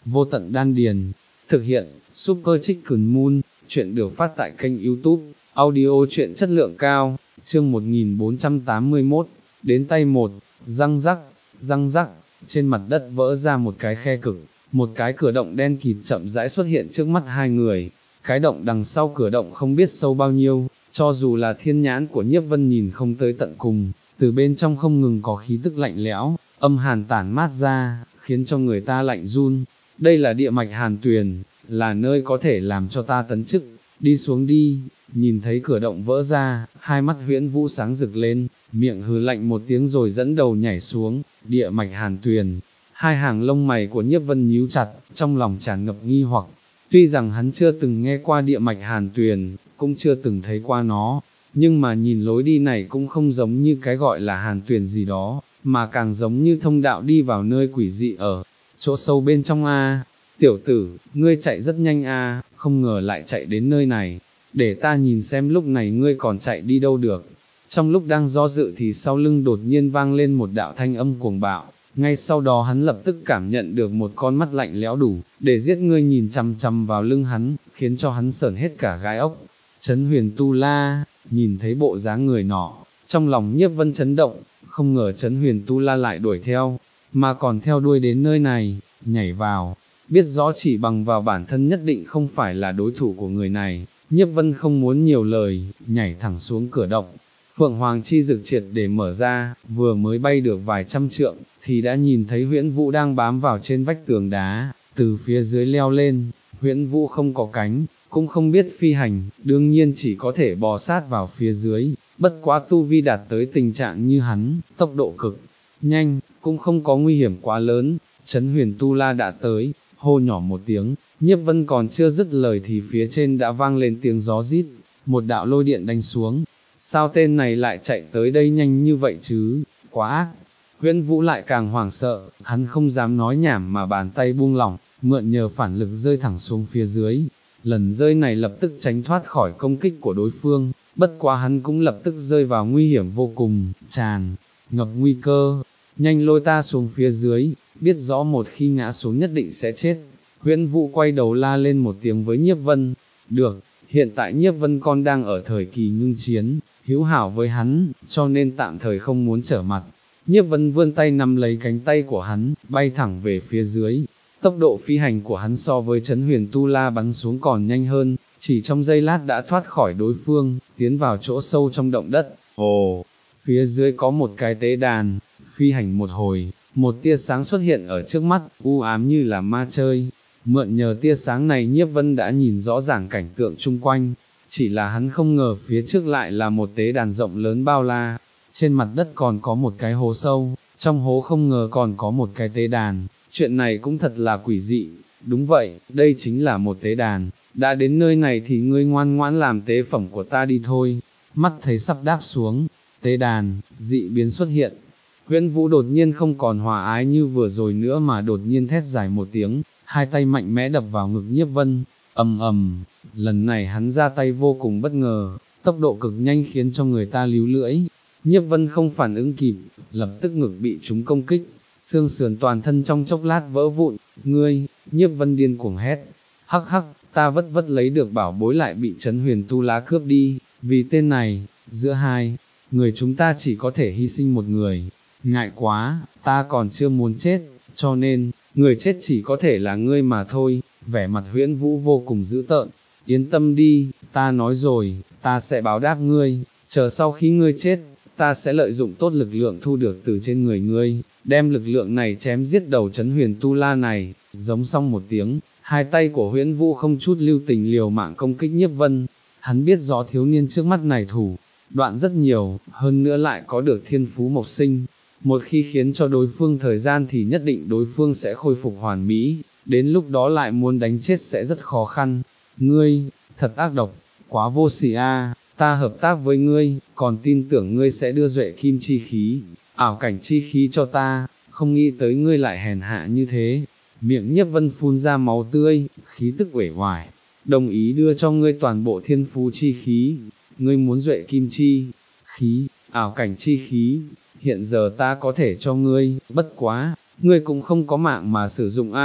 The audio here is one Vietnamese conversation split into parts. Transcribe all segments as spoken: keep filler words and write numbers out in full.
vô tận đan điền. Thực hiện, Super Chicken Moon, chuyện được phát tại kênh YouTube, audio truyện chất lượng cao, chương một nghìn bốn trăm tám mươi mốt, đến tay một, răng rắc, răng rắc, trên mặt đất vỡ ra một cái khe cực, một cái cửa động đen kịt chậm rãi xuất hiện trước mắt hai người, cái động đằng sau cửa động không biết sâu bao nhiêu, cho dù là thiên nhãn của Nhiếp Vân nhìn không tới tận cùng, từ bên trong không ngừng có khí tức lạnh lẽo, âm hàn tản mát ra, khiến cho người ta lạnh run. Đây là địa mạch hàn tuyền, là nơi có thể làm cho ta tấn chức, đi xuống đi. Nhìn thấy cửa động vỡ ra, hai mắt Huyễn Vũ sáng rực lên, miệng hừ lạnh một tiếng rồi dẫn đầu nhảy xuống, địa mạch hàn tuyền. Hai hàng lông mày của Nhiếp Vân nhíu chặt, trong lòng tràn ngập nghi hoặc. Tuy rằng hắn chưa từng nghe qua địa mạch hàn tuyền, cũng chưa từng thấy qua nó, nhưng mà nhìn lối đi này cũng không giống như cái gọi là hàn tuyền gì đó, mà càng giống như thông đạo đi vào nơi quỷ dị ở chỗ sâu bên trong a. Tiểu tử, ngươi chạy rất nhanh a, không ngờ lại chạy đến nơi này, để ta nhìn xem lúc này ngươi còn chạy đi đâu được. Trong lúc đang do dự thì sau lưng đột nhiên vang lên một đạo thanh âm cuồng bạo, ngay sau đó hắn lập tức cảm nhận được một con mắt lạnh lẽo đủ để giết ngươi nhìn chằm chằm vào lưng hắn, khiến cho hắn sởn hết cả gai ốc. Trấn Huyền Tu La, nhìn thấy bộ dáng người nọ, trong lòng Nhiếp Vân chấn động, không ngờ Trấn Huyền Tu La lại đuổi theo, mà còn theo đuôi đến nơi này, nhảy vào, biết rõ chỉ bằng vào bản thân nhất định không phải là đối thủ của người này. Nhiếp Vân không muốn nhiều lời, nhảy thẳng xuống cửa động. Phượng Hoàng chi dực triệt để mở ra, vừa mới bay được vài trăm trượng, thì đã nhìn thấy Huyễn Vũ đang bám vào trên vách tường đá, từ phía dưới leo lên. Huyễn Vũ không có cánh, cũng không biết phi hành, đương nhiên chỉ có thể bò sát vào phía dưới, bất quá tu vi đạt tới tình trạng như hắn, tốc độ cực nhanh, cũng không có nguy hiểm quá lớn. Trấn Huyền Tu La đã tới, hô nhỏ một tiếng, Nhiếp Vân còn chưa dứt lời thì phía trên đã vang lên tiếng gió rít, một đạo lôi điện đánh xuống. Sao tên này lại chạy tới đây nhanh như vậy chứ, quá ác. Huyễn Vũ lại càng hoảng sợ, hắn không dám nói nhảm mà bàn tay buông lỏng, mượn nhờ phản lực rơi thẳng xuống phía dưới. Lần rơi này lập tức tránh thoát khỏi công kích của đối phương, bất quá hắn cũng lập tức rơi vào nguy hiểm vô cùng, tràn ngập nguy cơ. Nhanh lôi ta xuống phía dưới, biết rõ một khi ngã xuống nhất định sẽ chết. Huyễn Vũ quay đầu la lên một tiếng với Nhiếp Vân. Được, hiện tại Nhiếp Vân con đang ở thời kỳ ngưng chiến, hữu hảo với hắn, cho nên tạm thời không muốn trở mặt. Nhiếp Vân vươn tay nắm lấy cánh tay của hắn, bay thẳng về phía dưới. Tốc độ phi hành của hắn so với Trấn Huyền Tu La bắn xuống còn nhanh hơn, chỉ trong giây lát đã thoát khỏi đối phương, tiến vào chỗ sâu trong động đất. Ồ, phía dưới có một cái tế đàn, phi hành một hồi, một tia sáng xuất hiện ở trước mắt, u ám như là ma chơi. Mượn nhờ tia sáng này Nhiếp Vân đã nhìn rõ ràng cảnh tượng chung quanh, chỉ là hắn không ngờ phía trước lại là một tế đàn rộng lớn bao la, trên mặt đất còn có một cái hố sâu, trong hố không ngờ còn có một cái tế đàn, chuyện này cũng thật là quỷ dị. Đúng vậy, đây chính là một tế đàn, đã đến nơi này thì ngươi ngoan ngoãn làm tế phẩm của ta đi thôi. Mắt thấy sắp đáp xuống, tế đàn, dị biến xuất hiện. Huyễn Vũ đột nhiên không còn hòa ái như vừa rồi nữa mà đột nhiên thét dài một tiếng, hai tay mạnh mẽ đập vào ngực Nhiếp Vân, ầm ầm. Lần này hắn ra tay vô cùng bất ngờ, tốc độ cực nhanh khiến cho người ta líu lưỡi. Nhiếp Vân không phản ứng kịp, lập tức ngực bị chúng công kích, xương sườn toàn thân trong chốc lát vỡ vụn. Ngươi, Nhiếp Vân điên cuồng hét, hắc hắc, ta vất vất lấy được bảo bối lại bị Trấn Huyền Tu La cướp đi, vì tên này, giữa hai người chúng ta chỉ có thể hy sinh một người. Ngại quá, ta còn chưa muốn chết, cho nên, người chết chỉ có thể là ngươi mà thôi. Vẻ mặt Huyễn Vũ vô cùng dữ tợn. Yên tâm đi, ta nói rồi, ta sẽ báo đáp ngươi, chờ sau khi ngươi chết, ta sẽ lợi dụng tốt lực lượng thu được từ trên người ngươi, đem lực lượng này chém giết đầu Trấn Huyền Tu La này. Giống xong một tiếng, hai tay của Huyễn Vũ không chút lưu tình liều mạng công kích Nhiếp Vân. Hắn biết rõ thiếu niên trước mắt này thủ đoạn rất nhiều, hơn nữa lại có được thiên phú mộc sinh. Một khi khiến cho đối phương thời gian thì nhất định đối phương sẽ khôi phục hoàn mỹ, đến lúc đó lại muốn đánh chết sẽ rất khó khăn. Ngươi, thật ác độc, quá vô sỉ a, ta hợp tác với ngươi, còn tin tưởng ngươi sẽ đưa duệ kim chi khí, ảo cảnh chi khí cho ta, không nghĩ tới ngươi lại hèn hạ như thế. Miệng Nhiếp Vân phun ra máu tươi, khí tức uể oải, đồng ý đưa cho ngươi toàn bộ thiên phú chi khí. Ngươi muốn duệ kim chi khí, ảo cảnh chi khí, hiện giờ ta có thể cho ngươi, bất quá, ngươi cũng không có mạng mà sử dụng a.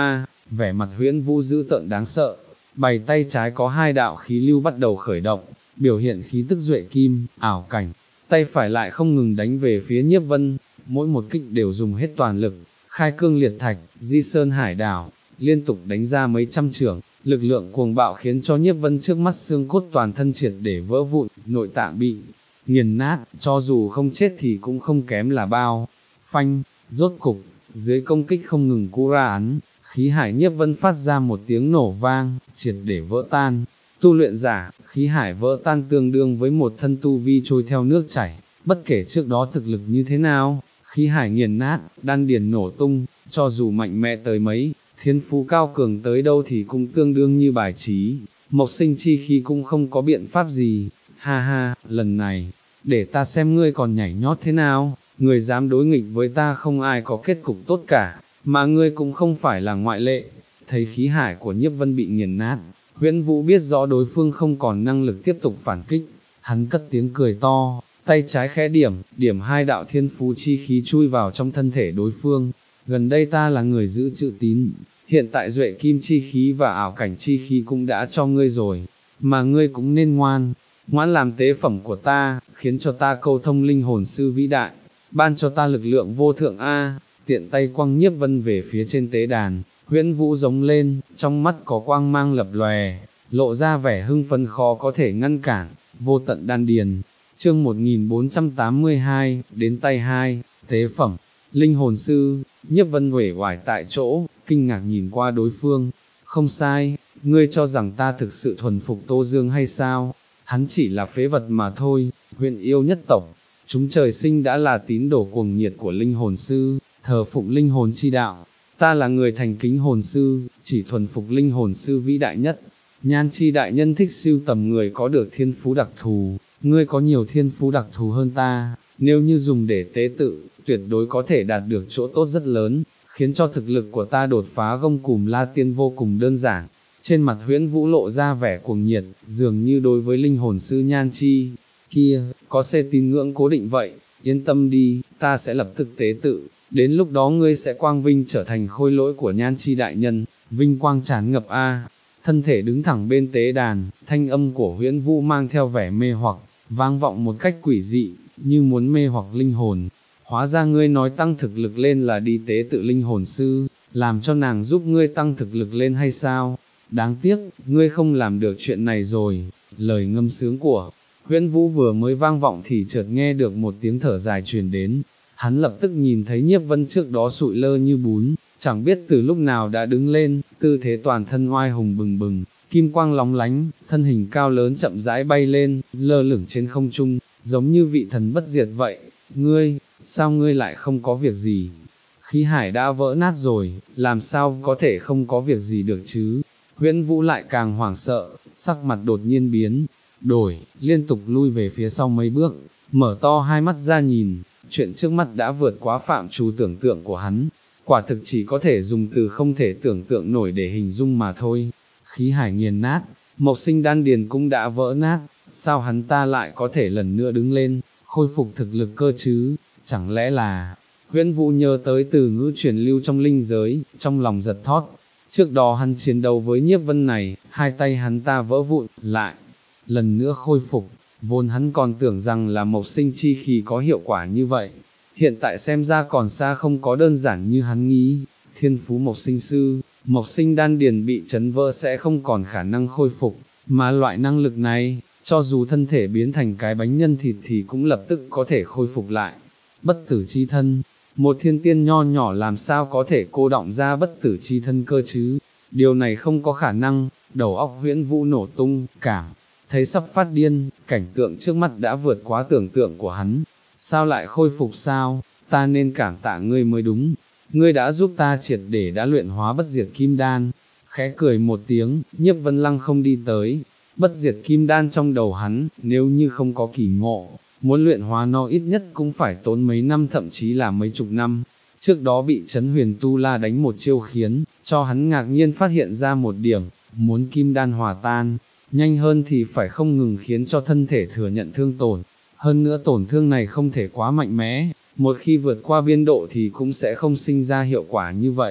vẻ mặt Huyễn Vũ dữ tợn đáng sợ, bày tay trái có hai đạo khí lưu bắt đầu khởi động, biểu hiện khí tức duệ kim, ảo cảnh, tay phải lại không ngừng đánh về phía Nhiếp Vân, mỗi một kích đều dùng hết toàn lực, khai cương liệt thạch, di sơn hải đảo, liên tục đánh ra mấy trăm chưởng, lực lượng cuồng bạo khiến cho Nhiếp Vân trước mắt xương cốt toàn thân triệt để vỡ vụn, nội tạng bị nghiền nát, cho dù không chết thì cũng không kém là bao. Phanh, rốt cục, dưới công kích không ngừng cú ra án, khí hải Nhiếp Vân phát ra một tiếng nổ vang, triệt để vỡ tan. Tu luyện giả, khí hải vỡ tan tương đương với một thân tu vi trôi theo nước chảy, bất kể trước đó thực lực như thế nào, khí hải nghiền nát, đan điền nổ tung, cho dù mạnh mẽ tới mấy, thiên phú cao cường tới đâu thì cũng tương đương như bài trí, Mộc Sinh chi khí cũng không có biện pháp gì. Ha ha, lần này, để ta xem ngươi còn nhảy nhót thế nào, người dám đối nghịch với ta không ai có kết cục tốt cả, mà ngươi cũng không phải là ngoại lệ. Thấy khí hải của Nhiếp Vân bị nghiền nát, Huyễn Vũ biết rõ đối phương không còn năng lực tiếp tục phản kích, hắn cất tiếng cười to, tay trái khẽ điểm, điểm hai đạo thiên phú chi khí chui vào trong thân thể đối phương. Gần đây ta là người giữ chữ tín, hiện tại duệ kim chi khí và ảo cảnh chi khí cũng đã cho ngươi rồi, mà ngươi cũng nên ngoan, ngoãn làm tế phẩm của ta, khiến cho ta câu thông linh hồn sư vĩ đại, ban cho ta lực lượng vô thượng a. Tiện tay quăng Nhiếp Vân về phía trên tế đàn, Huyễn Vũ giống lên, trong mắt có quang mang lập lòe, lộ ra vẻ hưng phấn khó có thể ngăn cản, vô tận đan điền. Chương một nghìn bốn trăm tám mươi hai, đến tay hai, tế phẩm, linh hồn sư. Nhiếp Vân uể oải tại chỗ, kinh ngạc nhìn qua đối phương, không sai, ngươi cho rằng ta thực sự thuần phục Tô Dương hay sao, hắn chỉ là phế vật mà thôi. Huyền yêu nhất tộc, chúng trời sinh đã là tín đồ cuồng nhiệt của linh hồn sư, thờ phụng linh hồn chi đạo, ta là người thành kính hồn sư, chỉ thuần phục linh hồn sư vĩ đại nhất. Nhan chi đại nhân thích sưu tầm người có được thiên phú đặc thù, ngươi có nhiều thiên phú đặc thù hơn ta, nếu như dùng để tế tự, tuyệt đối có thể đạt được chỗ tốt rất lớn, khiến cho thực lực của ta đột phá gông cùm la tiên vô cùng đơn giản. Trên mặt Huyễn Vũ lộ ra vẻ cuồng nhiệt, dường như đối với linh hồn sư Nhan chi kia, có xe tín ngưỡng cố định vậy. Yên tâm đi, ta sẽ lập tức tế tự, đến lúc đó ngươi sẽ quang vinh trở thành khôi lỗi của Nhan chi đại nhân, vinh quang tràn ngập a. Thân thể đứng thẳng bên tế đàn, thanh âm của Huyễn Vũ mang theo vẻ mê hoặc, vang vọng một cách quỷ dị, như muốn mê hoặc linh hồn. Hóa ra ngươi nói tăng thực lực lên là đi tế tự linh hồn sư, làm cho nàng giúp ngươi tăng thực lực lên hay sao? Đáng tiếc, ngươi không làm được chuyện này rồi. Lời ngâm sướng của Huyễn Vũ vừa mới vang vọng thì chợt nghe được một tiếng thở dài truyền đến, hắn lập tức nhìn thấy Nhiếp Vân trước đó sụi lơ như bún, chẳng biết từ lúc nào đã đứng lên, tư thế toàn thân oai hùng bừng bừng, kim quang lóng lánh, thân hình cao lớn chậm rãi bay lên, lơ lửng trên không trung, giống như vị thần bất diệt vậy. Ngươi, sao ngươi lại không có việc gì? Khí hải đã vỡ nát rồi, làm sao có thể không có việc gì được chứ? Huyễn Vũ lại càng hoảng sợ, sắc mặt đột nhiên biến đổi, liên tục lui về phía sau mấy bước, mở to hai mắt ra nhìn, chuyện trước mắt đã vượt quá phạm trù tưởng tượng của hắn, quả thực chỉ có thể dùng từ không thể tưởng tượng nổi để hình dung mà thôi. Khí hải nghiền nát, Mộc Sinh đan điền cũng đã vỡ nát, sao hắn ta lại có thể lần nữa đứng lên, khôi phục thực lực cơ chứ? Chẳng lẽ là... Huyễn Vũ nhớ tới từ ngữ truyền lưu trong linh giới, trong lòng giật thót. Trước đó hắn chiến đấu với Nhiếp Vân này, hai tay hắn ta vỡ vụn, lại lần nữa khôi phục, vốn hắn còn tưởng rằng là Mộc Sinh chi khí có hiệu quả như vậy, hiện tại xem ra còn xa không có đơn giản như hắn nghĩ. Thiên phú Mộc Sinh sư, Mộc Sinh đan điền bị chấn vỡ sẽ không còn khả năng khôi phục, mà loại năng lực này, cho dù thân thể biến thành cái bánh nhân thịt thì cũng lập tức có thể khôi phục lại. Bất tử chi thân, một thiên tiên nho nhỏ làm sao có thể cô đọng ra bất tử chi thân cơ chứ? Điều này không có khả năng. Đầu óc Huyễn Vũ nổ tung, cảm thấy sắp phát điên, cảnh tượng trước mắt đã vượt quá tưởng tượng của hắn. Sao lại khôi phục sao? Ta nên cảm tạ ngươi mới đúng. Ngươi đã giúp ta triệt để đã luyện hóa bất diệt kim đan. Khẽ cười một tiếng, Nhiếp Vân Lăng không đi tới. Bất diệt kim đan trong đầu hắn, nếu như không có kỳ ngộ, muốn luyện hóa nó ít nhất cũng phải tốn mấy năm thậm chí là mấy chục năm. Trước đó bị Trấn Huyền Tu La đánh một chiêu khiến cho hắn ngạc nhiên phát hiện ra một điểm, muốn kim đan hòa tan nhanh hơn thì phải không ngừng khiến cho thân thể thừa nhận thương tổn, hơn nữa tổn thương này không thể quá mạnh mẽ, một khi vượt qua biên độ thì cũng sẽ không sinh ra hiệu quả như vậy.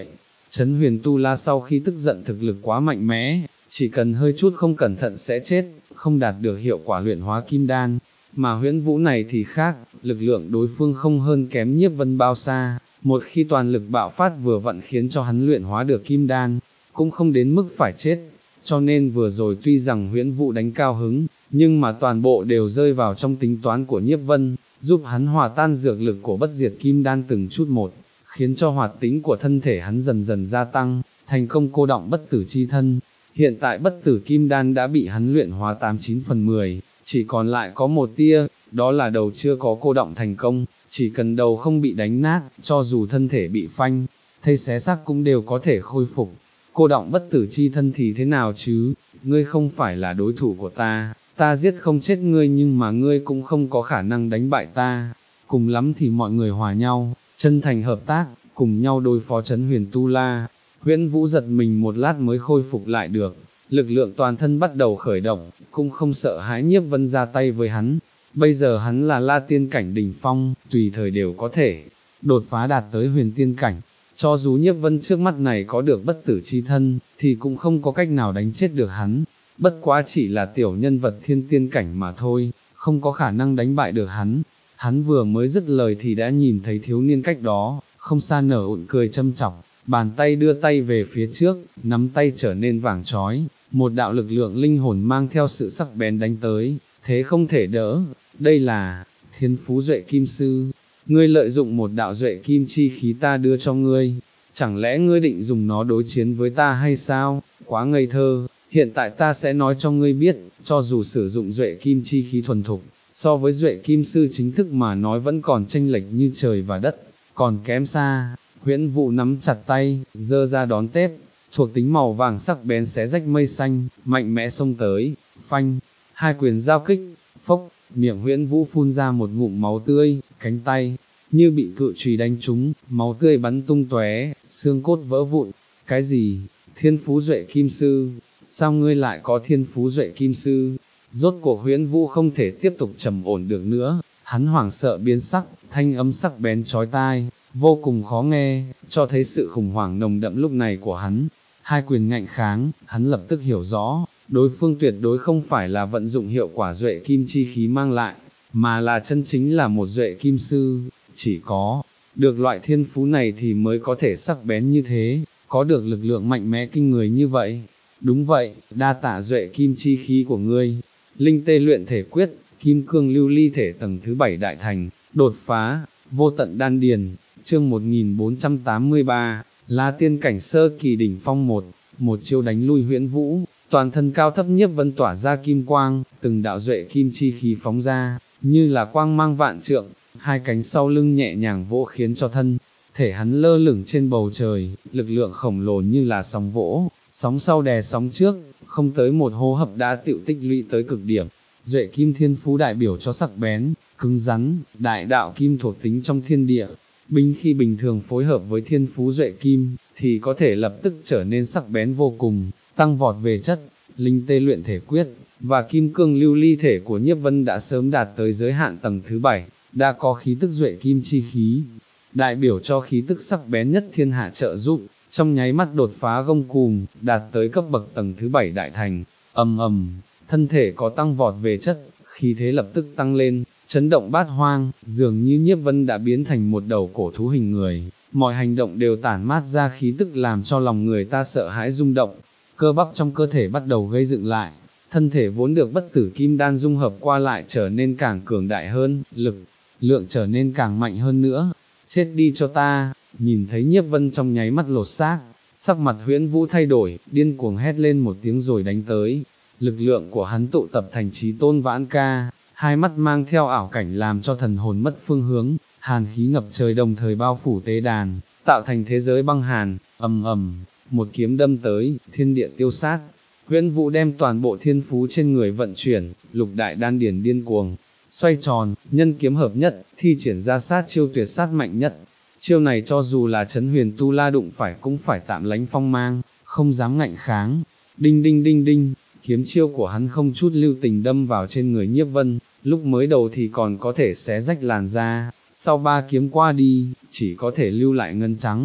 Trấn Huyền Tu La sau khi tức giận thực lực quá mạnh mẽ, chỉ cần hơi chút không cẩn thận sẽ chết, không đạt được hiệu quả luyện hóa kim đan, mà Huyễn Vũ này thì khác, lực lượng đối phương không hơn kém Nhiếp Vân bao xa, một khi toàn lực bạo phát vừa vặn khiến cho hắn luyện hóa được kim đan, cũng không đến mức phải chết, cho nên vừa rồi tuy rằng Huyễn Vũ đánh cao hứng, nhưng mà toàn bộ đều rơi vào trong tính toán của Nhiếp Vân, giúp hắn hòa tan dược lực của bất diệt kim đan từng chút một, khiến cho hoạt tính của thân thể hắn dần dần gia tăng, thành công cô đọng bất tử chi thân. Hiện tại bất tử kim đan đã bị hắn luyện hóa tám chín phần mười, chỉ còn lại có một tia, đó là đầu chưa có cô đọng thành công, chỉ cần đầu không bị đánh nát, cho dù thân thể bị phanh, thây xé xác cũng đều có thể khôi phục. Cô đọng bất tử chi thân thì thế nào chứ, ngươi không phải là đối thủ của ta, ta giết không chết ngươi nhưng mà ngươi cũng không có khả năng đánh bại ta, cùng lắm thì mọi người hòa nhau, chân thành hợp tác, cùng nhau đối phó Trấn Huyền Tu La. Huyễn Vũ giật mình một lát mới khôi phục lại được, lực lượng toàn thân bắt đầu khởi động, cũng không sợ hãi Nhiếp Vân ra tay với hắn. Bây giờ hắn là La Tiên cảnh đỉnh phong, tùy thời đều có thể đột phá đạt tới huyền tiên cảnh. Cho dù Nhiếp Vân trước mắt này có được bất tử chi thân, thì cũng không có cách nào đánh chết được hắn. Bất quá chỉ là tiểu nhân vật thiên tiên cảnh mà thôi, không có khả năng đánh bại được hắn. Hắn vừa mới dứt lời thì đã nhìn thấy thiếu niên cách đó, không xa nở ụn cười châm chọc, bàn tay đưa tay về phía trước, nắm tay trở nên vàng chói, một đạo lực lượng linh hồn mang theo sự sắc bén đánh tới, thế không thể đỡ. Đây là Thiên Phú Duệ Kim Sư, ngươi lợi dụng một đạo duệ kim chi khí ta đưa cho ngươi, chẳng lẽ ngươi định dùng nó đối chiến với ta hay sao? Quá ngây thơ, hiện tại ta sẽ nói cho ngươi biết, cho dù sử dụng duệ kim chi khí thuần thục, so với duệ kim sư chính thức mà nói vẫn còn chênh lệch như trời và đất, còn kém xa. Huyễn Vũ nắm chặt tay, giơ ra đón tép, thuộc tính màu vàng sắc bén xé rách mây xanh, mạnh mẽ xông tới, phanh, hai quyền giao kích, phốc, miệng Huyễn Vũ phun ra một ngụm máu tươi, cánh tay như bị cự chùy đánh trúng, máu tươi bắn tung tóe, xương cốt vỡ vụn. Cái gì? Thiên Phú Duệ Kim Sư? Sao ngươi lại có Thiên Phú Duệ Kim Sư? Rốt cuộc Huyễn Vũ không thể tiếp tục trầm ổn được nữa, hắn hoảng sợ biến sắc, thanh âm sắc bén chói tai, vô cùng khó nghe, cho thấy sự khủng hoảng nồng đậm lúc này của hắn. Hai quyền ngạnh kháng, hắn lập tức hiểu rõ, đối phương tuyệt đối không phải là vận dụng hiệu quả duệ kim chi khí mang lại, mà là chân chính là một duệ kim sư, chỉ có được loại thiên phú này thì mới có thể sắc bén như thế, có được lực lượng mạnh mẽ kinh người như vậy. Đúng vậy, đa tạ duệ kim chi khí của ngươi. Linh tê luyện thể quyết, kim cương lưu ly thể tầng thứ bảy đại thành, đột phá, vô tận đan điền. Chương một nghìn bốn trăm tám mươi ba, La Tiên cảnh sơ kỳ đỉnh phong một, một chiêu đánh lui Huyễn Vũ, toàn thân cao thấp Nhiếp Vân tỏa ra kim quang, từng đạo duệ kim chi khí phóng ra, như là quang mang vạn trượng, hai cánh sau lưng nhẹ nhàng vỗ khiến cho thân thể hắn lơ lửng trên bầu trời, lực lượng khổng lồ như là sóng vỗ, sóng sau đè sóng trước, không tới một hô hấp đã tựu tích lũy tới cực điểm. Duệ kim thiên phú đại biểu cho sắc bén, cứng rắn, đại đạo kim thuộc tính trong thiên địa. Binh khi bình thường phối hợp với thiên phú duệ kim, thì có thể lập tức trở nên sắc bén vô cùng, tăng vọt về chất. Linh tê luyện thể quyết, và kim cương lưu ly thể của Nhiếp Vân đã sớm đạt tới giới hạn tầng thứ bảy, đã có khí tức duệ kim chi khí, đại biểu cho khí tức sắc bén nhất thiên hạ trợ giúp, trong nháy mắt đột phá gông cùm, đạt tới cấp bậc tầng thứ bảy đại thành. Ầm ầm, thân thể có tăng vọt về chất, khí thế lập tức tăng lên, chấn động bát hoang, dường như Nhiếp Vân đã biến thành một đầu cổ thú hình người, mọi hành động đều tản mát ra khí tức làm cho lòng người ta sợ hãi rung động, cơ bắp trong cơ thể bắt đầu gây dựng lại, thân thể vốn được bất tử kim đan dung hợp qua lại trở nên càng cường đại hơn, lực lượng trở nên càng mạnh hơn nữa. Chết đi cho ta. Nhìn thấy Nhiếp Vân trong nháy mắt lột xác, sắc mặt Huyễn Vũ thay đổi, điên cuồng hét lên một tiếng rồi đánh tới. Lực lượng của hắn tụ tập thành Chí Tôn Vãn Ca, hai mắt mang theo ảo cảnh làm cho thần hồn mất phương hướng, hàn khí ngập trời đồng thời bao phủ tế đàn, tạo thành thế giới băng hàn. Ầm ầm, một kiếm đâm tới, thiên địa tiêu sát. Huyễn Vũ đem toàn bộ thiên phú trên người vận chuyển, lục đại đan điển điên cuồng xoay tròn, nhân kiếm hợp nhất, thi triển ra sát chiêu tuyệt sát mạnh nhất. Chiêu này cho dù là Trấn Huyền Tu La đụng phải cũng phải tạm lánh phong mang, không dám ngạnh kháng. Đinh đinh đinh đinh, kiếm chiêu của hắn không chút lưu tình đâm vào trên người Nhiếp Vân, lúc mới đầu thì còn có thể xé rách làn da, sau ba kiếm qua đi, chỉ có thể lưu lại ngân trắng.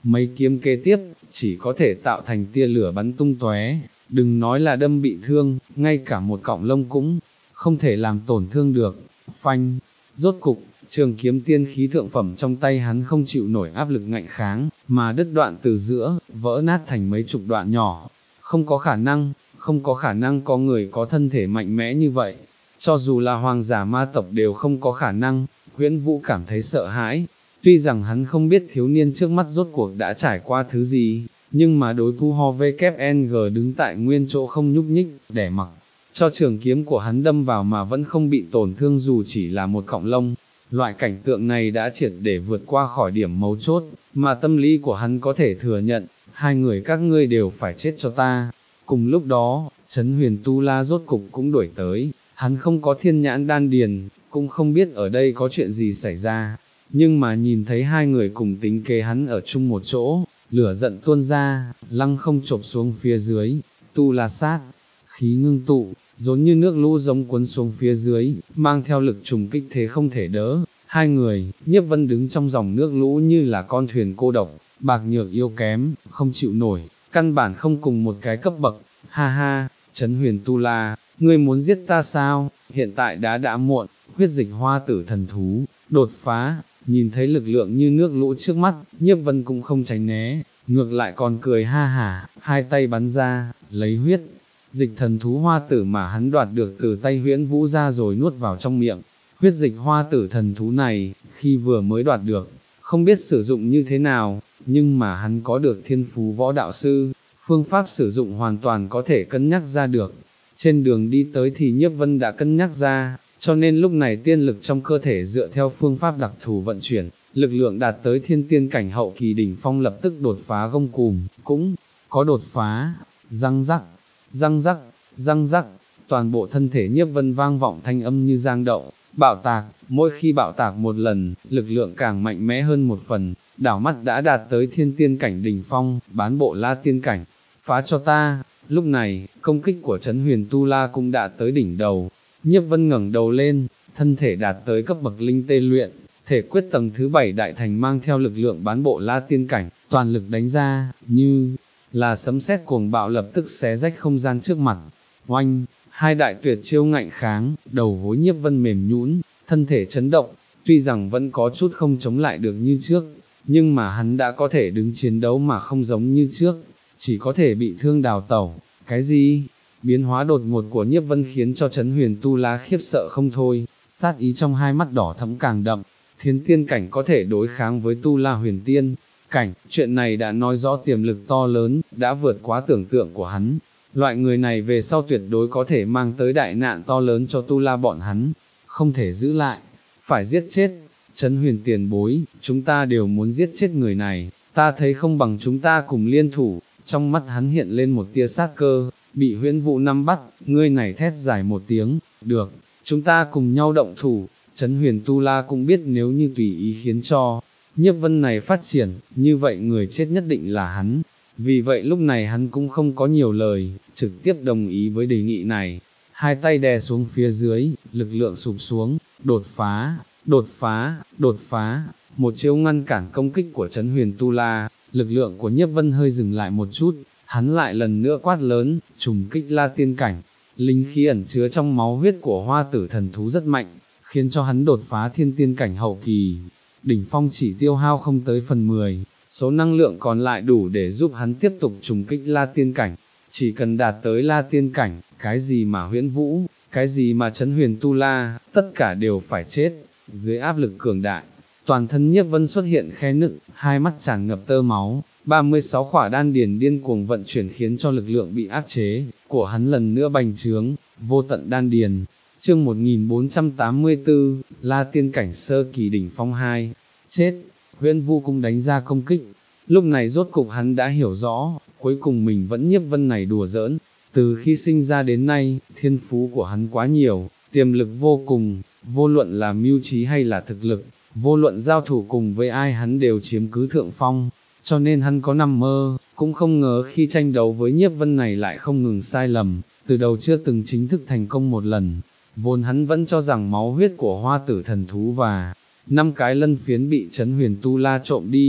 mấy kiếm kế tiếp, chỉ có thể tạo thành tia lửa bắn tung tóe, đừng nói là đâm bị thương, ngay cả một cọng lông cũng không thể làm tổn thương được. Phanh, rốt cục, trường kiếm tiên khí thượng phẩm trong tay hắn không chịu nổi áp lực ngạnh kháng, mà đứt đoạn từ giữa, vỡ nát thành mấy chục đoạn nhỏ. Không có khả năng, không có khả năng có người có thân thể mạnh mẽ như vậy, cho dù là hoàng giả ma tộc đều không có khả năng. Huyễn Vũ cảm thấy sợ hãi, tuy rằng hắn không biết thiếu niên trước mắt rốt cuộc đã trải qua thứ gì, nhưng mà đối thu ho vê kép en giê đứng tại nguyên chỗ không nhúc nhích, để mặc cho trường kiếm của hắn đâm vào mà vẫn không bị tổn thương dù chỉ là một cọng lông. Loại cảnh tượng này đã triệt để vượt qua khỏi điểm mấu chốt, mà tâm lý của hắn có thể thừa nhận, hai người các ngươi đều phải chết cho ta. Cùng lúc đó, Trấn Huyền Tu La rốt cục cũng đuổi tới, hắn không có thiên nhãn đan điền, cũng không biết ở đây có chuyện gì xảy ra, nhưng mà nhìn thấy hai người cùng tính kế hắn ở chung một chỗ, lửa giận tuôn ra, lăng không chộp xuống phía dưới. Tu La sát, khí ngưng tụ, giống như nước lũ giống cuốn xuống phía dưới, mang theo lực trùng kích thế không thể đỡ. Hai người, Nhiếp Vân đứng trong dòng nước lũ như là con thuyền cô độc, bạc nhược yếu kém, không chịu nổi, căn bản không cùng một cái cấp bậc. Ha ha, Trấn Huyền Tu La, ngươi muốn giết ta sao? Hiện tại đã đã muộn. Huyết dịch hoa tử thần thú, đột phá, nhìn thấy lực lượng như nước lũ trước mắt, Nhiếp Vân cũng không tránh né, ngược lại còn cười ha hả, hai tay bắn ra, lấy huyết dịch thần thú hoa tử mà hắn đoạt được từ tay Huyễn Vũ ra rồi nuốt vào trong miệng. Huyết dịch hoa tử thần thú này, khi vừa mới đoạt được, không biết sử dụng như thế nào, nhưng mà hắn có được thiên phú võ đạo sư, phương pháp sử dụng hoàn toàn có thể cân nhắc ra được. Trên đường đi tới thì Nhiếp Vân đã cân nhắc ra, cho nên lúc này tiên lực trong cơ thể dựa theo phương pháp đặc thù vận chuyển, lực lượng đạt tới thiên tiên cảnh hậu kỳ đỉnh phong lập tức đột phá gông cùm, cũng có đột phá. Răng rắc, răng rắc, răng rắc, toàn bộ thân thể Nhiếp Vân vang vọng thanh âm như giang động, bạo tạc, mỗi khi bạo tạc một lần, lực lượng càng mạnh mẽ hơn một phần, đảo mắt đã đạt tới thiên tiên cảnh đỉnh phong, bán bộ la tiên cảnh, phá cho ta. Lúc này, công kích của Trấn Huyền Tu La cũng đã tới đỉnh đầu. Nhiếp Vân ngẩng đầu lên, thân thể đạt tới cấp bậc linh tê luyện, thể quyết tầng thứ bảy đại thành mang theo lực lượng bán bộ la tiên cảnh, toàn lực đánh ra, như là sấm sét cuồng bạo lập tức xé rách không gian trước mặt. Oanh, hai đại tuyệt chiêu ngạnh kháng, đầu gối Nhiếp Vân mềm nhũn, thân thể chấn động, tuy rằng vẫn có chút không chống lại được như trước, nhưng mà hắn đã có thể đứng chiến đấu mà không giống như trước, chỉ có thể bị thương đào tẩu. Cái gì? Biến hóa đột ngột của Nhiếp Vân khiến cho Trấn Huyền Tu La khiếp sợ không thôi, sát ý trong hai mắt đỏ thẫm càng đậm. Thiên tiên cảnh có thể đối kháng với Tu La huyền tiên cảnh, chuyện này đã nói rõ tiềm lực to lớn, đã vượt quá tưởng tượng của hắn. Loại người này về sau tuyệt đối có thể mang tới đại nạn to lớn cho Tu La bọn hắn, không thể giữ lại, phải giết chết. Trấn Huyền tiền bối, chúng ta đều muốn giết chết người này, ta thấy không bằng chúng ta cùng liên thủ. Trong mắt hắn hiện lên một tia sát cơ, bị Huyễn Vũ nắm bắt, ngươi này thét dài một tiếng, được, chúng ta cùng nhau động thủ. Trấn Huyền Tu La cũng biết nếu như tùy ý khiến cho Nhiếp Vân này phát triển, như vậy người chết nhất định là hắn. Vì vậy lúc này hắn cũng không có nhiều lời, trực tiếp đồng ý với đề nghị này. Hai tay đè xuống phía dưới, lực lượng sụp xuống, đột phá, đột phá, đột phá, một chiêu ngăn cản công kích của Trấn Huyền Tu La. Lực lượng của Nhiếp Vân hơi dừng lại một chút, hắn lại lần nữa quát lớn, trùng kích la tiên cảnh. Linh khí ẩn chứa trong máu huyết của hoa tử thần thú rất mạnh, khiến cho hắn đột phá thiên tiên cảnh hậu kỳ. Đỉnh phong chỉ tiêu hao không tới phần mười, số năng lượng còn lại đủ để giúp hắn tiếp tục trùng kích la tiên cảnh. Chỉ cần đạt tới la tiên cảnh, cái gì mà Huyễn Vũ, cái gì mà Trấn Huyền Tu La, tất cả đều phải chết. Dưới áp lực cường đại, toàn thân Nhiếp Vân xuất hiện khe nứt, hai mắt tràn ngập tơ máu, ba mươi sáu khỏa đan điền điên cuồng vận chuyển khiến cho lực lượng bị áp chế của hắn lần nữa bành trướng. Vô tận đan điền. Chương một nghìn bốn trăm tám mươi tư, La tiên cảnh sơ kỳ đỉnh phong hai. Chết. Huyễn Vũ cũng đánh ra công kích. Lúc này rốt cục hắn đã hiểu rõ, cuối cùng mình vẫn Nhiếp Vân này đùa giỡn. Từ khi sinh ra đến nay, thiên phú của hắn quá nhiều, tiềm lực vô cùng, vô luận là mưu trí hay là thực lực, vô luận giao thủ cùng với ai hắn đều chiếm cứ thượng phong, cho nên hắn có nằm mơ, cũng không ngờ khi tranh đấu với Nhiếp Vân này lại không ngừng sai lầm, từ đầu chưa từng chính thức thành công một lần. Vốn hắn vẫn cho rằng máu huyết của hoa tử thần thú và năm cái lân phiến bị Trấn Huyền Tu La trộm đi,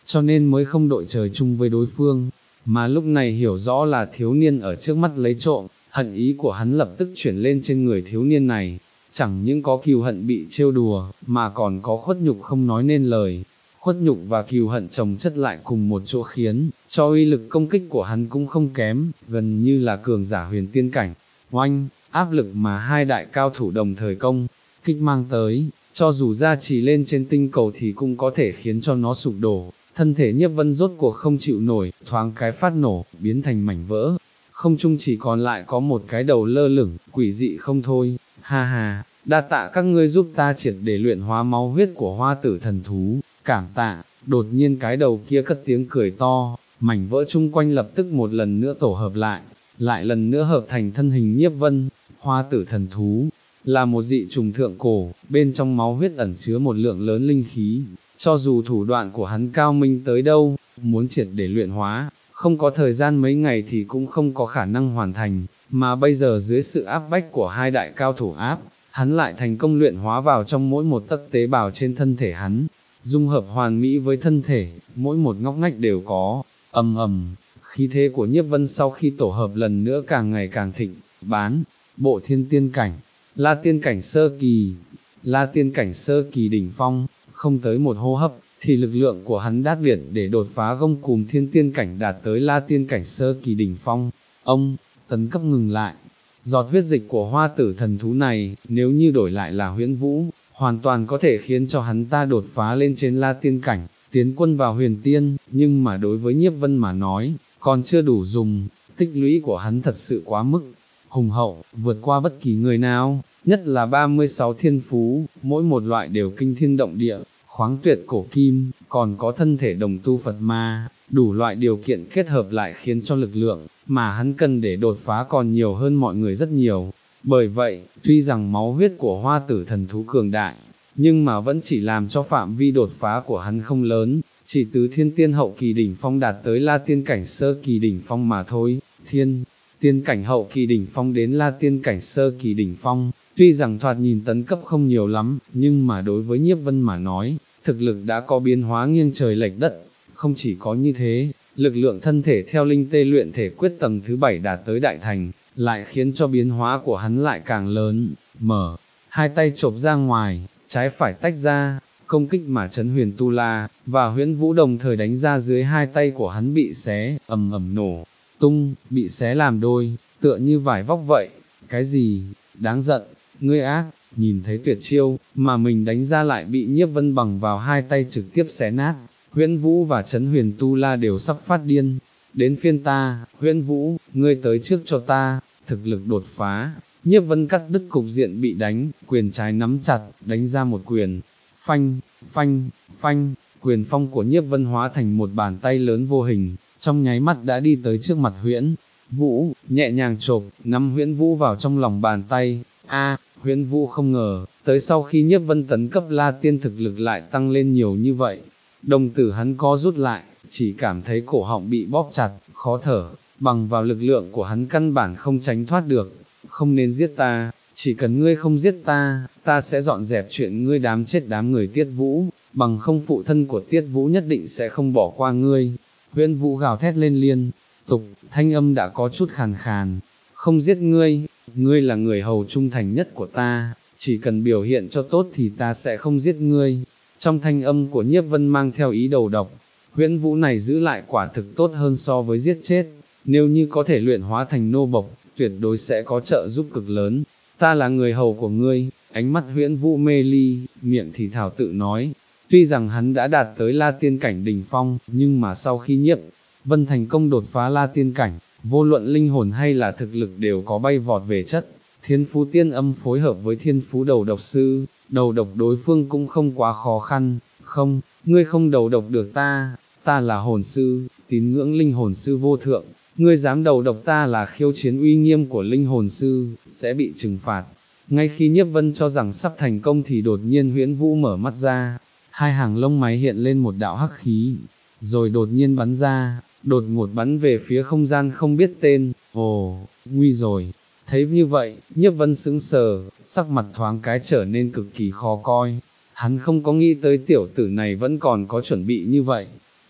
cho nên mới không đội trời chung với đối phương, mà lúc này hiểu rõ là thiếu niên ở trước mắt lấy trộm, hận ý của hắn lập tức chuyển lên trên người thiếu niên này, chẳng những có cừu hận bị trêu đùa, mà còn có khuất nhục không nói nên lời. Khuất nhục và cừu hận chồng chất lại cùng một chỗ khiến cho uy lực công kích của hắn cũng không kém, gần như là cường giả huyền tiên cảnh. Oanh, áp lực mà hai đại cao thủ đồng thời công kích mang tới, cho dù gia trì lên trên tinh cầu thì cũng có thể khiến cho nó sụp đổ. Thân thể Nhiếp Vân rốt cuộc không chịu nổi, thoáng cái phát nổ, biến thành mảnh vỡ. Không trung chỉ còn lại có một cái đầu lơ lửng, quỷ dị không thôi. Ha ha, đa tạ các ngươi giúp ta triệt để luyện hóa máu huyết của hoa tử thần thú, cảm tạ. Đột nhiên cái đầu kia cất tiếng cười to, mảnh vỡ chung quanh lập tức một lần nữa tổ hợp lại, lại lần nữa hợp thành thân hình Nhiếp Vân. Hoa tử thần thú là một dị trùng thượng cổ, bên trong máu huyết ẩn chứa một lượng lớn linh khí, cho dù thủ đoạn của hắn cao minh tới đâu, muốn triệt để luyện hóa, không có thời gian mấy ngày thì cũng không có khả năng hoàn thành, mà bây giờ dưới sự áp bách của hai đại cao thủ áp, hắn lại thành công luyện hóa vào trong mỗi một tấc tế bào trên thân thể hắn, dung hợp hoàn mỹ với thân thể, mỗi một ngóc ngách đều có, ầm ầm, khí thế của Nhiếp Vân sau khi tổ hợp lần nữa càng ngày càng thịnh, bán, bộ thiên tiên cảnh, la tiên cảnh sơ kỳ, la tiên cảnh sơ kỳ đỉnh phong, không tới một hô hấp, thì lực lượng của hắn đát liệt để đột phá gông cùm thiên tiên cảnh đạt tới la tiên cảnh sơ kỳ đỉnh phong. Ông, tấn cấp ngừng lại, giọt huyết dịch của hoa tử thần thú này, nếu như đổi lại là Huyễn Vũ, hoàn toàn có thể khiến cho hắn ta đột phá lên trên la tiên cảnh, tiến quân vào huyền tiên, nhưng mà đối với Nhiếp Vân mà nói, còn chưa đủ dùng, tích lũy của hắn thật sự quá mức hùng hậu, vượt qua bất kỳ người nào, nhất là ba mươi sáu thiên phú, mỗi một loại đều kinh thiên động địa, khoáng tuyệt cổ kim, còn có thân thể đồng tu Phật ma, đủ loại điều kiện kết hợp lại khiến cho lực lượng mà hắn cần để đột phá còn nhiều hơn mọi người rất nhiều. Bởi vậy, tuy rằng máu huyết của hoa tử thần thú cường đại, nhưng mà vẫn chỉ làm cho phạm vi đột phá của hắn không lớn, chỉ từ thiên tiên hậu kỳ đỉnh phong đạt tới la tiên cảnh sơ kỳ đỉnh phong mà thôi. Thiên tiên cảnh hậu kỳ đỉnh phong đến la tiên cảnh sơ kỳ đỉnh phong, tuy rằng thoạt nhìn tấn cấp không nhiều lắm, nhưng mà đối với Nhiếp Vân mà nói, thực lực đã có biến hóa nghiêng trời lệch đất. Không chỉ có như thế, lực lượng thân thể theo linh tê luyện thể quyết tầng thứ bảy đạt tới đại thành, lại khiến cho biến hóa của hắn lại càng lớn. Mở hai tay chộp ra ngoài, trái phải tách ra, công kích mà Trấn Huyền Tu La và Huyễn Vũ đồng thời đánh ra dưới hai tay của hắn bị xé, ầm ầm nổ tung, bị xé làm đôi, tựa như vải vóc vậy. Cái gì? Đáng giận, ngươi ác. Nhìn thấy tuyệt chiêu mà mình đánh ra lại bị Nhiếp Vân bằng vào hai tay trực tiếp xé nát, Huyễn Vũ và Trấn Huyền Tu La đều sắp phát điên. Đến phiên ta, Huyễn Vũ, ngươi tới trước cho ta. Thực lực đột phá, Nhiếp Vân cắt đứt cục diện bị đánh, quyền trái nắm chặt, đánh ra một quyền, phanh, phanh, phanh, quyền phong của Nhiếp Vân hóa thành một bàn tay lớn vô hình, trong nháy mắt đã đi tới trước mặt Huyễn Vũ, nhẹ nhàng chộp, nắm Huyễn Vũ vào trong lòng bàn tay. A, Huyễn Vũ không ngờ, tới sau khi Nhiếp Vân tấn cấp la tiên thực lực lại tăng lên nhiều như vậy, đồng tử hắn co rút lại, chỉ cảm thấy cổ họng bị bóp chặt, khó thở, bằng vào lực lượng của hắn căn bản không tránh thoát được. Không nên giết ta, chỉ cần ngươi không giết ta, ta sẽ dọn dẹp chuyện ngươi đám chết đám người Tiết Vũ, bằng không phụ thân của Tiết Vũ nhất định sẽ không bỏ qua ngươi. Huyễn Vũ gào thét lên liên tục, thanh âm đã có chút khàn khàn, không giết ngươi, ngươi là người hầu trung thành nhất của ta, chỉ cần biểu hiện cho tốt thì ta sẽ không giết ngươi. Trong thanh âm của Nhiếp Vân mang theo ý đầu độc, Huyễn Vũ này giữ lại quả thực tốt hơn so với giết chết, nếu như có thể luyện hóa thành nô bộc, tuyệt đối sẽ có trợ giúp cực lớn. Ta là người hầu của ngươi. Ánh mắt Huyễn Vũ mê ly, miệng thì thảo tự nói, tuy rằng hắn đã đạt tới la tiên cảnh đỉnh phong, nhưng mà sau khi Nhiếp Vân thành công đột phá la tiên cảnh, vô luận linh hồn hay là thực lực đều có bay vọt về chất. Thiên phú tiên âm phối hợp với thiên phú đầu độc sư, đầu độc đối phương cũng không quá khó khăn. Không, ngươi không đầu độc được ta, ta là hồn sư, tín ngưỡng linh hồn sư vô thượng, ngươi dám đầu độc ta là khiêu chiến uy nghiêm của linh hồn sư, sẽ bị trừng phạt. Ngay khi Nhiếp Vân cho rằng sắp thành công thì đột nhiên Huyễn Vũ mở mắt ra, hai hàng lông máy hiện lên một đạo hắc khí, rồi đột nhiên bắn ra, đột ngột bắn về phía không gian không biết tên. Ồ, nguy rồi. Thấy như vậy, Nhiếp Vân sững sờ, sắc mặt thoáng cái trở nên cực kỳ khó coi. Hắn không có nghĩ tới tiểu tử này vẫn còn có chuẩn bị như vậy.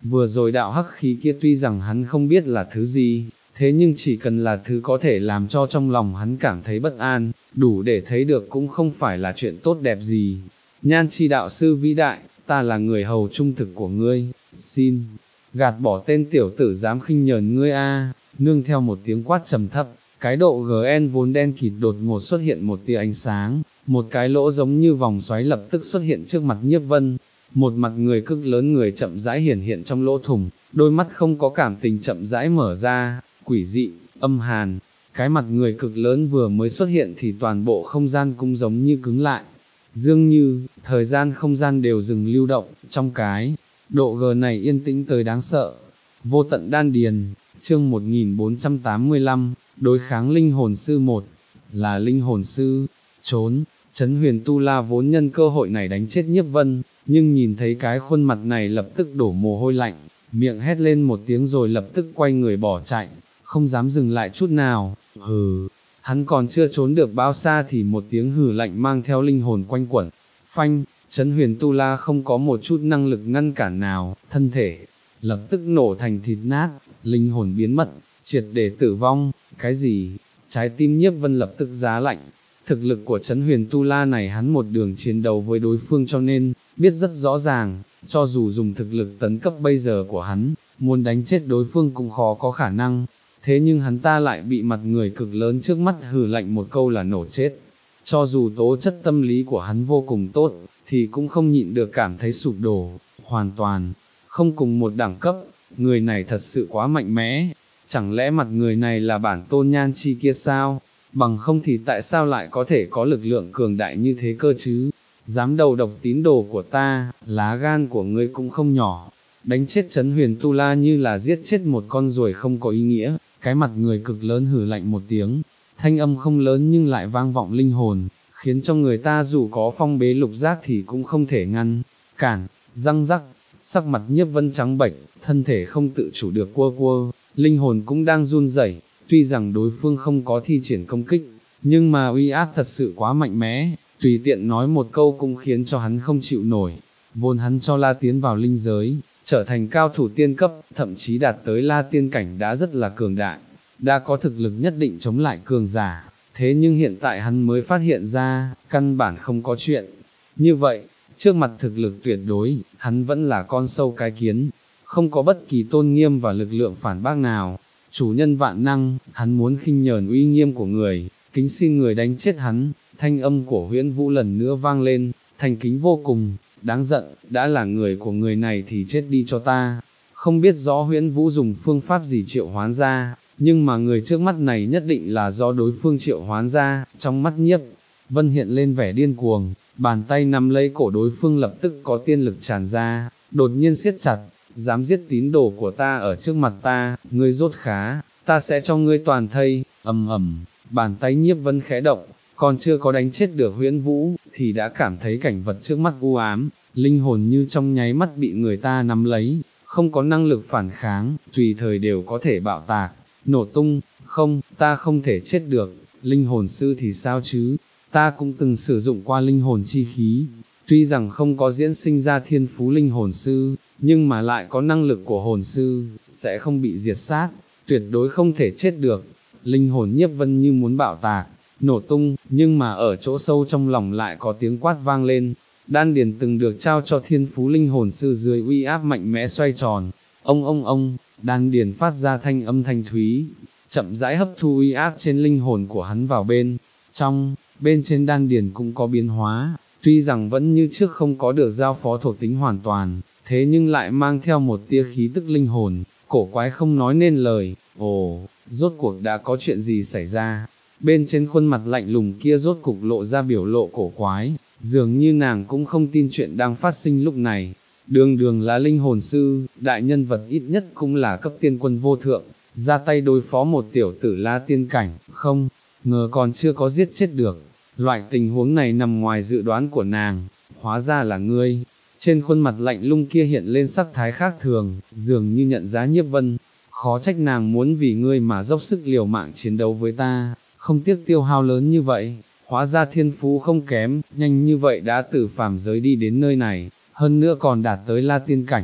vừa rồi đạo hắc khí kia tuy rằng hắn không biết là thứ gì, thế nhưng chỉ cần là thứ có thể làm cho trong lòng hắn cảm thấy bất an, đủ để thấy được cũng không phải là chuyện tốt đẹp gì. Nhan Chi đạo sư vĩ đại, ta là người hầu trung thực của ngươi, xin, gạt bỏ tên tiểu tử dám khinh nhờn ngươi a. Nương theo một tiếng quát trầm thấp, cái độ giê en vốn đen kịt đột ngột xuất hiện một tia ánh sáng, một cái lỗ giống như vòng xoáy lập tức xuất hiện trước mặt Nhiếp Vân. Một mặt người cực lớn người chậm rãi hiển hiện trong lỗ thủng, đôi mắt không có cảm tình chậm rãi mở ra, quỷ dị, âm hàn. Cái mặt người cực lớn vừa mới xuất hiện thì toàn bộ không gian cũng giống như cứng lại. Dường như, thời gian không gian đều dừng lưu động, trong cái độ G này yên tĩnh tới đáng sợ. Vô tận đan điền, chương một nghìn bốn trăm tám mươi lăm, đối kháng linh hồn sư một, là linh hồn sư, trốn. Trấn Huyền Tu La vốn nhân cơ hội này đánh chết Nhiếp Vân, nhưng nhìn thấy cái khuôn mặt này lập tức đổ mồ hôi lạnh, miệng hét lên một tiếng rồi lập tức quay người bỏ chạy, không dám dừng lại chút nào. Hừ, hắn còn chưa trốn được bao xa thì một tiếng hừ lạnh mang theo linh hồn quanh quẩn. Phanh, Trấn Huyền Tu La không có một chút năng lực ngăn cản nào, thân thể lập tức nổ thành thịt nát, linh hồn biến mất, triệt để tử vong. Cái gì? Trái tim Nhiếp Vân lập tức giá lạnh. Thực lực của Trấn Huyền Tu La này hắn một đường chiến đấu với đối phương cho nên, biết rất rõ ràng, cho dù dùng thực lực tấn cấp bây giờ của hắn, muốn đánh chết đối phương cũng khó có khả năng, thế nhưng hắn ta lại bị mặt người cực lớn trước mắt hừ lạnh một câu là nổ chết. Cho dù tố chất tâm lý của hắn vô cùng tốt, thì cũng không nhịn được cảm thấy sụp đổ, hoàn toàn, không cùng một đẳng cấp, người này thật sự quá mạnh mẽ, chẳng lẽ mặt người này là bản tôn Nhan Chi kia sao? Bằng không thì tại sao lại có thể có lực lượng cường đại như thế cơ chứ? Dám đầu độc tín đồ của ta, lá gan của ngươi cũng không nhỏ. Đánh chết Trấn Huyền Tu La như là giết chết một con ruồi không có ý nghĩa. Cái mặt người cực lớn hử lạnh một tiếng, thanh âm không lớn nhưng lại vang vọng linh hồn, khiến cho người ta dù có phong bế lục giác thì cũng không thể ngăn cản. Răng rắc, sắc mặt Nhiếp Vân trắng bệch, thân thể không tự chủ được quơ quơ, linh hồn cũng đang run rẩy. Tuy rằng đối phương không có thi triển công kích, nhưng mà uy áp thật sự quá mạnh mẽ, tùy tiện nói một câu cũng khiến cho hắn không chịu nổi. Vốn hắn cho La tiến vào linh giới, trở thành cao thủ tiên cấp, thậm chí đạt tới La tiên cảnh đã rất là cường đại, đã có thực lực nhất định chống lại cường giả, thế nhưng hiện tại hắn mới phát hiện ra, căn bản không có chuyện. Như vậy, trước mặt thực lực tuyệt đối, hắn vẫn là con sâu cái kiến, không có bất kỳ tôn nghiêm và lực lượng phản bác nào. Chủ nhân vạn năng, hắn muốn khinh nhờn uy nghiêm của người, kính xin người đánh chết hắn. Thanh âm của Huyễn Vũ lần nữa vang lên, thành kính vô cùng, đáng giận, đã là người của người này thì chết đi cho ta. Không biết rõ Huyễn Vũ dùng phương pháp gì triệu hoán ra, nhưng mà người trước mắt này nhất định là do đối phương triệu hoán ra. Trong mắt Nhiếp Vân hiện lên vẻ điên cuồng, bàn tay nắm lấy cổ đối phương lập tức có tiên lực tràn ra, đột nhiên siết chặt. Dám giết tín đồ của ta ở trước mặt ta, ngươi rốt khá, ta sẽ cho ngươi toàn thây. Ầm ầm, bàn tay Nhiếp Vân khẽ động, còn chưa có đánh chết được Huyễn Vũ, thì đã cảm thấy cảnh vật trước mắt u ám, linh hồn như trong nháy mắt bị người ta nắm lấy, không có năng lực phản kháng, tùy thời đều có thể bạo tạc, nổ tung. Không, ta không thể chết được, linh hồn sư thì sao chứ, ta cũng từng sử dụng qua linh hồn chi khí, tuy rằng không có diễn sinh ra thiên phú linh hồn sư, nhưng mà lại có năng lực của hồn sư, sẽ không bị diệt sát, tuyệt đối không thể chết được. Linh hồn Nhiếp Vân như muốn bạo tạc, nổ tung, nhưng mà ở chỗ sâu trong lòng lại có tiếng quát vang lên. Đan điền từng được trao cho thiên phú linh hồn sư dưới uy áp mạnh mẽ xoay tròn, ông ông ông, đan điền phát ra thanh âm thanh thúy, chậm rãi hấp thu uy áp trên linh hồn của hắn vào bên trong. Bên trên đan điền cũng có biến hóa, tuy rằng vẫn như trước không có được giao phó thuộc tính hoàn toàn, thế nhưng lại mang theo một tia khí tức linh hồn, cổ quái không nói nên lời. Ồ, rốt cuộc đã có chuyện gì xảy ra? Bên trên khuôn mặt lạnh lùng kia rốt cục lộ ra biểu lộ cổ quái, dường như nàng cũng không tin chuyện đang phát sinh lúc này. Đường đường là linh hồn sư, đại nhân vật ít nhất cũng là cấp tiên quân vô thượng, ra tay đối phó một tiểu tử La tiên cảnh, không ngờ còn chưa có giết chết được. Loại tình huống này nằm ngoài dự đoán của nàng, hóa ra là ngươi. Trên khuôn mặt lạnh lùng kia hiện lên sắc thái khác thường, dường như nhận giá Nhiếp Vân, khó trách nàng muốn vì ngươi mà dốc sức liều mạng chiến đấu với ta, không tiếc tiêu hao lớn như vậy, hóa ra thiên phú không kém, nhanh như vậy đã từ phàm giới đi đến nơi này, hơn nữa còn đạt tới La tiên cảnh,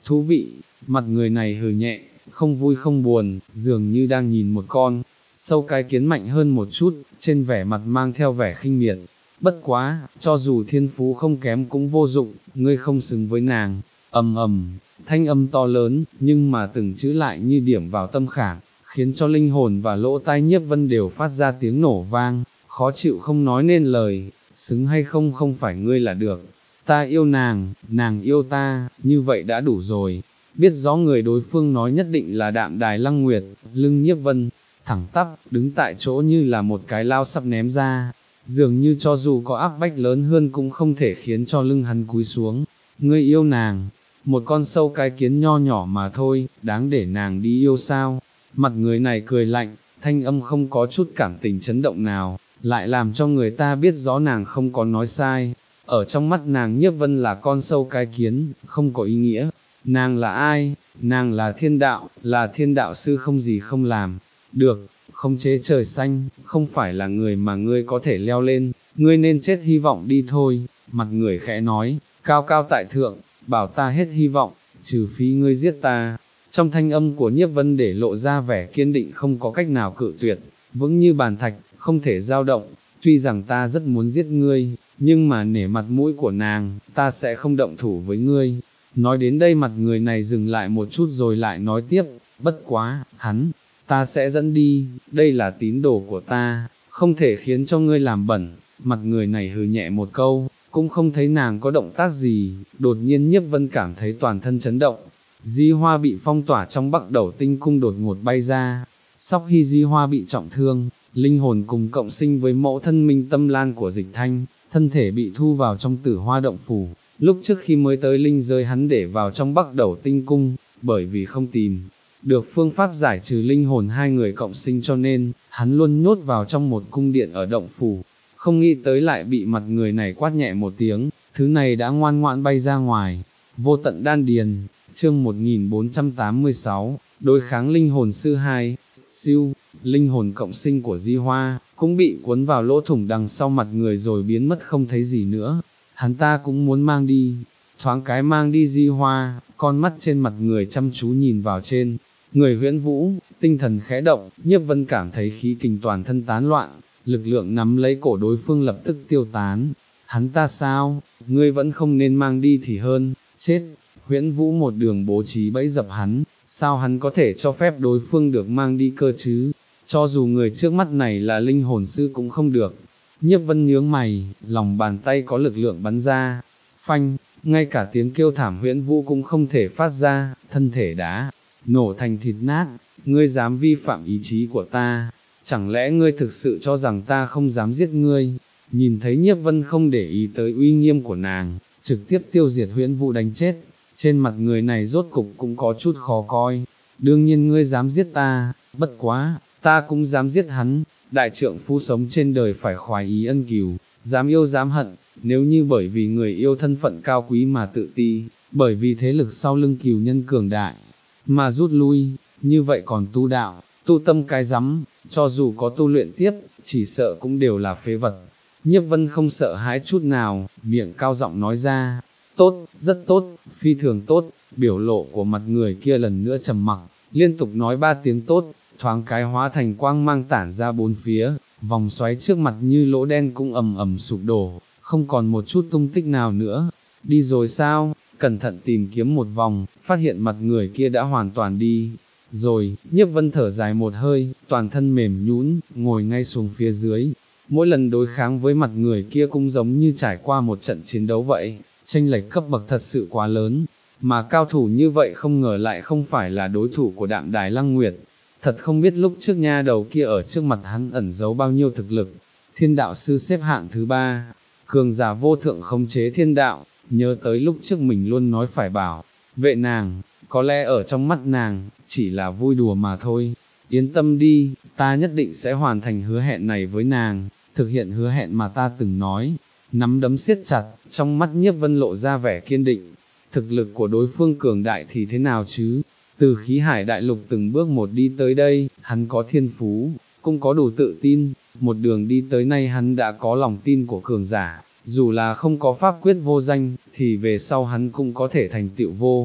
thú vị, mặt người này hừ nhẹ, không vui không buồn, dường như đang nhìn một con sâu cái kiến mạnh hơn một chút, trên vẻ mặt mang theo vẻ khinh miệt. Bất quá, cho dù thiên phú không kém cũng vô dụng, ngươi không xứng với nàng. Ầm ầm, thanh âm to lớn, nhưng mà từng chữ lại như điểm vào tâm khảm, khiến cho linh hồn và lỗ tai Nhiếp Vân đều phát ra tiếng nổ vang, khó chịu không nói nên lời. Xứng hay không không phải ngươi là được, ta yêu nàng, nàng yêu ta, như vậy đã đủ rồi. Biết rõ người đối phương nói nhất định là Đạm Đài Lăng Nguyệt, lưng Nhiếp Vân thẳng tắp, đứng tại chỗ như là một cái lao sắp ném ra, dường như cho dù có áp bách lớn hơn cũng không thể khiến cho lưng hắn cúi xuống. Ngươi yêu nàng, một con sâu cái kiến nho nhỏ mà thôi, đáng để nàng đi yêu sao? Mặt người này cười lạnh, thanh âm không có chút cảm tình chấn động nào, lại làm cho người ta biết rõ nàng không có nói sai. Ở trong mắt nàng Nhiếp Vân là con sâu cái kiến, không có ý nghĩa. Nàng là ai? Nàng là thiên đạo, là thiên đạo sư không gì không làm được, không chế trời xanh, không phải là người mà ngươi có thể leo lên, ngươi nên chết hy vọng đi thôi. Mặt người khẽ nói, cao cao tại thượng, bảo ta hết hy vọng, trừ phi ngươi giết ta. Trong thanh âm của Nhiếp Vân để lộ ra vẻ kiên định không có cách nào cự tuyệt, vững như bàn thạch, không thể dao động. Tuy rằng ta rất muốn giết ngươi, nhưng mà nể mặt mũi của nàng, ta sẽ không động thủ với ngươi. Nói đến đây mặt người này dừng lại một chút rồi lại nói tiếp, bất quá, hắn, ta sẽ dẫn đi, đây là tín đồ của ta, không thể khiến cho ngươi làm bẩn. Mặt người này hừ nhẹ một câu, cũng không thấy nàng có động tác gì, đột nhiên Nhiếp Vân cảm thấy toàn thân chấn động. Di Hoa bị phong tỏa trong Bắc Đẩu Tinh Cung đột ngột bay ra, Sóc Hy Di Hoa bị trọng thương, linh hồn cùng cộng sinh với mẫu thân Minh Tâm Lan của Dịch Thanh, thân thể bị thu vào trong Tử Hoa động phủ. Lúc trước khi mới tới linh giới hắn để vào trong Bắc Đẩu Tinh Cung, bởi vì không tìm được phương pháp giải trừ linh hồn hai người cộng sinh cho nên, hắn luôn nhốt vào trong một cung điện ở động phủ, không nghĩ tới lại bị mặt người này quát nhẹ một tiếng, thứ này đã ngoan ngoãn bay ra ngoài. Vô tận đan điền, chương một nghìn bốn trăm tám mươi sáu, đối kháng linh hồn sư hai, siêu, linh hồn cộng sinh của Di Hoa, cũng bị cuốn vào lỗ thủng đằng sau mặt người rồi biến mất không thấy gì nữa. Hắn ta cũng muốn mang đi, thoáng cái mang đi Di Hoa, con mắt trên mặt người chăm chú nhìn vào trên người Huyễn Vũ, tinh thần khẽ động, Nhiếp Vân cảm thấy khí kình toàn thân tán loạn, lực lượng nắm lấy cổ đối phương lập tức tiêu tán. Hắn ta sao, ngươi vẫn không nên mang đi thì hơn, chết. Huyễn Vũ một đường bố trí bẫy dập hắn, sao hắn có thể cho phép đối phương được mang đi cơ chứ, cho dù người trước mắt này là linh hồn sư cũng không được. Nhiếp Vân nhướng mày, lòng bàn tay có lực lượng bắn ra, phanh, ngay cả tiếng kêu thảm Huyễn Vũ cũng không thể phát ra, thân thể đã nổ thành thịt nát. Ngươi dám vi phạm ý chí của ta, chẳng lẽ ngươi thực sự cho rằng ta không dám giết ngươi? Nhìn thấy Nhiếp Vân không để ý tới uy nghiêm của nàng, trực tiếp tiêu diệt Huyễn Vũ đánh chết, trên mặt người này rốt cục cũng có chút khó coi. Đương nhiên ngươi dám giết ta, bất quá, ta cũng dám giết hắn. Đại trượng phu sống trên đời phải khoái ý ân cừu, dám yêu dám hận. Nếu như bởi vì người yêu thân phận cao quý mà tự ti, bởi vì thế lực sau lưng cừu nhân cường đại mà rút lui, như vậy còn tu đạo, tu tâm cái rắm, cho dù có tu luyện tiếp, chỉ sợ cũng đều là phế vật. Nhiếp Vân không sợ hãi chút nào, miệng cao giọng nói ra, tốt, rất tốt, phi thường tốt. Biểu lộ của mặt người kia lần nữa trầm mặc, liên tục nói ba tiếng tốt, thoáng cái hóa thành quang mang tản ra bốn phía, vòng xoáy trước mặt như lỗ đen cũng ầm ầm sụp đổ, không còn một chút tung tích nào nữa. Đi rồi sao? Cẩn thận tìm kiếm một vòng, phát hiện mặt người kia đã hoàn toàn đi rồi. Nhiếp Vân thở dài một hơi, toàn thân mềm nhũn, ngồi ngay xuống phía dưới. Mỗi lần đối kháng với mặt người kia cũng giống như trải qua một trận chiến đấu vậy, chênh lệch cấp bậc thật sự quá lớn, mà cao thủ như vậy không ngờ lại không phải là đối thủ của Đạm Đài Lăng Nguyệt. Thật không biết lúc trước nha đầu kia ở trước mặt hắn ẩn giấu bao nhiêu thực lực. Thiên đạo sư xếp hạng thứ ba, cường giả vô thượng khống chế thiên đạo. Nhớ tới lúc trước mình luôn nói phải bảo vệ nàng, có lẽ ở trong mắt nàng, chỉ là vui đùa mà thôi. Yên tâm đi, ta nhất định sẽ hoàn thành hứa hẹn này với nàng, thực hiện hứa hẹn mà ta từng nói. Nắm đấm siết chặt, trong mắt Nhiếp Vân lộ ra vẻ kiên định. Thực lực của đối phương cường đại thì thế nào chứ? Từ khí hải đại lục từng bước một đi tới đây, hắn có thiên phú, cũng có đủ tự tin. Một đường đi tới nay hắn đã có lòng tin của cường giả. Dù là không có pháp quyết vô danh, thì về sau hắn cũng có thể thành tựu vô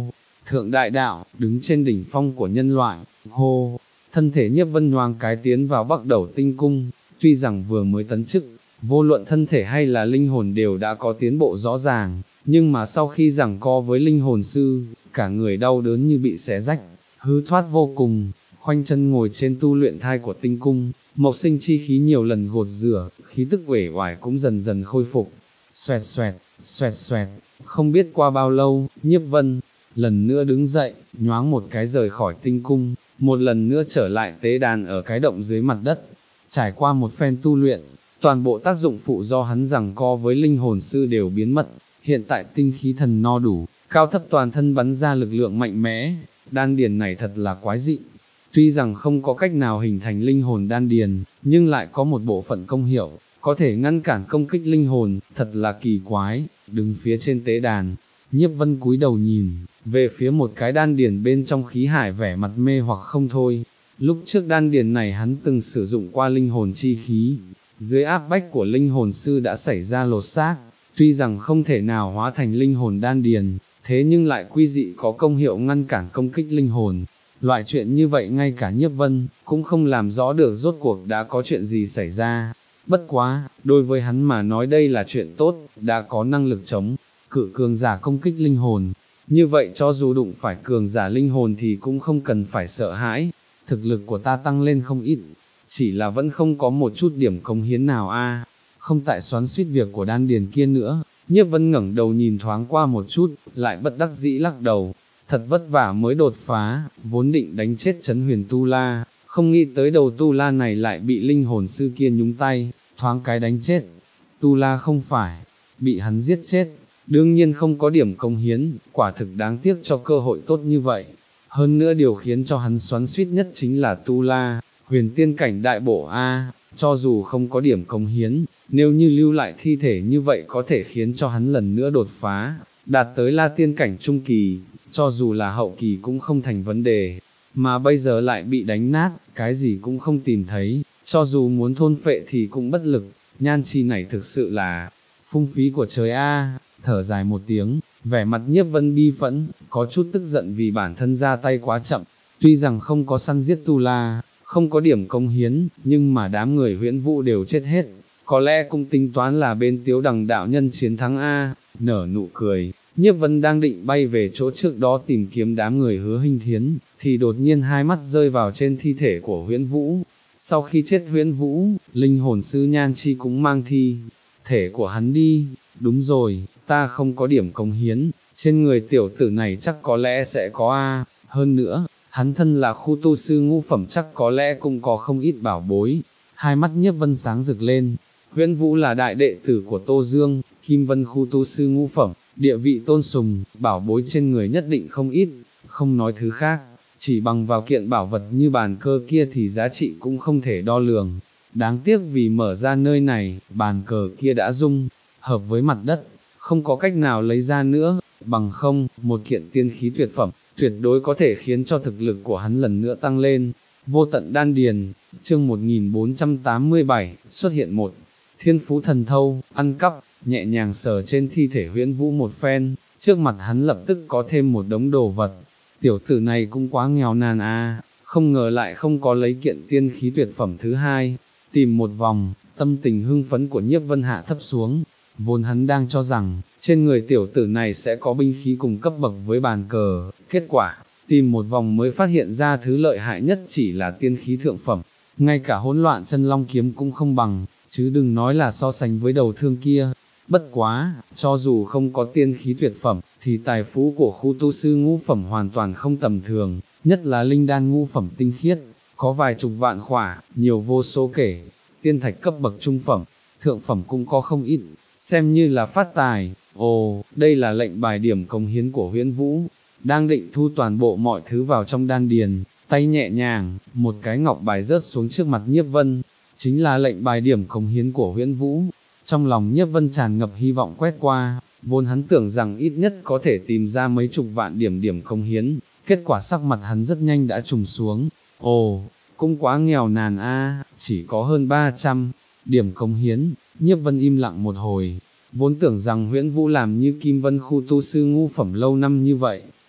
thượng đại đạo, đứng trên đỉnh phong của nhân loại, hô, thân thể Nhiếp Vân nhoáng cái tiến vào Bắc Đầu Tinh Cung, tuy rằng vừa mới tấn chức, vô luận thân thể hay là linh hồn đều đã có tiến bộ rõ ràng, nhưng mà sau khi giằng co với linh hồn sư, cả người đau đớn như bị xé rách, hư thoát vô cùng, khoanh chân ngồi trên tu luyện thai của tinh cung, mộc sinh chi khí nhiều lần gột rửa, khí tức uể oải cũng dần dần khôi phục. Xoẹt xoẹt, xoẹt xoẹt, không biết qua bao lâu, Nhiếp Vân lần nữa đứng dậy, nhoáng một cái rời khỏi tinh cung, một lần nữa trở lại tế đàn ở cái động dưới mặt đất. Trải qua một phen tu luyện, toàn bộ tác dụng phụ do hắn giằng co với linh hồn sư đều biến mất, hiện tại tinh khí thần no đủ, cao thấp toàn thân bắn ra lực lượng mạnh mẽ, đan điền này thật là quái dị. Tuy rằng không có cách nào hình thành linh hồn đan điền, nhưng lại có một bộ phận công hiệu, có thể ngăn cản công kích linh hồn, thật là kỳ quái. Đứng phía trên tế đàn, Nhiếp Vân cúi đầu nhìn, về phía một cái đan điền bên trong khí hải vẻ mặt mê hoặc không thôi. Lúc trước đan điền này hắn từng sử dụng qua linh hồn chi khí, dưới áp bách của linh hồn sư đã xảy ra lột xác, tuy rằng không thể nào hóa thành linh hồn đan điền, thế nhưng lại quy dị có công hiệu ngăn cản công kích linh hồn. Loại chuyện như vậy ngay cả Nhiếp Vân cũng không làm rõ được rốt cuộc đã có chuyện gì xảy ra. Bất quá, đối với hắn mà nói đây là chuyện tốt, đã có năng lực chống cự cường giả công kích linh hồn. Như vậy cho dù đụng phải cường giả linh hồn thì cũng không cần phải sợ hãi. Thực lực của ta tăng lên không ít, chỉ là vẫn không có một chút điểm cống hiến nào a. Không tại xoắn suýt việc của đan điền kia nữa, Nhiếp Vân ngẩng đầu nhìn thoáng qua một chút, lại bất đắc dĩ lắc đầu. Thật vất vả mới đột phá, vốn định đánh chết Trấn Huyền Tu La, không nghĩ tới đầu Tu La này lại bị linh hồn sư kia nhúng tay, thoáng cái đánh chết. Tu La không phải bị hắn giết chết, đương nhiên không có điểm công hiến, quả thực đáng tiếc cho cơ hội tốt như vậy. Hơn nữa điều khiến cho hắn xoắn suýt nhất chính là Tu La, huyền tiên cảnh đại bổ A, cho dù không có điểm công hiến, nếu như lưu lại thi thể như vậy có thể khiến cho hắn lần nữa đột phá, đạt tới La tiên cảnh trung kỳ, cho dù là hậu kỳ cũng không thành vấn đề, mà bây giờ lại bị đánh nát, cái gì cũng không tìm thấy, cho dù muốn thôn phệ thì cũng bất lực, nhan chi này thực sự là phung phí của trời A. Thở dài một tiếng, vẻ mặt Nhiếp Vân bi phẫn, có chút tức giận vì bản thân ra tay quá chậm, tuy rằng không có săn giết Tu La, không có điểm công hiến, nhưng mà đám người Huyễn Vũ đều chết hết, có lẽ cũng tính toán là bên Tiếu Đằng đạo nhân chiến thắng A. Nở nụ cười, Nhiếp Vân đang định bay về chỗ trước đó tìm kiếm đám người Hứa Hinh Thiến, thì đột nhiên hai mắt rơi vào trên thi thể của Huyễn Vũ. Sau khi chết Huyễn Vũ, linh hồn sư Nhan Chi cũng mang thi thể của hắn đi. Đúng rồi, ta không có điểm cống hiến, trên người tiểu tử này chắc có lẽ sẽ có a. Hơn nữa, hắn thân là khu tu sư ngũ phẩm chắc có lẽ cũng có không ít bảo bối. Hai mắt Nhiếp Vân sáng rực lên. Huyễn Vũ là đại đệ tử của Tô Dương, Kim Vân khu tu sư ngũ phẩm, địa vị tôn sùng, bảo bối trên người nhất định không ít, không nói thứ khác, chỉ bằng vào kiện bảo vật như bàn cờ kia thì giá trị cũng không thể đo lường. Đáng tiếc vì mở ra nơi này, bàn cờ kia đã rung hợp với mặt đất, không có cách nào lấy ra nữa, bằng không, một kiện tiên khí tuyệt phẩm, tuyệt đối có thể khiến cho thực lực của hắn lần nữa tăng lên. Vô tận đan điền, chương một nghìn bốn trăm tám mươi bảy, xuất hiện một thiên phú thần thâu, ăn cắp, nhẹ nhàng sờ trên thi thể Huyễn Vũ một phen, trước mặt hắn lập tức có thêm một đống đồ vật. Tiểu tử này cũng quá nghèo nàn a, không ngờ lại không có lấy kiện tiên khí tuyệt phẩm thứ hai. Tìm một vòng, tâm tình hưng phấn của Nhiếp Vân hạ thấp xuống, vốn hắn đang cho rằng, trên người tiểu tử này sẽ có binh khí cùng cấp bậc với bàn cờ, kết quả, tìm một vòng mới phát hiện ra thứ lợi hại nhất chỉ là tiên khí thượng phẩm, ngay cả hỗn loạn chân long kiếm cũng không bằng, chứ đừng nói là so sánh với đầu thương kia. Bất quá, cho dù không có tiên khí tuyệt phẩm, thì tài phú của khu tu sư ngũ phẩm hoàn toàn không tầm thường, nhất là linh đan ngũ phẩm tinh khiết, có vài chục vạn khỏa, nhiều vô số kể, tiên thạch cấp bậc trung phẩm, thượng phẩm cũng có không ít, xem như là phát tài. Ồ, đây là lệnh bài điểm công hiến của Huyễn Vũ, đang định thu toàn bộ mọi thứ vào trong đan điền, tay nhẹ nhàng, một cái ngọc bài rớt xuống trước mặt Nhiếp Vân, chính là lệnh bài điểm công hiến của Huyễn Vũ. Trong lòng Nhiếp Vân tràn ngập hy vọng quét qua, vốn hắn tưởng rằng ít nhất có thể tìm ra mấy chục vạn điểm điểm công hiến, kết quả sắc mặt hắn rất nhanh đã trùng xuống. Ồ, cũng quá nghèo nàn a, chỉ có hơn ba trăm điểm công hiến. Nhiếp Vân im lặng một hồi, vốn tưởng rằng Huyễn Vũ làm như Kim Vân khu tu sư ngũ phẩm lâu năm như vậy,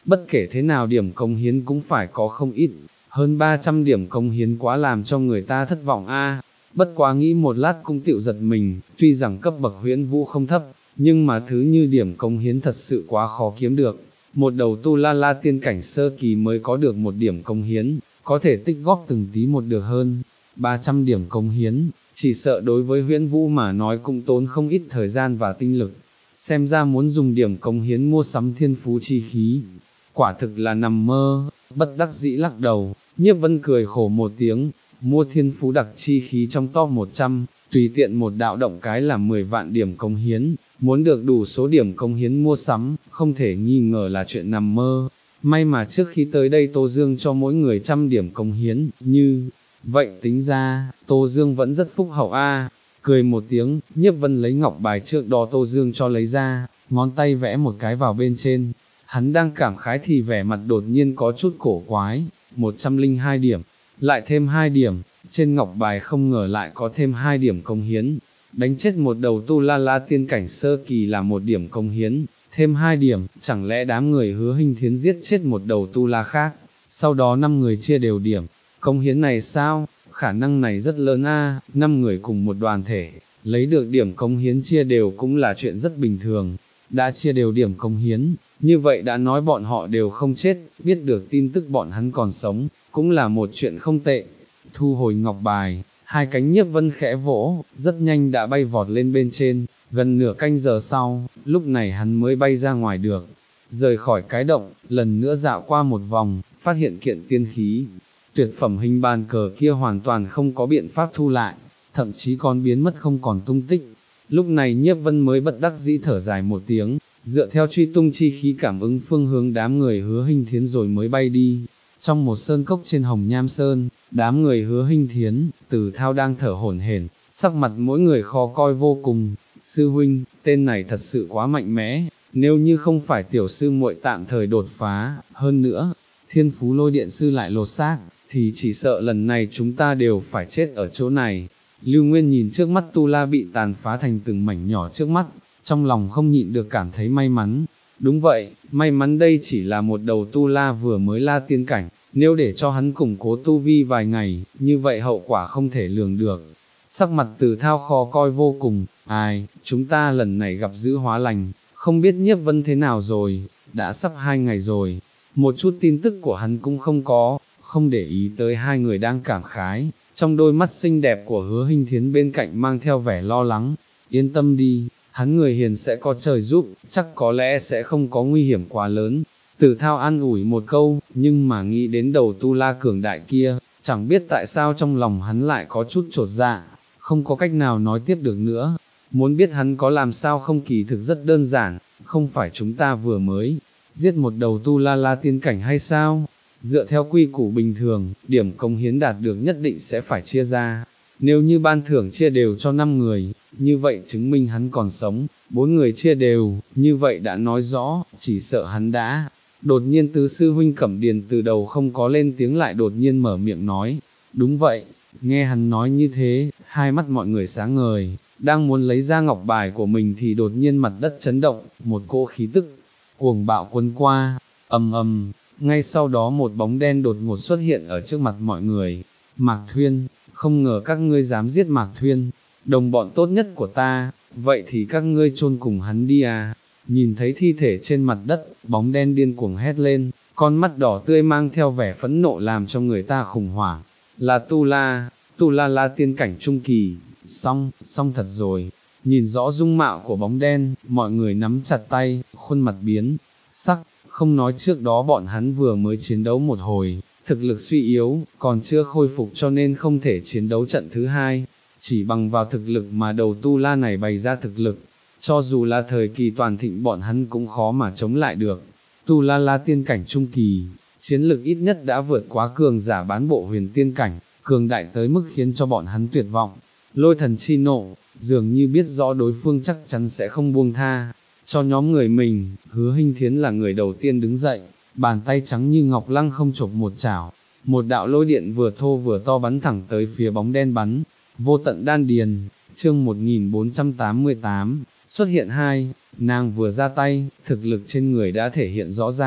bất kể thế nào điểm cống hiến cũng phải có không ít, hơn ba trăm điểm cống hiến quá làm cho người ta thất vọng a. Bất quá nghĩ một lát cũng tựu giật mình, tuy rằng cấp bậc huyễn vũ không thấp, nhưng mà thứ như điểm cống hiến thật sự quá khó kiếm được. Một đầu tu la la tiên cảnh sơ kỳ mới có được một điểm cống hiến, có thể tích góp từng tí một được hơn ba trăm điểm cống hiến, chỉ sợ đối với huyễn vũ mà nói cũng tốn không ít thời gian và tinh lực. Xem ra muốn dùng điểm cống hiến mua sắm thiên phú chi khí, quả thực là nằm mơ. Bất đắc dĩ lắc đầu, Nhiếp Vân cười khổ một tiếng, mua thiên phú đặc chi khí trong top một trăm, tùy tiện một đạo động cái là mười vạn điểm cống hiến, muốn được đủ số điểm cống hiến mua sắm, không thể nghi ngờ là chuyện nằm mơ. May mà trước khi tới đây Tô Dương cho mỗi người trăm điểm cống hiến, như vậy tính ra, Tô Dương vẫn rất phúc hậu a. Cười một tiếng, Nhiếp Vân lấy ngọc bài trước đó Tô Dương cho lấy ra, ngón tay vẽ một cái vào bên trên. Hắn đang cảm khái thì vẻ mặt đột nhiên có chút cổ quái, một trăm lẻ hai điểm, lại thêm hai điểm, trên ngọc bài không ngờ lại có thêm hai điểm cống hiến. Đánh chết một đầu tu la la tiên cảnh sơ kỳ là một điểm cống hiến, thêm hai điểm, chẳng lẽ đám người Hứa Hinh Thiến giết chết một đầu tu la khác, sau đó năm người chia đều điểm cống hiến này sao? Khả năng này rất lớn a, năm người cùng một đoàn thể, lấy được điểm cống hiến chia đều cũng là chuyện rất bình thường. Đã chia đều điểm cống hiến, như vậy đã nói bọn họ đều không chết, biết được tin tức bọn hắn còn sống, cũng là một chuyện không tệ. Thu hồi ngọc bài, hai cánh Nhiếp Vân khẽ vỗ, rất nhanh đã bay vọt lên bên trên, gần nửa canh giờ sau, lúc này hắn mới bay ra ngoài được. Rời khỏi cái động, lần nữa dạo qua một vòng, phát hiện kiện tiên khí. Tuyệt phẩm hình bàn cờ kia hoàn toàn không có biện pháp thu lại, thậm chí còn biến mất không còn tung tích. Lúc này Nhiếp Vân mới bất đắc dĩ thở dài một tiếng, dựa theo truy tung chi khí cảm ứng phương hướng đám người Hứa Hinh Thiến rồi mới bay đi. Trong một sơn cốc trên Hồng Nham Sơn, đám người Hứa Hinh Thiến, Từ Thao đang thở hổn hển, sắc mặt mỗi người khó coi vô cùng. Sư huynh, tên này thật sự quá mạnh mẽ, nếu như không phải tiểu sư muội tạm thời đột phá, hơn nữa, thiên phú lôi điện sư lại lột xác, thì chỉ sợ lần này chúng ta đều phải chết ở chỗ này. Lưu Nguyên nhìn trước mắt tu la bị tàn phá thành từng mảnh nhỏ trước mắt, trong lòng không nhịn được cảm thấy may mắn. Đúng vậy, may mắn đây chỉ là một đầu tu la vừa mới la tiên cảnh, nếu để cho hắn củng cố tu vi vài ngày, như vậy hậu quả không thể lường được. Sắc mặt Từ Thao khó coi vô cùng, ai, chúng ta lần này gặp dữ hóa lành, không biết Nhiếp Vân thế nào rồi, đã sắp hai ngày rồi, một chút tin tức của hắn cũng không có, không để ý tới hai người đang cảm khái. Trong đôi mắt xinh đẹp của Hứa Hinh Thiến bên cạnh mang theo vẻ lo lắng, yên tâm đi, hắn người hiền sẽ có trời giúp, chắc có lẽ sẽ không có nguy hiểm quá lớn. Từ Thao an ủi một câu, nhưng mà nghĩ đến đầu tu la cường đại kia, chẳng biết tại sao trong lòng hắn lại có chút chột dạ, không có cách nào nói tiếp được nữa. Muốn biết hắn có làm sao không, kỳ thực rất đơn giản, không phải chúng ta vừa mới giết một đầu tu la la tiên cảnh hay sao? Dựa theo quy củ bình thường, điểm cống hiến đạt được nhất định sẽ phải chia ra. Nếu như ban thưởng chia đều cho năm người, như vậy chứng minh hắn còn sống, bốn người chia đều, như vậy đã nói rõ, chỉ sợ hắn đã. Đột nhiên tứ sư huynh Cẩm Điền từ đầu không có lên tiếng lại đột nhiên mở miệng nói, đúng vậy, nghe hắn nói như thế, hai mắt mọi người sáng ngời, đang muốn lấy ra ngọc bài của mình thì đột nhiên mặt đất chấn động, một cỗ khí tức cuồng bạo cuốn qua, ầm ầm. Ngay sau đó một bóng đen đột ngột xuất hiện ở trước mặt mọi người. Mạc Thuyên, không ngờ các ngươi dám giết Mạc Thuyên, đồng bọn tốt nhất của ta, vậy thì các ngươi chôn cùng hắn đi à. Nhìn thấy thi thể trên mặt đất, bóng đen điên cuồng hét lên, con mắt đỏ tươi mang theo vẻ phẫn nộ làm cho người ta khủng hoảng. Là Tu La, Tu La la tiên cảnh trung kỳ, xong, xong thật rồi. Nhìn rõ dung mạo của bóng đen, mọi người nắm chặt tay, khuôn mặt biến sắc. Không nói trước đó bọn hắn vừa mới chiến đấu một hồi, thực lực suy yếu, còn chưa khôi phục cho nên không thể chiến đấu trận thứ hai. Chỉ bằng vào thực lực mà đầu tu la này bày ra thực lực, cho dù là thời kỳ toàn thịnh bọn hắn cũng khó mà chống lại được. Tu la la tiên cảnh trung kỳ, chiến lực ít nhất đã vượt quá cường giả bán bộ huyền tiên cảnh, cường đại tới mức khiến cho bọn hắn tuyệt vọng. Lôi thần chi nộ, dường như biết rõ đối phương chắc chắn sẽ không buông tha. Cho nhóm người mình, Hứa Hinh Thiến là người đầu tiên đứng dậy, bàn tay trắng như ngọc lăng không chộp một chảo, một đạo lôi điện vừa thô vừa to bắn thẳng tới phía bóng đen bắn, vô tận đan điền. Chương một nghìn bốn trăm tám mươi tám, xuất hiện hai, nàng vừa ra tay, thực lực trên người đã thể hiện rõ ràng,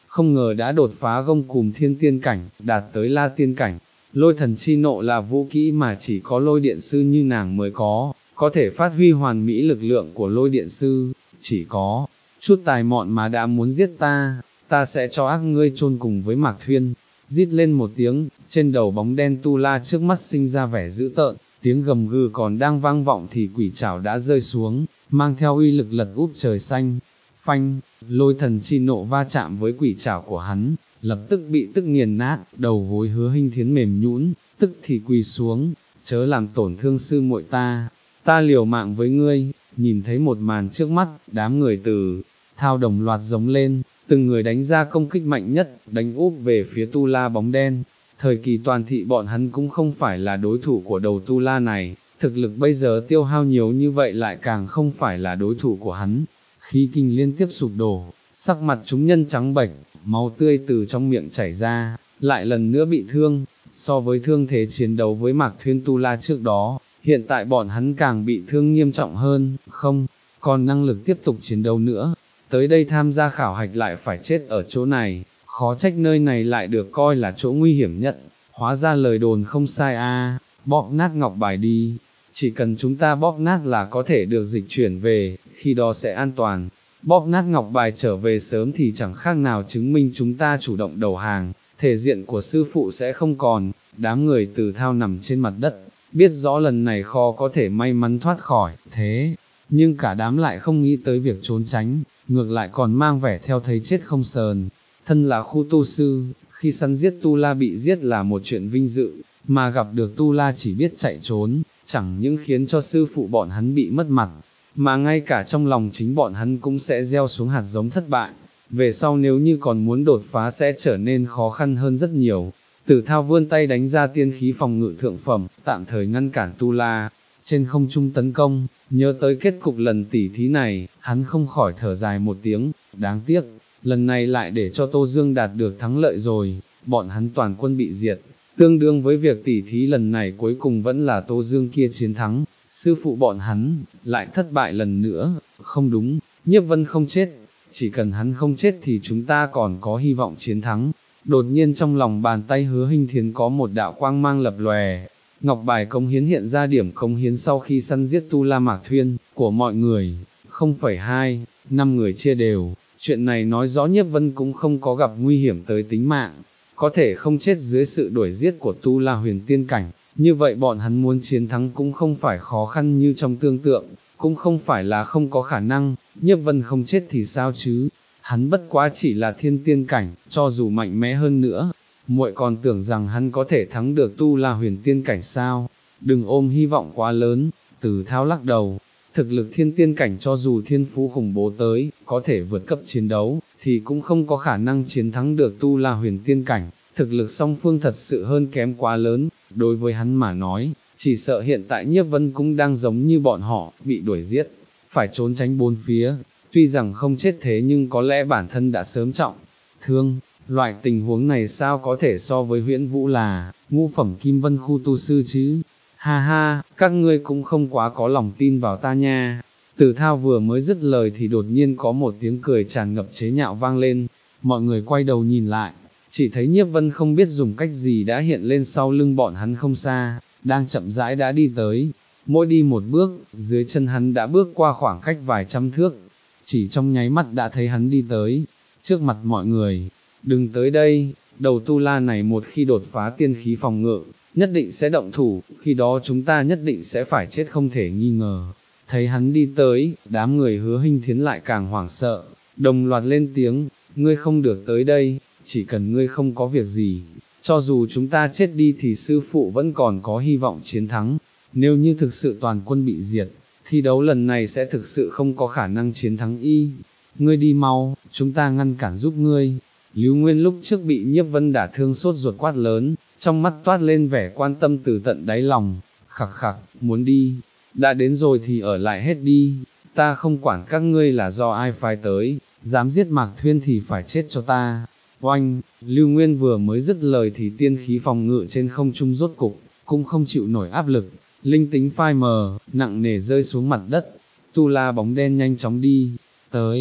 không ngờ đã đột phá gông cùm thiên tiên cảnh, đạt tới la tiên cảnh. Lôi thần chi nộ là vũ kỹ mà chỉ có lôi điện sư như nàng mới có, có thể phát huy hoàn mỹ lực lượng của lôi điện sư, chỉ có chút tài mọn mà đã muốn giết ta, ta sẽ cho ác ngươi chôn cùng với Mạc Thuyên. Rít lên một tiếng, trên đầu bóng đen tu la trước mắt sinh ra vẻ dữ tợn, tiếng gầm gừ còn đang vang vọng thì quỷ trảo đã rơi xuống, mang theo uy lực lật úp trời xanh. Phanh, lôi thần chi nộ va chạm với quỷ trảo của hắn, lập tức bị tức nghiền nát, đầu gối Hứa Hinh Thiến mềm nhũn, tức thì quỳ xuống, chớ làm tổn thương sư muội ta, ta liều mạng với ngươi. Nhìn thấy một màn trước mắt, đám người từ thao đồng loạt giống lên, từng người đánh ra công kích mạnh nhất, đánh úp về phía tu la bóng đen. Thời kỳ toàn thị bọn hắn cũng không phải là đối thủ của đầu tu la này, thực lực bây giờ tiêu hao nhiều như vậy lại càng không phải là đối thủ của hắn. Khí kinh liên tiếp sụp đổ, sắc mặt chúng nhân trắng bệch, máu tươi từ trong miệng chảy ra, lại lần nữa bị thương. So với thương thế chiến đấu với Mạc Thuyên tu la trước đó, hiện tại bọn hắn càng bị thương nghiêm trọng hơn, không còn năng lực tiếp tục chiến đấu nữa. Tới đây tham gia khảo hạch lại phải chết ở chỗ này, khó trách nơi này lại được coi là chỗ nguy hiểm nhất. Hóa ra lời đồn không sai a, bóp nát ngọc bài đi, chỉ cần chúng ta bóp nát là có thể được dịch chuyển về, khi đó sẽ an toàn. Bóp nát ngọc bài trở về sớm thì chẳng khác nào chứng minh chúng ta chủ động đầu hàng, thể diện của sư phụ sẽ không còn. Đám người từ thao nằm trên mặt đất, biết rõ lần này khó có thể may mắn thoát khỏi, thế nhưng cả đám lại không nghĩ tới việc trốn tránh, ngược lại còn mang vẻ theo thấy chết không sờn. Thân là khu tu sư, khi săn giết tu la bị giết là một chuyện vinh dự, mà gặp được tu la chỉ biết chạy trốn, chẳng những khiến cho sư phụ bọn hắn bị mất mặt, mà ngay cả trong lòng chính bọn hắn cũng sẽ gieo xuống hạt giống thất bại. Về sau nếu như còn muốn đột phá sẽ trở nên khó khăn hơn rất nhiều. Tử Thao vươn tay đánh ra tiên khí phòng ngự thượng phẩm, tạm thời ngăn cản tu la trên không trung tấn công. Nhớ tới kết cục lần tỉ thí này, hắn không khỏi thở dài một tiếng, đáng tiếc, lần này lại để cho Tô Dương đạt được thắng lợi rồi, bọn hắn toàn quân bị diệt, tương đương với việc tỉ thí lần này cuối cùng vẫn là Tô Dương kia chiến thắng, sư phụ bọn hắn lại thất bại lần nữa. Không đúng, Nhiếp Vân không chết, chỉ cần hắn không chết thì chúng ta còn có hy vọng chiến thắng. Đột nhiên trong lòng bàn tay Hứa Hinh Thiến có một đạo quang mang lập lòe, ngọc bài cống hiến hiện ra điểm cống hiến sau khi săn giết tu la Mạc Thuyên của mọi người, không phẩy hai, năm người chia đều. Chuyện này nói rõ Nhiếp Vân cũng không có gặp nguy hiểm tới tính mạng, có thể không chết dưới sự đuổi giết của tu la huyền tiên cảnh, như vậy bọn hắn muốn chiến thắng cũng không phải khó khăn như trong tương tượng, cũng không phải là không có khả năng. Nhiếp Vân không chết thì sao chứ, hắn bất quá chỉ là thiên tiên cảnh, cho dù mạnh mẽ hơn nữa, muội còn tưởng rằng hắn có thể thắng được tu la huyền tiên cảnh sao, đừng ôm hy vọng quá lớn. Từ Thao lắc đầu, thực lực thiên tiên cảnh cho dù thiên phú khủng bố tới, có thể vượt cấp chiến đấu, thì cũng không có khả năng chiến thắng được tu la huyền tiên cảnh, thực lực song phương thật sự hơn kém quá lớn. Đối với hắn mà nói, chỉ sợ hiện tại Nhiếp Vân cũng đang giống như bọn họ, bị đuổi giết, phải trốn tránh bốn phía, tuy rằng không chết thế nhưng có lẽ bản thân đã sớm trọng thương. Loại tình huống này sao có thể so với Huyễn Vũ là ngũ phẩm kim vân khu tu sư chứ? Ha ha, các ngươi cũng không quá có lòng tin vào ta nha. Tử Thao vừa mới dứt lời thì đột nhiên có một tiếng cười tràn ngập chế nhạo vang lên, mọi người quay đầu nhìn lại, chỉ thấy Nhiếp Vân không biết dùng cách gì đã hiện lên sau lưng bọn hắn không xa, đang chậm rãi đã đi tới, mỗi đi một bước, dưới chân hắn đã bước qua khoảng cách vài trăm thước, chỉ trong nháy mắt đã thấy hắn đi tới, trước mặt mọi người. Đừng tới đây, đầu tu la này một khi đột phá tiên khí phòng ngự, nhất định sẽ động thủ, khi đó chúng ta nhất định sẽ phải chết không thể nghi ngờ. Thấy hắn đi tới, đám người Hứa Hinh Thiến lại càng hoảng sợ, đồng loạt lên tiếng, ngươi không được tới đây, chỉ cần ngươi không có việc gì, cho dù chúng ta chết đi thì sư phụ vẫn còn có hy vọng chiến thắng. Nếu như thực sự toàn quân bị diệt, thi đấu lần này sẽ thực sự không có khả năng chiến thắng y. Ngươi đi mau, chúng ta ngăn cản giúp ngươi. Lưu Nguyên lúc trước bị Nhiếp Vân đả thương sốt ruột quát lớn, trong mắt toát lên vẻ quan tâm từ tận đáy lòng, khặc khặc, muốn đi, đã đến rồi thì ở lại hết đi, ta không quản các ngươi là do ai phái tới, dám giết Mạc Thuyên thì phải chết cho ta. Oanh, Lưu Nguyên vừa mới dứt lời thì tiên khí phòng ngự trên không trung rốt cục, cũng không chịu nổi áp lực, linh tính phai mờ, nặng nề rơi xuống mặt đất, tu la bóng đen nhanh chóng đi tới,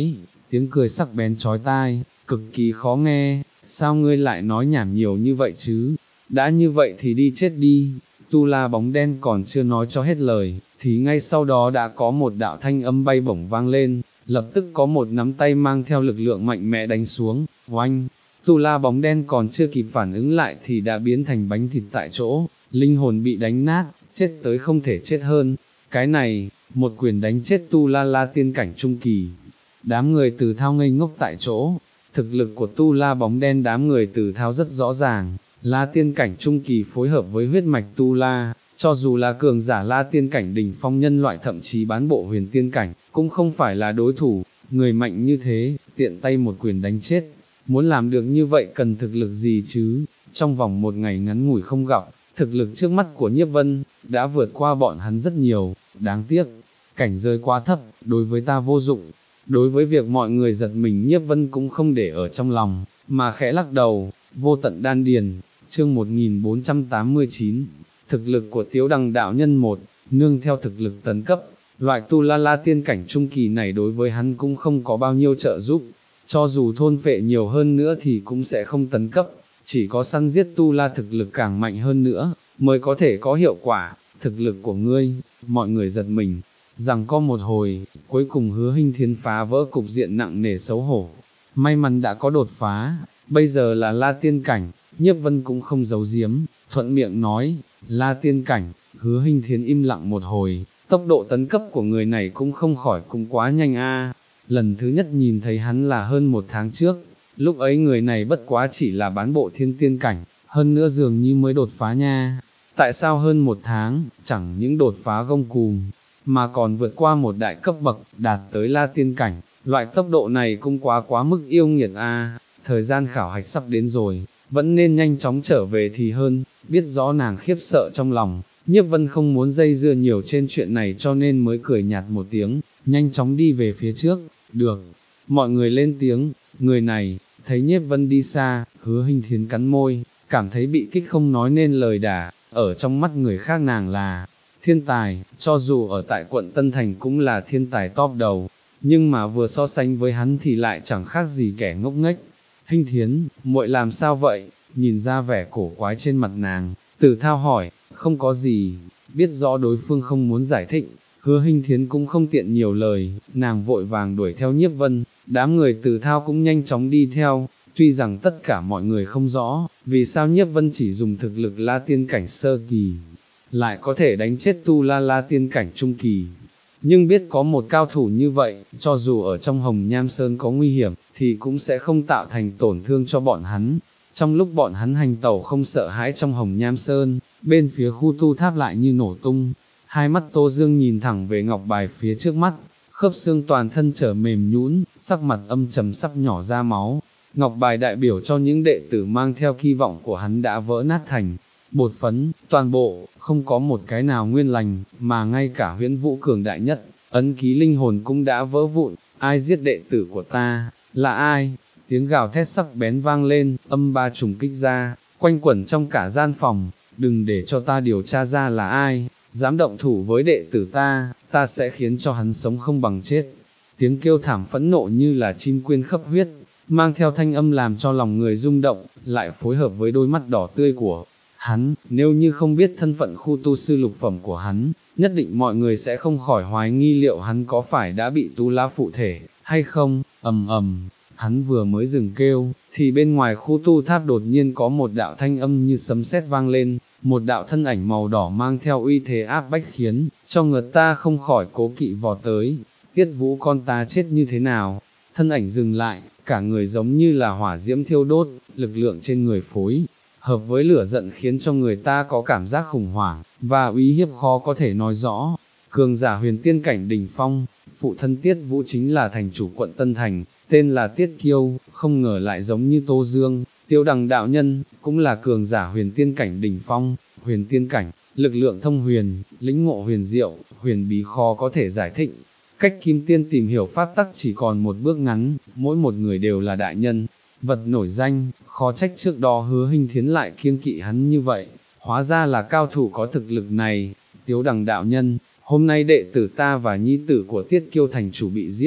tiếng cười sắc bén chói tai, cực kỳ khó nghe, sao ngươi lại nói nhảm nhiều như vậy chứ, đã như vậy thì đi chết đi. Tu La bóng đen còn chưa nói cho hết lời, thì ngay sau đó đã có một đạo thanh âm bay bổng vang lên, lập tức có một nắm tay mang theo lực lượng mạnh mẽ đánh xuống, oanh. Tu La bóng đen còn chưa kịp phản ứng lại thì đã biến thành bánh thịt tại chỗ, linh hồn bị đánh nát, chết tới không thể chết hơn. Cái này, một quyền đánh chết Tu La La tiên cảnh trung kỳ. Đám người Từ Thao ngây ngốc tại chỗ, thực lực của Tu La bóng đen đám người Từ Thao rất rõ ràng, La tiên cảnh trung kỳ phối hợp với huyết mạch Tu La, cho dù là cường giả La tiên cảnh đỉnh phong nhân loại thậm chí bán bộ huyền tiên cảnh, cũng không phải là đối thủ, người mạnh như thế, tiện tay một quyền đánh chết. Muốn làm được như vậy cần thực lực gì chứ, trong vòng một ngày ngắn ngủi không gặp, thực lực trước mắt của Nhiếp Vân, đã vượt qua bọn hắn rất nhiều, đáng tiếc, cảnh giới quá thấp, đối với ta vô dụng. Đối với việc mọi người giật mình Nhiếp Vân cũng không để ở trong lòng, mà khẽ lắc đầu, vô tận đan điền, chương một nghìn bốn trăm tám mươi chín, thực lực của Tiếu Đằng đạo nhân một, nương theo thực lực tấn cấp, loại Tu La La tiên cảnh trung kỳ này đối với hắn cũng không có bao nhiêu trợ giúp, cho dù thôn phệ nhiều hơn nữa thì cũng sẽ không tấn cấp, chỉ có săn giết Tu La thực lực càng mạnh hơn nữa, mới có thể có hiệu quả. Thực lực của ngươi, mọi người giật mình, rằng có một hồi, cuối cùng Hứa Hinh Thiến phá vỡ cục diện nặng nề xấu hổ, may mắn đã có đột phá, bây giờ là La tiên cảnh. Nhiếp Vân cũng không giấu giếm, thuận miệng nói, La tiên cảnh. Hứa Hinh Thiến im lặng một hồi, tốc độ tấn cấp của người này cũng không khỏi cũng quá nhanh a. Lần thứ nhất nhìn thấy hắn là hơn một tháng trước, lúc ấy người này bất quá chỉ là bán bộ thiên tiên cảnh, hơn nữa dường như mới đột phá nha. Tại sao hơn một tháng, chẳng những đột phá gông cùm, mà còn vượt qua một đại cấp bậc, đạt tới La tiên cảnh, loại tốc độ này cũng quá quá mức yêu nghiệt a. Thời gian khảo hạch sắp đến rồi, vẫn nên nhanh chóng trở về thì hơn. Biết rõ nàng khiếp sợ trong lòng, Nhiếp Vân không muốn dây dưa nhiều trên chuyện này cho nên mới cười nhạt một tiếng, nhanh chóng đi về phía trước. Được, mọi người lên tiếng, người này, thấy Nhiếp Vân đi xa, Hứa Hinh Thiến cắn môi, cảm thấy bị kích không nói nên lời đả, ở trong mắt người khác nàng là thiên tài, cho dù ở tại quận Tân Thành cũng là thiên tài top đầu, nhưng mà vừa so sánh với hắn thì lại chẳng khác gì kẻ ngốc nghếch. Hinh Thiến, muội làm sao vậy? Nhìn ra vẻ cổ quái trên mặt nàng, Từ Thao hỏi, không có gì, biết rõ đối phương không muốn giải thích, Hứa Hinh Thiến cũng không tiện nhiều lời, nàng vội vàng đuổi theo Nhiếp Vân, đám người Từ Thao cũng nhanh chóng đi theo, tuy rằng tất cả mọi người không rõ, vì sao Nhiếp Vân chỉ dùng thực lực La tiên cảnh sơ kỳ, lại có thể đánh chết Tu La La tiên cảnh trung kỳ. Nhưng biết có một cao thủ như vậy, cho dù ở trong Hồng Nham Sơn có nguy hiểm, thì cũng sẽ không tạo thành tổn thương cho bọn hắn. Trong lúc bọn hắn hành tẩu không sợ hãi trong Hồng Nham Sơn, bên phía khu tu tháp lại như nổ tung. Hai mắt Tô Dương nhìn thẳng về ngọc bài phía trước mắt, khớp xương toàn thân trở mềm nhũn, sắc mặt âm trầm sắp nhỏ ra máu. Ngọc bài đại biểu cho những đệ tử mang theo kỳ vọng của hắn đã vỡ nát thành bột phấn, toàn bộ, không có một cái nào nguyên lành, mà ngay cả Huyễn Vũ cường đại nhất, ấn ký linh hồn cũng đã vỡ vụn. Ai giết đệ tử của ta, là ai? Tiếng gào thét sắc bén vang lên, âm ba trùng kích ra, quanh quẩn trong cả gian phòng, đừng để cho ta điều tra ra là ai, dám động thủ với đệ tử ta, ta sẽ khiến cho hắn sống không bằng chết. Tiếng kêu thảm phẫn nộ như là chim quyên khắp huyết, mang theo thanh âm làm cho lòng người rung động, lại phối hợp với đôi mắt đỏ tươi của hắn. Nếu như không biết thân phận khu tu sư lục phẩm của hắn, nhất định mọi người sẽ không khỏi hoài nghi liệu hắn có phải đã bị Tu La phụ thể, hay không. Ầm ầm, hắn vừa mới dừng kêu, thì bên ngoài khu tu tháp đột nhiên có một đạo thanh âm như sấm sét vang lên, một đạo thân ảnh màu đỏ mang theo uy thế áp bách khiến cho người ta không khỏi cố kỵ vò tới. Tiết Vũ con ta chết như thế nào? Thân ảnh dừng lại, cả người giống như là hỏa diễm thiêu đốt, lực lượng trên người phối hợp với lửa giận khiến cho người ta có cảm giác khủng hoảng, và uy hiếp khó có thể nói rõ. Cường giả huyền tiên cảnh đỉnh phong, phụ thân Tiết Vũ chính là thành chủ quận Tân Thành, tên là Tiết Kiêu, không ngờ lại giống như Tô Dương, Tiêu Đằng đạo nhân, cũng là cường giả huyền tiên cảnh đỉnh phong. Huyền tiên cảnh, lực lượng thông huyền, lĩnh ngộ huyền diệu, huyền bí khó có thể giải thích. Cách Kim Tiên tìm hiểu pháp tắc chỉ còn một bước ngắn, mỗi một người đều là đại nhân vật nổi danh, khó trách trước đó Hứa Hinh Thiến lại kiêng kỵ hắn như vậy, hóa ra là cao thủ có thực lực này. Tiếu Đằng đạo nhân, hôm nay đệ tử ta và nhi tử của Tiết Kiêu thành chủ bị giết,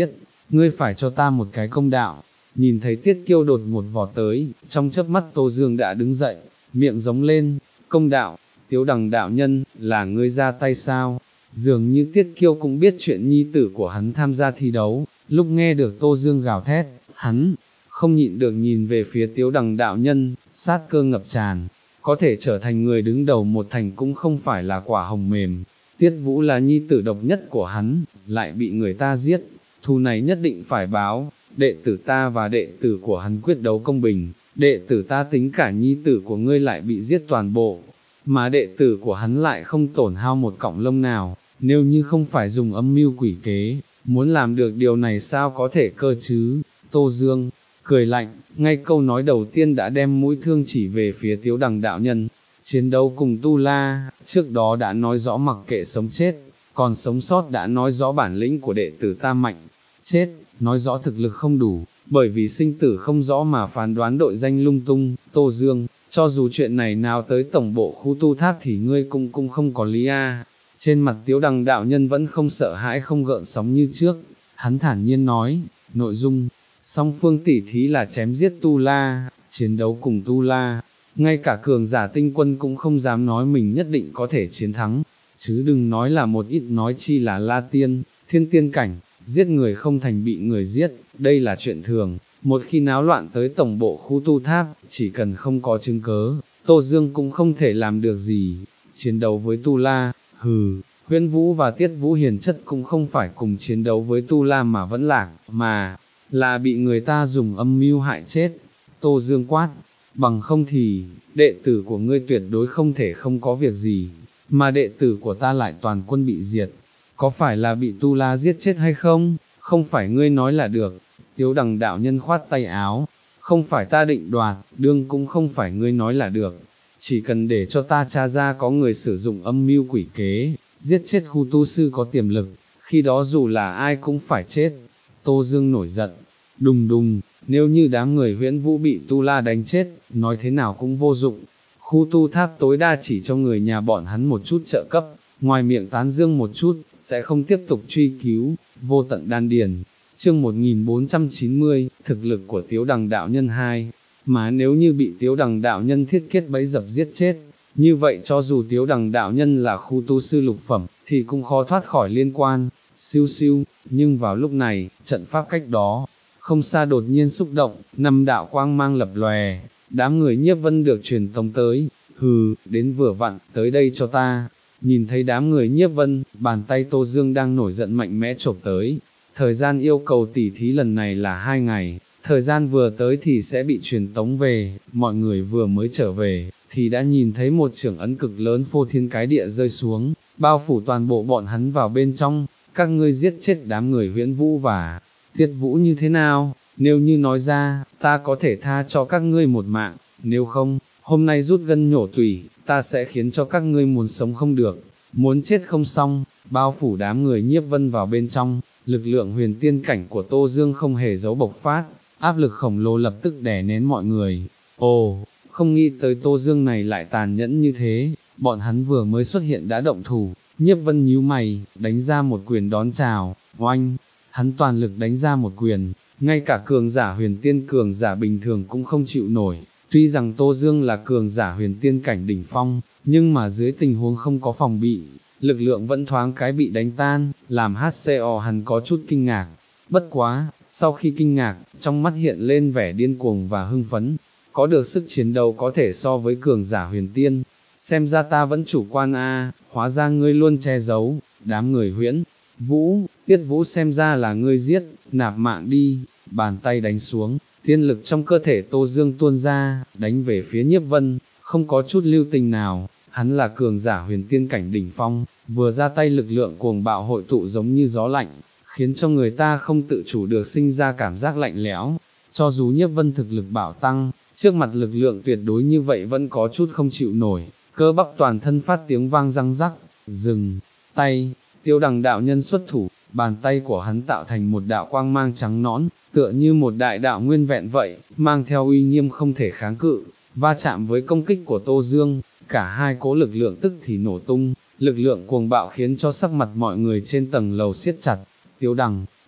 ngươi phải cho ta một cái công đạo. Nhìn thấy Tiết Kiêu đột một vò tới, trong chớp mắt Tô Dương đã đứng dậy, miệng giống lên, công đạo, Tiếu Đằng đạo nhân, là ngươi ra tay sao? Dường như Tiết Kiêu cũng biết chuyện nhi tử của hắn tham gia thi đấu, lúc nghe được Tô Dương gào thét, hắn không nhịn được nhìn về phía Tiếu Đằng đạo nhân, sát cơ ngập tràn, có thể trở thành người đứng đầu một thành cũng không phải là quả hồng mềm. Tiết Vũ là nhi tử độc nhất của hắn, lại bị người ta giết, thù này nhất định phải báo, đệ tử ta và đệ tử của hắn quyết đấu công bình, đệ tử ta tính cả nhi tử của ngươi lại bị giết toàn bộ, mà đệ tử của hắn lại không tổn hao một cọng lông nào, nếu như không phải dùng âm mưu quỷ kế, muốn làm được điều này sao có thể cơ chứ? Tô Dương cười lạnh, ngay câu nói đầu tiên đã đem mũi thương chỉ về phía Tiếu Đằng đạo nhân. Chiến đấu cùng Tu La, trước đó đã nói rõ mặc kệ sống chết, còn sống sót đã nói rõ bản lĩnh của đệ tử ta mạnh, chết, nói rõ thực lực không đủ, bởi vì sinh tử không rõ mà phán đoán đội danh lung tung. Tô Dương, cho dù chuyện này nào tới tổng bộ khu tu tháp thì ngươi cũng cũng không có lý a. Trên mặt Tiếu Đằng đạo nhân vẫn không sợ hãi không gợn sóng như trước, hắn thản nhiên nói, nội dung, song phương tỉ thí là chém giết Tu La, chiến đấu cùng Tu La, ngay cả cường giả tinh quân cũng không dám nói mình nhất định có thể chiến thắng, chứ đừng nói là một ít nói chi là La Tiên, Thiên Tiên cảnh, giết người không thành bị người giết, đây là chuyện thường, một khi náo loạn tới tổng bộ khu tu tháp, chỉ cần không có chứng cớ, Tô Dương cũng không thể làm được gì. Chiến đấu với Tu La, hừ, Huyễn Vũ và Tiết Vũ hiền chất cũng không phải cùng chiến đấu với Tu La mà vẫn lạc, mà là bị người ta dùng âm mưu hại chết. Tô Dương quát, bằng không thì, đệ tử của ngươi tuyệt đối không thể không có việc gì, mà đệ tử của ta lại toàn quân bị diệt, có phải là bị Tu La giết chết hay không? Không phải ngươi nói là được. Tiếu Đằng đạo nhân khoát tay áo, không phải ta định đoạt, đương cũng không phải ngươi nói là được, chỉ cần để cho ta tra ra có người sử dụng âm mưu quỷ kế, giết chết khu tu sư có tiềm lực, khi đó dù là ai cũng phải chết. Tô Dương nổi giận, đùng đùng, nếu như đám người Huyễn Vũ bị Tu La đánh chết, nói thế nào cũng vô dụng, khu tu tháp tối đa chỉ cho người nhà bọn hắn một chút trợ cấp, ngoài miệng tán dương một chút, sẽ không tiếp tục truy cứu. Vô tận đan điền, chương một nghìn bốn trăm chín mươi, thực lực của Tiếu Đằng đạo nhân hai, mà nếu như bị Tiếu Đằng đạo nhân thiết kết bẫy dập giết chết, như vậy cho dù Tiếu Đằng đạo nhân là khu tu sư lục phẩm, thì cũng khó thoát khỏi liên quan. Siêu siêu, nhưng vào lúc này, trận pháp cách đó, không xa đột nhiên xúc động, năm đạo quang mang lập lòe, đám người Nhiếp Vân được truyền tống tới, hừ, đến vừa vặn, tới đây cho ta. Nhìn thấy đám người Nhiếp Vân, bàn tay Tô Dương đang nổi giận mạnh mẽ chộp tới, thời gian yêu cầu tỉ thí lần này là hai ngày, thời gian vừa tới thì sẽ bị truyền tống về, mọi người vừa mới trở về, thì đã nhìn thấy một chưởng ấn cực lớn phô thiên cái địa rơi xuống, bao phủ toàn bộ bọn hắn vào bên trong. Các ngươi giết chết đám người Huyễn Vũ và Tiết Vũ như thế nào? Nếu như nói ra, ta có thể tha cho các ngươi một mạng, nếu không, hôm nay rút gân nhổ tủy, ta sẽ khiến cho các ngươi muốn sống không được, muốn chết không xong. Bao phủ đám người Nhiếp Vân vào bên trong, lực lượng huyền tiên cảnh của Tô Dương không hề giấu bộc phát, áp lực khổng lồ lập tức đè nén mọi người. Ồ, không nghĩ tới Tô Dương này lại tàn nhẫn như thế, bọn hắn vừa mới xuất hiện đã động thủ. Nhiếp Vân nhíu mày, đánh ra một quyền đón chào, oanh, hắn toàn lực đánh ra một quyền, ngay cả cường giả huyền tiên cường giả bình thường cũng không chịu nổi. Tuy rằng Tô Dương là cường giả huyền tiên cảnh đỉnh phong, nhưng mà dưới tình huống không có phòng bị, lực lượng vẫn thoáng cái bị đánh tan, làm hát xê o hắn có chút kinh ngạc. Bất quá, sau khi kinh ngạc, trong mắt hiện lên vẻ điên cuồng và hưng phấn, có được sức chiến đấu có thể so với cường giả huyền tiên. Xem ra ta vẫn chủ quan a, hóa ra ngươi luôn che giấu. Đám người Huyễn Vũ, Tiết Vũ xem ra là ngươi giết, nạp mạng đi. Bàn tay đánh xuống, tiên lực trong cơ thể Tô Dương tuôn ra, đánh về phía Nhiếp Vân, không có chút lưu tình nào. Hắn là cường giả huyền tiên cảnh đỉnh phong, vừa ra tay lực lượng cuồng bạo hội tụ giống như gió lạnh, khiến cho người ta không tự chủ được sinh ra cảm giác lạnh lẽo. Cho dù Nhiếp Vân thực lực bạo tăng, trước mặt lực lượng tuyệt đối như vậy vẫn có chút không chịu nổi, cơ bắp toàn thân phát tiếng vang răng rắc. Dừng tay, Tiếu Đằng đạo nhân xuất thủ, bàn tay của hắn tạo thành một đạo quang mang trắng nõn, tựa như một đại đạo nguyên vẹn vậy, mang theo uy nghiêm không thể kháng cự, va chạm với công kích của Tô Dương, cả hai cỗ lực lượng tức thì nổ tung, lực lượng cuồng bạo khiến cho sắc mặt mọi người trên tầng lầu siết chặt. Tiếu Đằng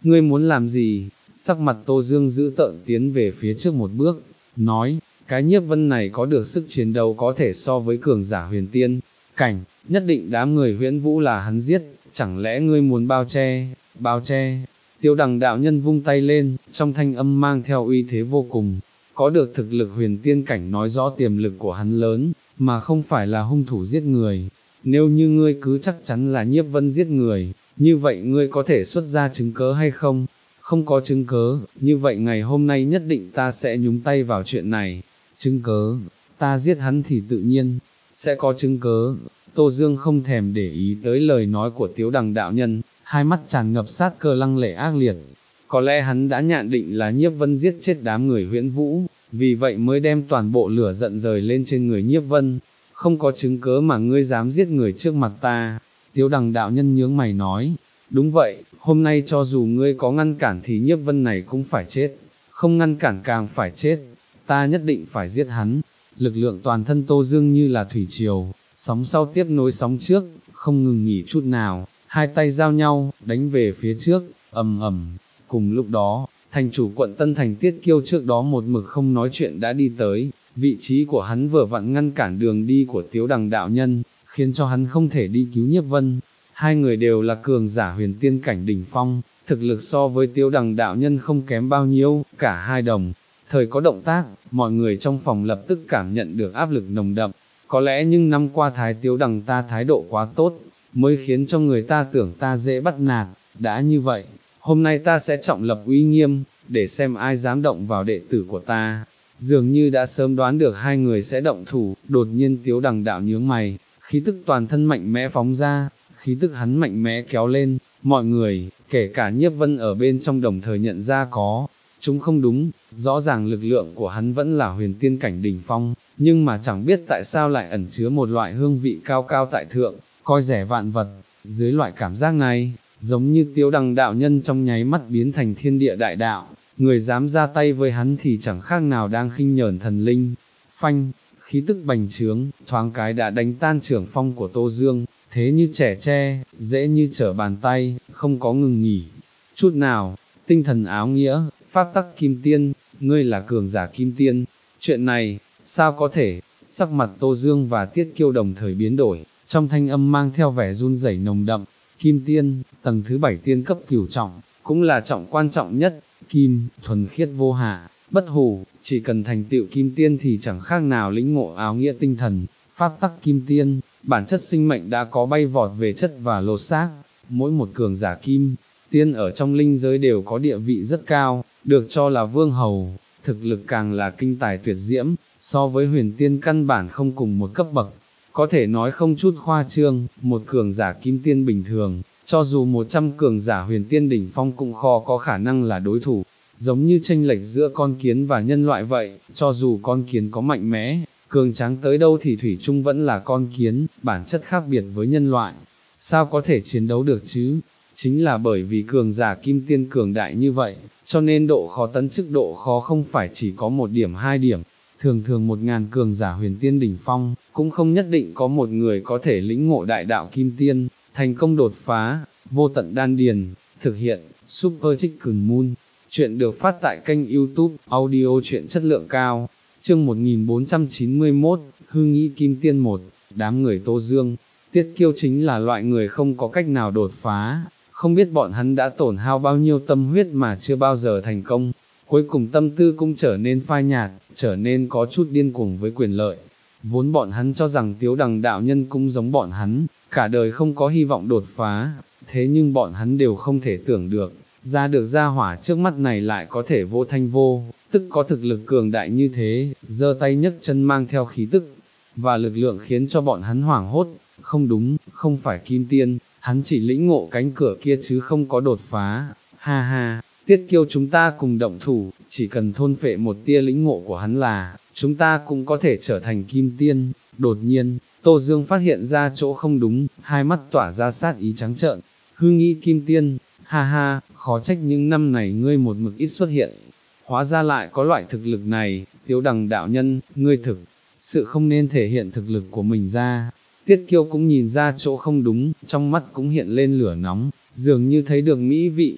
ngươi muốn làm gì? Sắc mặt Tô Dương giữ tợn tiến về phía trước một bước, nói, cái nhiếp vân này có được sức chiến đấu có thể so với cường giả huyền tiên, cảnh, nhất định đám người huyễn vũ là hắn giết, chẳng lẽ ngươi muốn bao che, bao che? Tiêu Đằng đạo nhân vung tay lên, trong thanh âm mang theo uy thế vô cùng, có được thực lực huyền tiên cảnh nói rõ tiềm lực của hắn lớn, mà không phải là hung thủ giết người. Nếu như ngươi cứ chắc chắn là nhiếp vân giết người, như vậy ngươi có thể xuất ra chứng cớ hay không? Không có chứng cớ, như vậy ngày hôm nay nhất định ta sẽ nhúng tay vào chuyện này. Chứng cớ, ta giết hắn thì tự nhiên, sẽ có chứng cớ. Tô Dương không thèm để ý tới lời nói của Tiếu Đằng đạo nhân, hai mắt tràn ngập sát cơ lăng lệ ác liệt. Có lẽ hắn đã nhận định là nhiếp vân giết chết đám người huyễn vũ, vì vậy mới đem toàn bộ lửa giận rời lên trên người nhiếp vân. Không có chứng cớ mà ngươi dám giết người trước mặt ta. Tiếu Đằng đạo nhân nhướng mày nói, đúng vậy, hôm nay cho dù ngươi có ngăn cản thì nhiếp vân này cũng phải chết, không ngăn cản càng phải chết, ta nhất định phải giết hắn. Lực lượng toàn thân Tô Dương như là thủy triều, sóng sau tiếp nối sóng trước, không ngừng nghỉ chút nào, hai tay giao nhau, đánh về phía trước, ầm ầm. Cùng lúc đó, thành chủ quận Tân Thành Tiết Kiêu trước đó một mực không nói chuyện đã đi tới, vị trí của hắn vừa vặn ngăn cản đường đi của Tiếu Đằng đạo nhân, khiến cho hắn không thể đi cứu nhiếp vân. Hai người đều là cường giả huyền tiên cảnh đỉnh phong, thực lực so với Tiếu Đằng đạo nhân không kém bao nhiêu, cả hai đồng. Thời có động tác, mọi người trong phòng lập tức cảm nhận được áp lực nồng đậm, có lẽ nhưng năm qua Thái Tiếu Đằng ta thái độ quá tốt, mới khiến cho người ta tưởng ta dễ bắt nạt, đã như vậy, hôm nay ta sẽ trọng lập uy nghiêm, để xem ai dám động vào đệ tử của ta. Dường như đã sớm đoán được hai người sẽ động thủ, đột nhiên Tiếu Đằng đạo nhướng mày, khí tức toàn thân mạnh mẽ phóng ra, khí tức hắn mạnh mẽ kéo lên, mọi người, kể cả nhiếp vân ở bên trong đồng thời nhận ra có, chúng không đúng, rõ ràng lực lượng của hắn vẫn là huyền tiên cảnh đỉnh phong, nhưng mà chẳng biết tại sao lại ẩn chứa một loại hương vị cao cao tại thượng, coi rẻ vạn vật. Dưới loại cảm giác này, giống như Tiếu Đằng đạo nhân trong nháy mắt biến thành thiên địa đại đạo, người dám ra tay với hắn thì chẳng khác nào đang khinh nhờn thần linh. Phanh, khí tức bành trướng, thoáng cái đã đánh tan trưởng phong của Tô Dương, thế như trẻ tre, dễ như trở bàn tay, không có ngừng nghỉ chút nào. Tinh thần áo nghĩa, pháp tắc kim tiên, ngươi là cường giả kim tiên, chuyện này, sao có thể? Sắc mặt Tô Dương và Tiết Kiêu đồng thời biến đổi, trong thanh âm mang theo vẻ run rẩy nồng đậm. Kim tiên, tầng thứ bảy tiên cấp cửu trọng, cũng là trọng quan trọng nhất. Kim, thuần khiết vô hạ, bất hủ, chỉ cần thành tựu kim tiên thì chẳng khác nào lĩnh ngộ áo nghĩa tinh thần. Pháp tắc kim tiên, bản chất sinh mệnh đã có bay vọt về chất và lột xác. Mỗi một cường giả kim tiên ở trong linh giới đều có địa vị rất cao, được cho là vương hầu, thực lực càng là kinh tài tuyệt diễm, so với huyền tiên căn bản không cùng một cấp bậc. Có thể nói không chút khoa trương, một cường giả kim tiên bình thường, cho dù một trăm cường giả huyền tiên đỉnh phong cũng khó có khả năng là đối thủ. Giống như chênh lệch giữa con kiến và nhân loại vậy, cho dù con kiến có mạnh mẽ, cường tráng tới đâu thì thủy chung vẫn là con kiến, bản chất khác biệt với nhân loại. Sao có thể chiến đấu được chứ? Chính là bởi vì cường giả kim tiên cường đại như vậy, cho nên độ khó tấn chức độ khó không phải chỉ có một điểm hai điểm. Thường thường một ngàn cường giả huyền tiên đỉnh phong, cũng không nhất định có một người có thể lĩnh ngộ đại đạo kim tiên, thành công đột phá. Vô tận đan điền, thực hiện, Super Chicken Moon. Chuyện được phát tại kênh YouTube, audio truyện chất lượng cao. Chương một nghìn bốn trăm chín mươi mốt, Hư Nghĩ Kim Tiên một, đám người Tô Dương. Tiết Kiêu chính là loại người không có cách nào đột phá, không biết bọn hắn đã tổn hao bao nhiêu tâm huyết mà chưa bao giờ thành công. Cuối cùng tâm tư cũng trở nên phai nhạt, trở nên có chút điên cuồng với quyền lợi. Vốn bọn hắn cho rằng Tiếu Đằng đạo nhân cũng giống bọn hắn, cả đời không có hy vọng đột phá, thế nhưng bọn hắn đều không thể tưởng được, ra được gia hỏa trước mắt này lại có thể vô thanh vô, tức có thực lực cường đại như thế, giơ tay nhấc chân mang theo khí tức, và lực lượng khiến cho bọn hắn hoảng hốt. Không đúng, không phải kim tiên, hắn chỉ lĩnh ngộ cánh cửa kia chứ không có đột phá. Ha ha, Tiết Kiêu chúng ta cùng động thủ, chỉ cần thôn phệ một tia lĩnh ngộ của hắn là, chúng ta cũng có thể trở thành kim tiên. Đột nhiên, Tô Dương phát hiện ra chỗ không đúng, hai mắt tỏa ra sát ý trắng trợn. Hư nghĩ kim tiên, ha ha, khó trách những năm này ngươi một mực ít xuất hiện. Hóa ra lại có loại thực lực này, Tiếu Đằng đạo nhân, ngươi thực sự không nên thể hiện thực lực của mình ra. Tiết Kiêu cũng nhìn ra chỗ không đúng, trong mắt cũng hiện lên lửa nóng, dường như thấy được mỹ vị.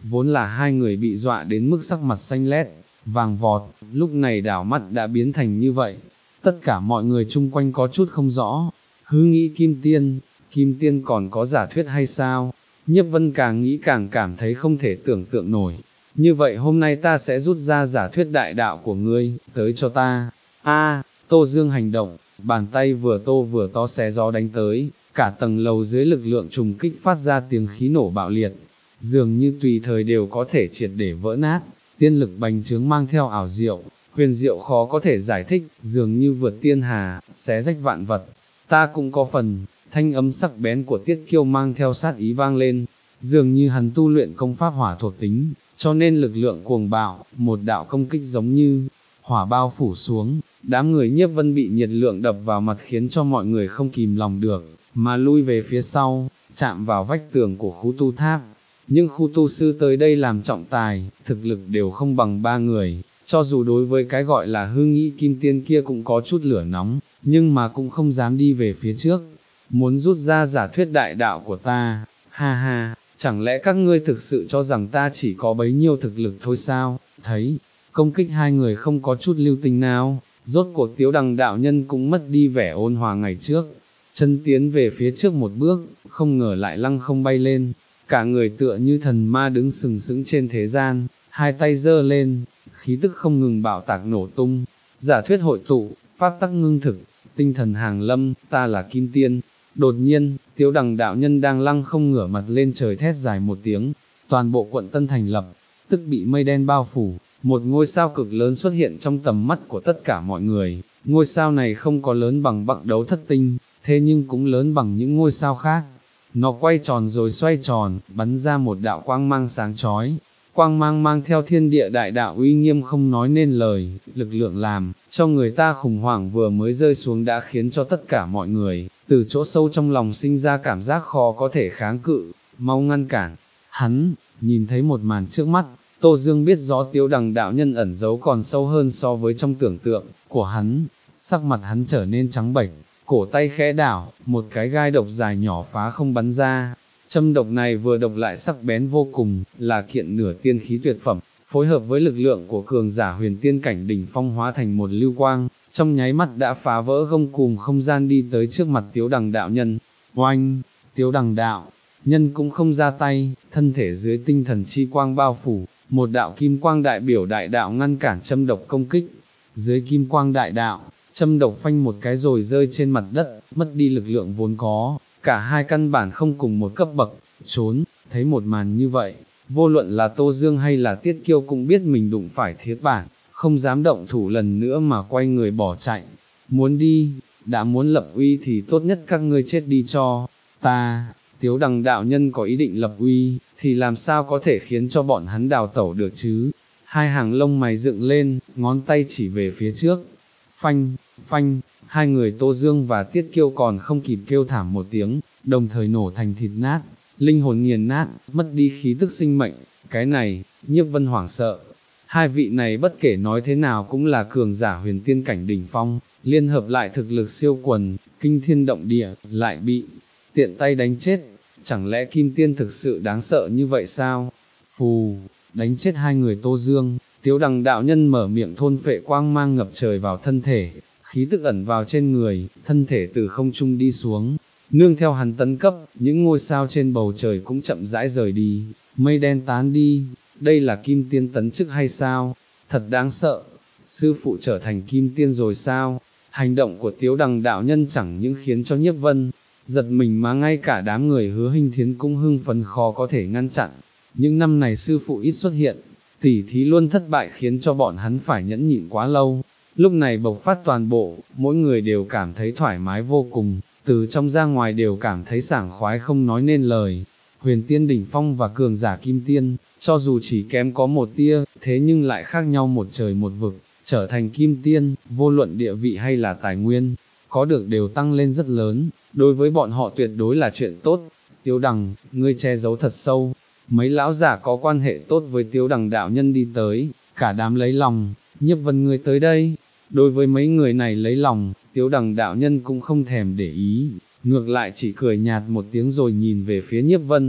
vốn là hai người bị dọa đến mức sắc mặt xanh lét, vàng vọt, lúc này đảo mắt đã biến thành như vậy. Tất cả mọi người chung quanh có chút không rõ, hứ nghĩ Kim Tiên, Kim Tiên còn có giả thuyết hay sao? Nhiếp Vân càng nghĩ càng cảm thấy không thể tưởng tượng nổi. Như vậy hôm nay ta sẽ rút ra giả thuyết đại đạo của ngươi, tới cho ta. A, Tô Dương hành động, bàn tay vừa tô vừa to xé gió đánh tới, cả tầng lầu dưới lực lượng trùng kích phát ra tiếng khí nổ bạo liệt, dường như tùy thời đều có thể triệt để vỡ nát, tiên lực bành trướng mang theo ảo diệu, huyền diệu khó có thể giải thích, dường như vượt tiên hà, xé rách vạn vật. Ta cũng có phần, thanh âm sắc bén của Tiết Kiêu mang theo sát ý vang lên, dường như hắn tu luyện công pháp hỏa thuộc tính, cho nên lực lượng cuồng bạo, một đạo công kích giống như hỏa bao phủ xuống, đám người Nhiếp Vân bị nhiệt lượng đập vào mặt khiến cho mọi người không kìm lòng được, mà lui về phía sau, chạm vào vách tường của khu tu tháp. Nhưng khu tu sư tới đây làm trọng tài, thực lực đều không bằng ba người, cho dù đối với cái gọi là hư nghĩ Kim Tiên kia cũng có chút lửa nóng, nhưng mà cũng không dám đi về phía trước. Muốn rút ra giả thuyết đại đạo của ta, ha ha, chẳng lẽ các ngươi thực sự cho rằng ta chỉ có bấy nhiêu thực lực thôi sao? Thấy, công kích hai người không có chút lưu tình nào, rốt cuộc Tiếu Đằng đạo nhân cũng mất đi vẻ ôn hòa ngày trước, chân tiến về phía trước một bước, không ngờ lại lăng không bay lên, cả người tựa như thần ma đứng sừng sững trên thế gian, hai tay giơ lên, khí tức không ngừng bạo tạc nổ tung, giả thuyết hội tụ, pháp tắc ngưng thực, tinh thần hàng lâm, ta là Kim Tiên. Đột nhiên, Tiếu Đằng đạo nhân đang lăng không ngửa mặt lên trời thét dài một tiếng, toàn bộ quận Tân thành lập, tức bị mây đen bao phủ, một ngôi sao cực lớn xuất hiện trong tầm mắt của tất cả mọi người, ngôi sao này không có lớn bằng Bặng Đấu Thất Tinh, thế nhưng cũng lớn bằng những ngôi sao khác. Nó quay tròn rồi xoay tròn, bắn ra một đạo quang mang sáng chói, quang mang mang theo thiên địa đại đạo uy nghiêm không nói nên lời, lực lượng làm cho người ta khủng hoảng vừa mới rơi xuống đã khiến cho tất cả mọi người, từ chỗ sâu trong lòng sinh ra cảm giác khó có thể kháng cự, mau ngăn cản. Hắn, nhìn thấy một màn trước mắt, Tô Dương biết rõ Tiếu Đằng đạo nhân ẩn giấu còn sâu hơn so với trong tưởng tượng của hắn, sắc mặt hắn trở nên trắng bệch, cổ tay khẽ đảo, một cái gai độc dài nhỏ phá không bắn ra. Châm độc này vừa độc lại sắc bén vô cùng, là kiện nửa tiên khí tuyệt phẩm, phối hợp với lực lượng của cường giả huyền tiên cảnh đỉnh phong hóa thành một lưu quang, trong nháy mắt đã phá vỡ gông cùm không gian đi tới trước mặt Tiếu Đằng đạo nhân. Oanh, Tiếu Đằng đạo nhân cũng không ra tay, thân thể dưới tinh thần chi quang bao phủ, một đạo kim quang đại biểu đại đạo ngăn cản châm độc công kích. Dưới kim quang đại đạo, châm độc phanh một cái rồi rơi trên mặt đất, mất đi lực lượng vốn có. Cả hai căn bản không cùng một cấp bậc, trốn, thấy một màn như vậy, vô luận là Tô Dương hay là Tiết Kiêu cũng biết mình đụng phải thiết bản, không dám động thủ lần nữa mà quay người bỏ chạy. Muốn đi, đã muốn lập uy thì tốt nhất các ngươi chết đi cho ta. Tiếu Đằng đạo nhân có ý định lập uy, thì làm sao có thể khiến cho bọn hắn đào tẩu được chứ? Hai hàng lông mày dựng lên, ngón tay chỉ về phía trước. Phanh, phanh, hai người Tô Dương và Tiết Kiêu còn không kịp kêu thảm một tiếng, đồng thời nổ thành thịt nát, linh hồn nghiền nát, mất đi khí tức sinh mệnh. Cái này, Nhiếp Vân hoảng sợ. Hai vị này bất kể nói thế nào cũng là cường giả huyền tiên cảnh đỉnh phong, liên hợp lại thực lực siêu quần, kinh thiên động địa, lại bị tiện tay đánh chết. Chẳng lẽ Kim Tiên thực sự đáng sợ như vậy sao? Phù, đánh chết hai người Tô Dương. Tiếu Đằng đạo nhân mở miệng thôn phệ quang mang ngập trời vào thân thể, khí tức ẩn vào trên người, thân thể từ không trung đi xuống, nương theo hắn tấn cấp, những ngôi sao trên bầu trời cũng chậm rãi rời đi, mây đen tán đi, đây là Kim Tiên tấn chức hay sao? Thật đáng sợ, sư phụ trở thành Kim Tiên rồi sao? Hành động của Tiếu Đằng đạo nhân chẳng những khiến cho Nhiếp Vân giật mình mà ngay cả đám người Hứa Hinh Thiến cũng hưng phấn khó có thể ngăn chặn. Những năm này sư phụ ít xuất hiện, tỉ thí luôn thất bại khiến cho bọn hắn phải nhẫn nhịn quá lâu, lúc này bộc phát toàn bộ, mỗi người đều cảm thấy thoải mái vô cùng, từ trong ra ngoài đều cảm thấy sảng khoái không nói nên lời. Huyền tiên đỉnh phong và cường giả Kim Tiên, cho dù chỉ kém có một tia, thế nhưng lại khác nhau một trời một vực, trở thành Kim Tiên, vô luận địa vị hay là tài nguyên, có được đều tăng lên rất lớn, đối với bọn họ tuyệt đối là chuyện tốt. Tiếu Đằng, ngươi che giấu thật sâu. Mấy lão giả có quan hệ tốt với Tiếu Đằng đạo nhân đi tới, cả đám lấy lòng, Nhiếp Vân ngươi tới đây. Đối với mấy người này lấy lòng, Tiếu Đằng đạo nhân cũng không thèm để ý, ngược lại chỉ cười nhạt một tiếng rồi nhìn về phía Nhiếp Vân.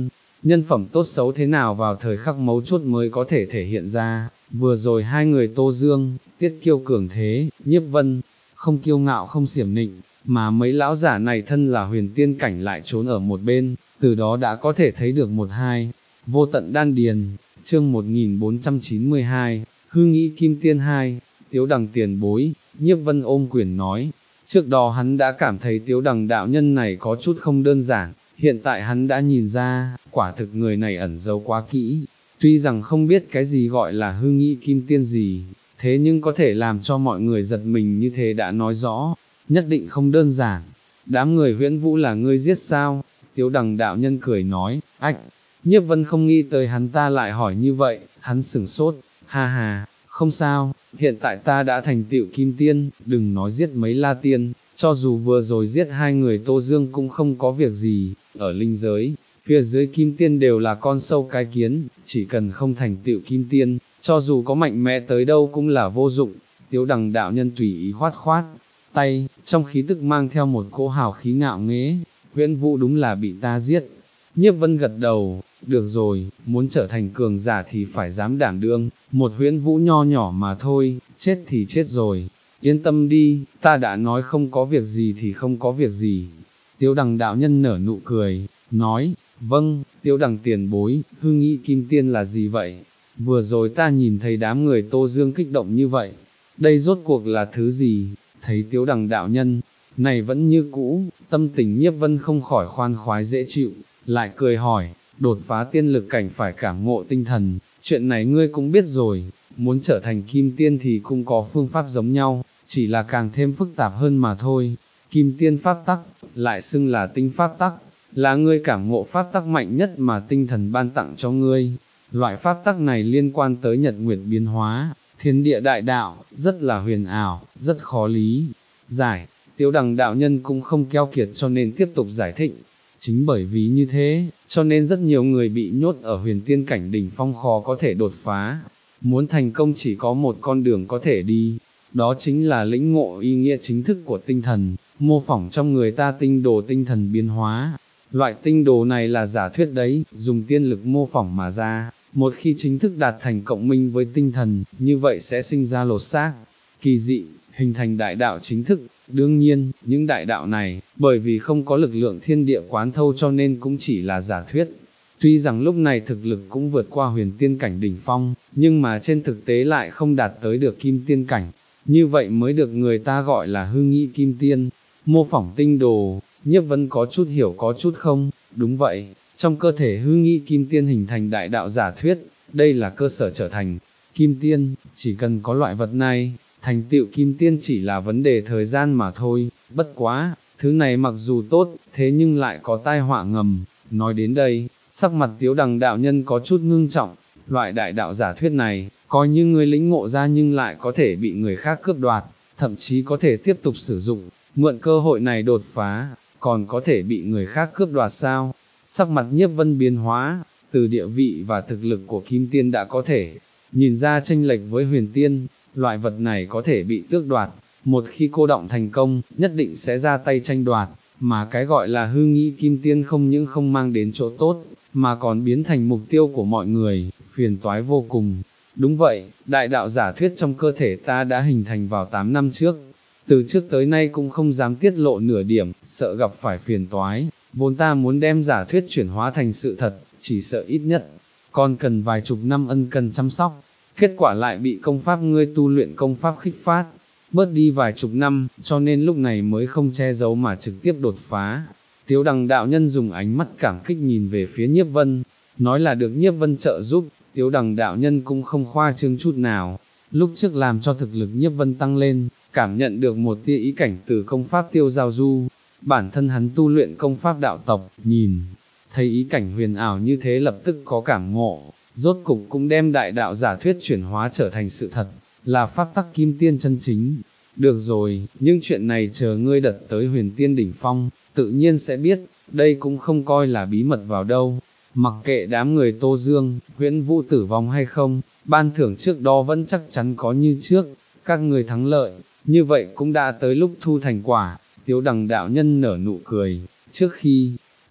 nhân phẩm tốt xấu thế nào vào thời khắc mấu chốt mới có thể thể hiện ra, vừa rồi hai người Tô Dương, Tiết Kiêu cường thế, Nhiếp Vân, không kiêu ngạo không xiểm nịnh, mà mấy lão giả này thân là huyền tiên cảnh lại trốn ở một bên, từ đó đã có thể thấy được một hai, vô tận đan điền, chương một nghìn bốn trăm chín mươi hai, hư nghĩ kim tiên hai, Tiếu Đằng tiền bối, Nhiếp Vân ôm quyền nói, trước đó hắn đã cảm thấy Tiếu Đằng đạo nhân này có chút không đơn giản, hiện tại hắn đã nhìn ra, quả thực người này ẩn giấu quá kỹ, tuy rằng không biết cái gì gọi là hư nghĩ kim tiên gì, thế nhưng có thể làm cho mọi người giật mình như thế đã nói rõ, nhất định không đơn giản. Đám người Huyễn Vũ là ngươi giết sao? Tiếu Đằng đạo nhân cười nói, ách, Nhiếp Vân không nghĩ tới hắn ta lại hỏi như vậy, hắn sửng sốt, ha ha, không sao, hiện tại ta đã thành tựu kim tiên, đừng nói giết mấy la tiên, cho dù vừa rồi giết hai người Tô Dương cũng không có việc gì, ở linh giới, phía dưới kim tiên đều là con sâu cái kiến, chỉ cần không thành tựu kim tiên, cho dù có mạnh mẽ tới đâu cũng là vô dụng. Tiếu Đằng đạo nhân tùy ý khoát khoát tay, trong khí tức mang theo một cỗ hào khí ngạo nghễ, Huyễn Vũ đúng là bị ta giết. Nhiếp Vân gật đầu, được rồi, muốn trở thành cường giả thì phải dám đảm đương, một Huyễn Vũ nho nhỏ mà thôi, chết thì chết rồi, yên tâm đi, ta đã nói không có việc gì thì không có việc gì. Tiếu Đằng đạo nhân nở nụ cười, nói, vâng, Tiếu Đằng tiền bối, hư nghĩ kim tiên là gì vậy? Vừa rồi ta nhìn thấy đám người Tô Dương kích động như vậy, đây rốt cuộc là thứ gì? Thấy Tiếu Đằng đạo nhân, này vẫn như cũ, tâm tình Nhiếp Vân không khỏi khoan khoái dễ chịu, lại cười hỏi, đột phá tiên lực cảnh phải cảm ngộ tinh thần, chuyện này ngươi cũng biết rồi, muốn trở thành kim tiên thì cũng có phương pháp giống nhau, chỉ là càng thêm phức tạp hơn mà thôi. Kim tiên pháp tắc, lại xưng là tinh pháp tắc, là ngươi cảm ngộ pháp tắc mạnh nhất mà tinh thần ban tặng cho ngươi. Loại pháp tắc này liên quan tới nhật nguyệt biến hóa, thiên địa đại đạo, rất là huyền ảo, rất khó lý giải. Tiếu Đằng đạo nhân cũng không keo kiệt cho nên tiếp tục giải thích. Chính bởi vì như thế, cho nên rất nhiều người bị nhốt ở huyền tiên cảnh đỉnh phong khó có thể đột phá. Muốn thành công chỉ có một con đường có thể đi, đó chính là lĩnh ngộ ý nghĩa chính thức của tinh thần, mô phỏng trong người ta tinh đồ tinh thần biến hóa. Loại tinh đồ này là giả thuyết đấy, dùng tiên lực mô phỏng mà ra, một khi chính thức đạt thành cộng minh với tinh thần, như vậy sẽ sinh ra lột xác, kỳ dị, hình thành đại đạo chính thức. Đương nhiên, những đại đạo này, bởi vì không có lực lượng thiên địa quán thâu cho nên cũng chỉ là giả thuyết. Tuy rằng lúc này thực lực cũng vượt qua huyền tiên cảnh đỉnh phong, nhưng mà trên thực tế lại không đạt tới được kim tiên cảnh, như vậy mới được người ta gọi là hư nghĩ kim tiên, mô phỏng tinh đồ. Nhiếp Vân có chút hiểu có chút không, đúng vậy, trong cơ thể hư nghĩ kim tiên hình thành đại đạo giả thuyết, đây là cơ sở trở thành kim tiên, chỉ cần có loại vật này, thành tựu kim tiên chỉ là vấn đề thời gian mà thôi. Bất quá, thứ này mặc dù tốt, thế nhưng lại có tai họa ngầm. Nói đến đây, sắc mặt Tiếu Đằng đạo nhân có chút ngưng trọng, loại đại đạo giả thuyết này, coi như người lĩnh ngộ ra nhưng lại có thể bị người khác cướp đoạt, thậm chí có thể tiếp tục sử dụng, mượn cơ hội này đột phá, còn có thể bị người khác cướp đoạt sao? Sắc mặt Nhiếp Vân biến hóa, từ địa vị và thực lực của kim tiên đã có thể nhìn ra chênh lệch với huyền tiên, loại vật này có thể bị tước đoạt, một khi cô động thành công, nhất định sẽ ra tay tranh đoạt, mà cái gọi là hư nghĩ kim tiên không những không mang đến chỗ tốt, mà còn biến thành mục tiêu của mọi người, phiền toái vô cùng. Đúng vậy, đại đạo giả thuyết trong cơ thể ta đã hình thành vào tám năm trước, từ trước tới nay cũng không dám tiết lộ nửa điểm, sợ gặp phải phiền toái, vốn ta muốn đem giả thuyết chuyển hóa thành sự thật, chỉ sợ ít nhất, còn cần vài chục năm ân cần chăm sóc, kết quả lại bị công pháp ngươi tu luyện công pháp khích phát, bớt đi vài chục năm, cho nên lúc này mới không che giấu mà trực tiếp đột phá. Tiếu Đằng đạo nhân dùng ánh mắt cảm kích nhìn về phía Nhiếp Vân, nói là được Nhiếp Vân trợ giúp. Tiếu Đằng đạo nhân cũng không khoa trương chút nào, lúc trước làm cho thực lực Nhiếp Vân tăng lên, cảm nhận được một tia ý cảnh từ công pháp tiêu giao du, bản thân hắn tu luyện công pháp đạo tộc, nhìn, thấy ý cảnh huyền ảo như thế lập tức có cảm ngộ, rốt cục cũng đem đại đạo giả thuyết chuyển hóa trở thành sự thật, là pháp tắc kim tiên chân chính. Được rồi, nhưng chuyện này chờ ngươi đợt tới huyền tiên đỉnh phong, tự nhiên sẽ biết, đây cũng không coi là bí mật vào đâu. Mặc kệ đám người Tô Dương, Huyễn Vũ tử vong hay không, ban thưởng trước đó vẫn chắc chắn có như trước, các người thắng lợi, như vậy cũng đã tới lúc thu thành quả. Tiếu Đằng đạo nhân nở nụ cười, trước khi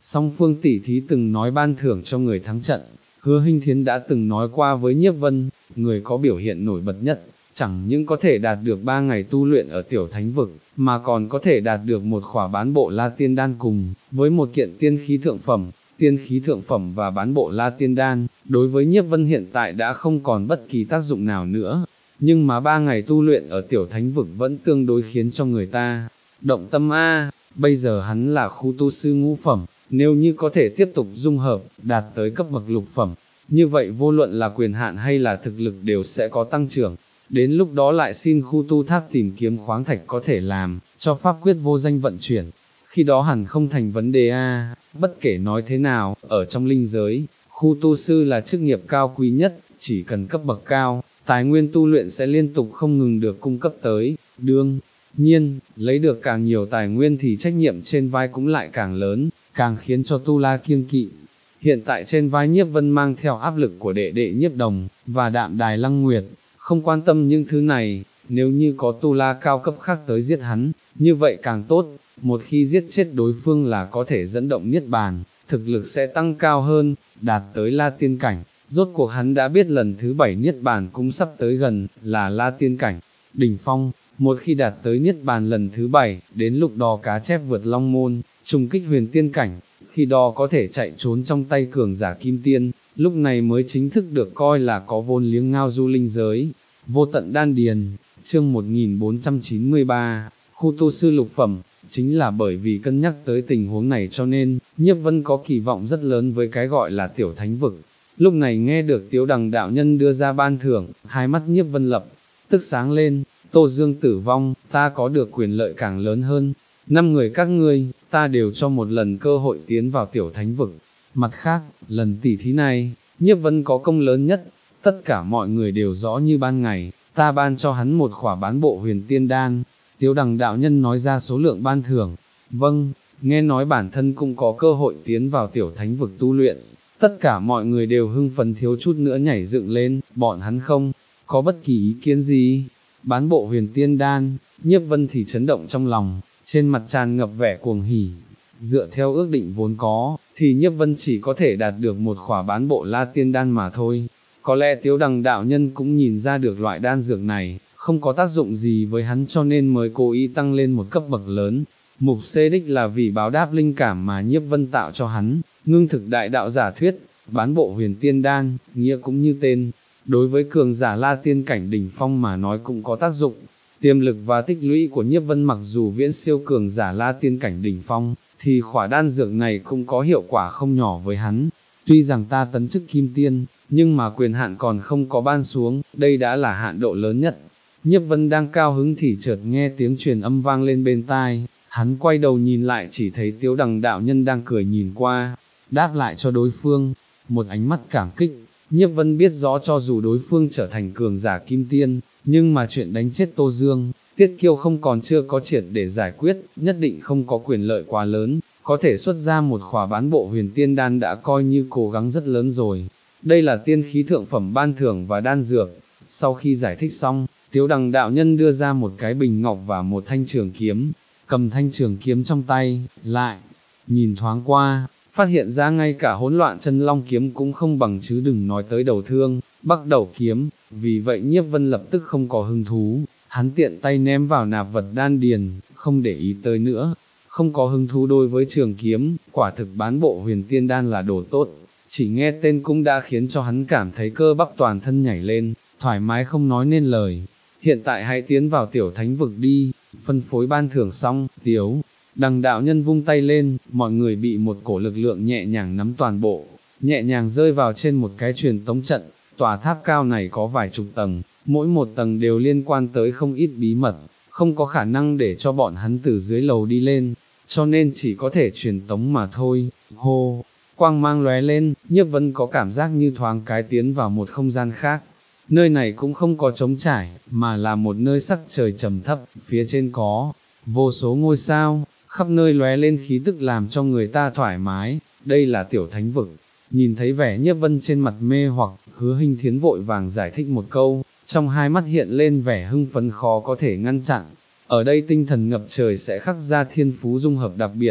song phương tỷ thí từng nói ban thưởng cho người thắng trận, Hứa Hinh Thiến đã từng nói qua với Nhiếp Vân, người có biểu hiện nổi bật nhất, chẳng những có thể đạt được ba ngày tu luyện ở tiểu thánh vực, mà còn có thể đạt được một khỏa bán bộ La Tiên Đan cùng, với một kiện tiên khí thượng phẩm, tiên khí thượng phẩm và bán bộ La Tiên Đan, đối với Nhiếp Vân hiện tại đã không còn bất kỳ tác dụng nào nữa, nhưng mà ba ngày tu luyện ở tiểu thánh vực vẫn tương đối khiến cho người ta động tâm a. Bây giờ hắn là khu tu sư ngũ phẩm, nếu như có thể tiếp tục dung hợp, đạt tới cấp bậc lục phẩm, như vậy vô luận là quyền hạn hay là thực lực đều sẽ có tăng trưởng. Đến lúc đó lại xin khu tu tháp tìm kiếm khoáng thạch có thể làm, cho pháp quyết vô danh vận chuyển, khi đó hẳn không thành vấn đề a. Bất kể nói thế nào, ở trong linh giới, khu tu sư là chức nghiệp cao quý nhất, chỉ cần cấp bậc cao, tài nguyên tu luyện sẽ liên tục không ngừng được cung cấp tới, đương nhiên, lấy được càng nhiều tài nguyên thì trách nhiệm trên vai cũng lại càng lớn, càng khiến cho Tu La kiêng kỵ. Hiện tại trên vai Nhiếp Vân mang theo áp lực của đệ đệ Nhiếp Đồng, và Đạm Đài Lăng Nguyệt, không quan tâm những thứ này, nếu như có Tu La cao cấp khác tới giết hắn, như vậy càng tốt, một khi giết chết đối phương là có thể dẫn động Niết Bàn, thực lực sẽ tăng cao hơn, đạt tới La Tiên Cảnh. Rốt cuộc hắn đã biết lần thứ bảy Niết Bàn cũng sắp tới gần, là La Tiên Cảnh, đỉnh phong, một khi đạt tới Niết Bàn lần thứ bảy, đến lúc đó cá chép vượt long môn, trùng kích huyền tiên cảnh, khi đó có thể chạy trốn trong tay cường giả kim tiên, lúc này mới chính thức được coi là có vốn liếng ngao du linh giới. Vô tận đan điền, chương một nghìn bốn trăm chín mươi ba, khu tu sư lục phẩm, chính là bởi vì cân nhắc tới tình huống này cho nên, Nhiếp Vân có kỳ vọng rất lớn với cái gọi là tiểu thánh vực. Lúc này nghe được Tiếu Đằng đạo nhân đưa ra ban thưởng, hai mắt Nhiếp Vân lập tức sáng lên, Tô Dương tử vong, ta có được quyền lợi càng lớn hơn, năm người các ngươi, ta đều cho một lần cơ hội tiến vào tiểu thánh vực. Mặt khác, lần tỉ thí này, Nhiếp Vân có công lớn nhất, tất cả mọi người đều rõ như ban ngày, ta ban cho hắn một khỏa bán bộ huyền tiên đan. Tiếu Đằng đạo nhân nói ra số lượng ban thưởng, vâng, nghe nói bản thân cũng có cơ hội tiến vào tiểu thánh vực tu luyện, tất cả mọi người đều hưng phấn thiếu chút nữa nhảy dựng lên, bọn hắn không có bất kỳ ý kiến gì. Bán bộ huyền tiên đan, Nhiếp Vân thì chấn động trong lòng, trên mặt tràn ngập vẻ cuồng hỉ. Dựa theo ước định vốn có, thì Nhiếp Vân chỉ có thể đạt được một khỏa bán bộ La Tiên đan mà thôi. Có lẽ Tiếu Đằng đạo nhân cũng nhìn ra được loại đan dược này không có tác dụng gì với hắn cho nên mới cố ý tăng lên một cấp bậc lớn. Mục xê đích là vì báo đáp linh cảm mà Nhiếp Vân tạo cho hắn, ngưng thực đại đạo giả thuyết, bán bộ huyền tiên đan, nghĩa cũng như tên, đối với cường giả La Tiên cảnh đỉnh phong mà nói cũng có tác dụng. Tiềm lực và tích lũy của Nhiếp Vân mặc dù viễn siêu cường giả La Tiên cảnh đỉnh phong, thì khỏa đan dược này cũng có hiệu quả không nhỏ với hắn. Tuy rằng ta tấn chức kim tiên, nhưng mà quyền hạn còn không có ban xuống, đây đã là hạn độ lớn nhất. Nhiếp Vân đang cao hứng thì chợt nghe tiếng truyền âm vang lên bên tai, hắn quay đầu nhìn lại chỉ thấy Tiếu Đằng đạo nhân đang cười nhìn qua, đáp lại cho đối phương, một ánh mắt cảm kích. Nhiếp Vân biết rõ cho dù đối phương trở thành cường giả kim tiên, nhưng mà chuyện đánh chết Tô Dương, Tiết Kiêu không còn chưa có triệt để giải quyết, nhất định không có quyền lợi quá lớn, có thể xuất ra một khỏa bán bộ huyền tiên đan đã coi như cố gắng rất lớn rồi. Đây là tiên khí thượng phẩm ban thưởng và đan dược. Sau khi giải thích xong, Tiếu Đằng đạo nhân đưa ra một cái bình ngọc và một thanh trường kiếm, cầm thanh trường kiếm trong tay, lại, nhìn thoáng qua, phát hiện ra ngay cả hỗn loạn chân long kiếm cũng không bằng chứ đừng nói tới đầu thương, bắc đầu kiếm, vì vậy Nhiếp Vân lập tức không có hứng thú, hắn tiện tay ném vào nạp vật đan điền, không để ý tới nữa, không có hứng thú đối với trường kiếm, quả thực bán bộ huyền tiên đan là đồ tốt, chỉ nghe tên cũng đã khiến cho hắn cảm thấy cơ bắp toàn thân nhảy lên, thoải mái không nói nên lời. Hiện tại hãy tiến vào tiểu thánh vực đi, phân phối ban thưởng xong, Tiếu Đằng đạo nhân vung tay lên, mọi người bị một cổ lực lượng nhẹ nhàng nắm toàn bộ, nhẹ nhàng rơi vào trên một cái truyền tống trận. Tòa tháp cao này có vài chục tầng, mỗi một tầng đều liên quan tới không ít bí mật, không có khả năng để cho bọn hắn từ dưới lầu đi lên, cho nên chỉ có thể truyền tống mà thôi. Hô, quang mang lóe lên, Nhiếp Vân có cảm giác như thoáng cái tiến vào một không gian khác. Nơi này cũng không có trống trải, mà là một nơi sắc trời trầm thấp, phía trên có vô số ngôi sao, khắp nơi lóe lên khí tức làm cho người ta thoải mái. Đây là tiểu thánh vực. Nhìn thấy vẻ Nhiếp Vân trên mặt mê hoặc, Hứa Hinh Thiến vội vàng giải thích một câu, trong hai mắt hiện lên vẻ hưng phấn khó có thể ngăn chặn. Ở đây tinh thần ngập trời sẽ khắc ra thiên phú dung hợp đặc biệt,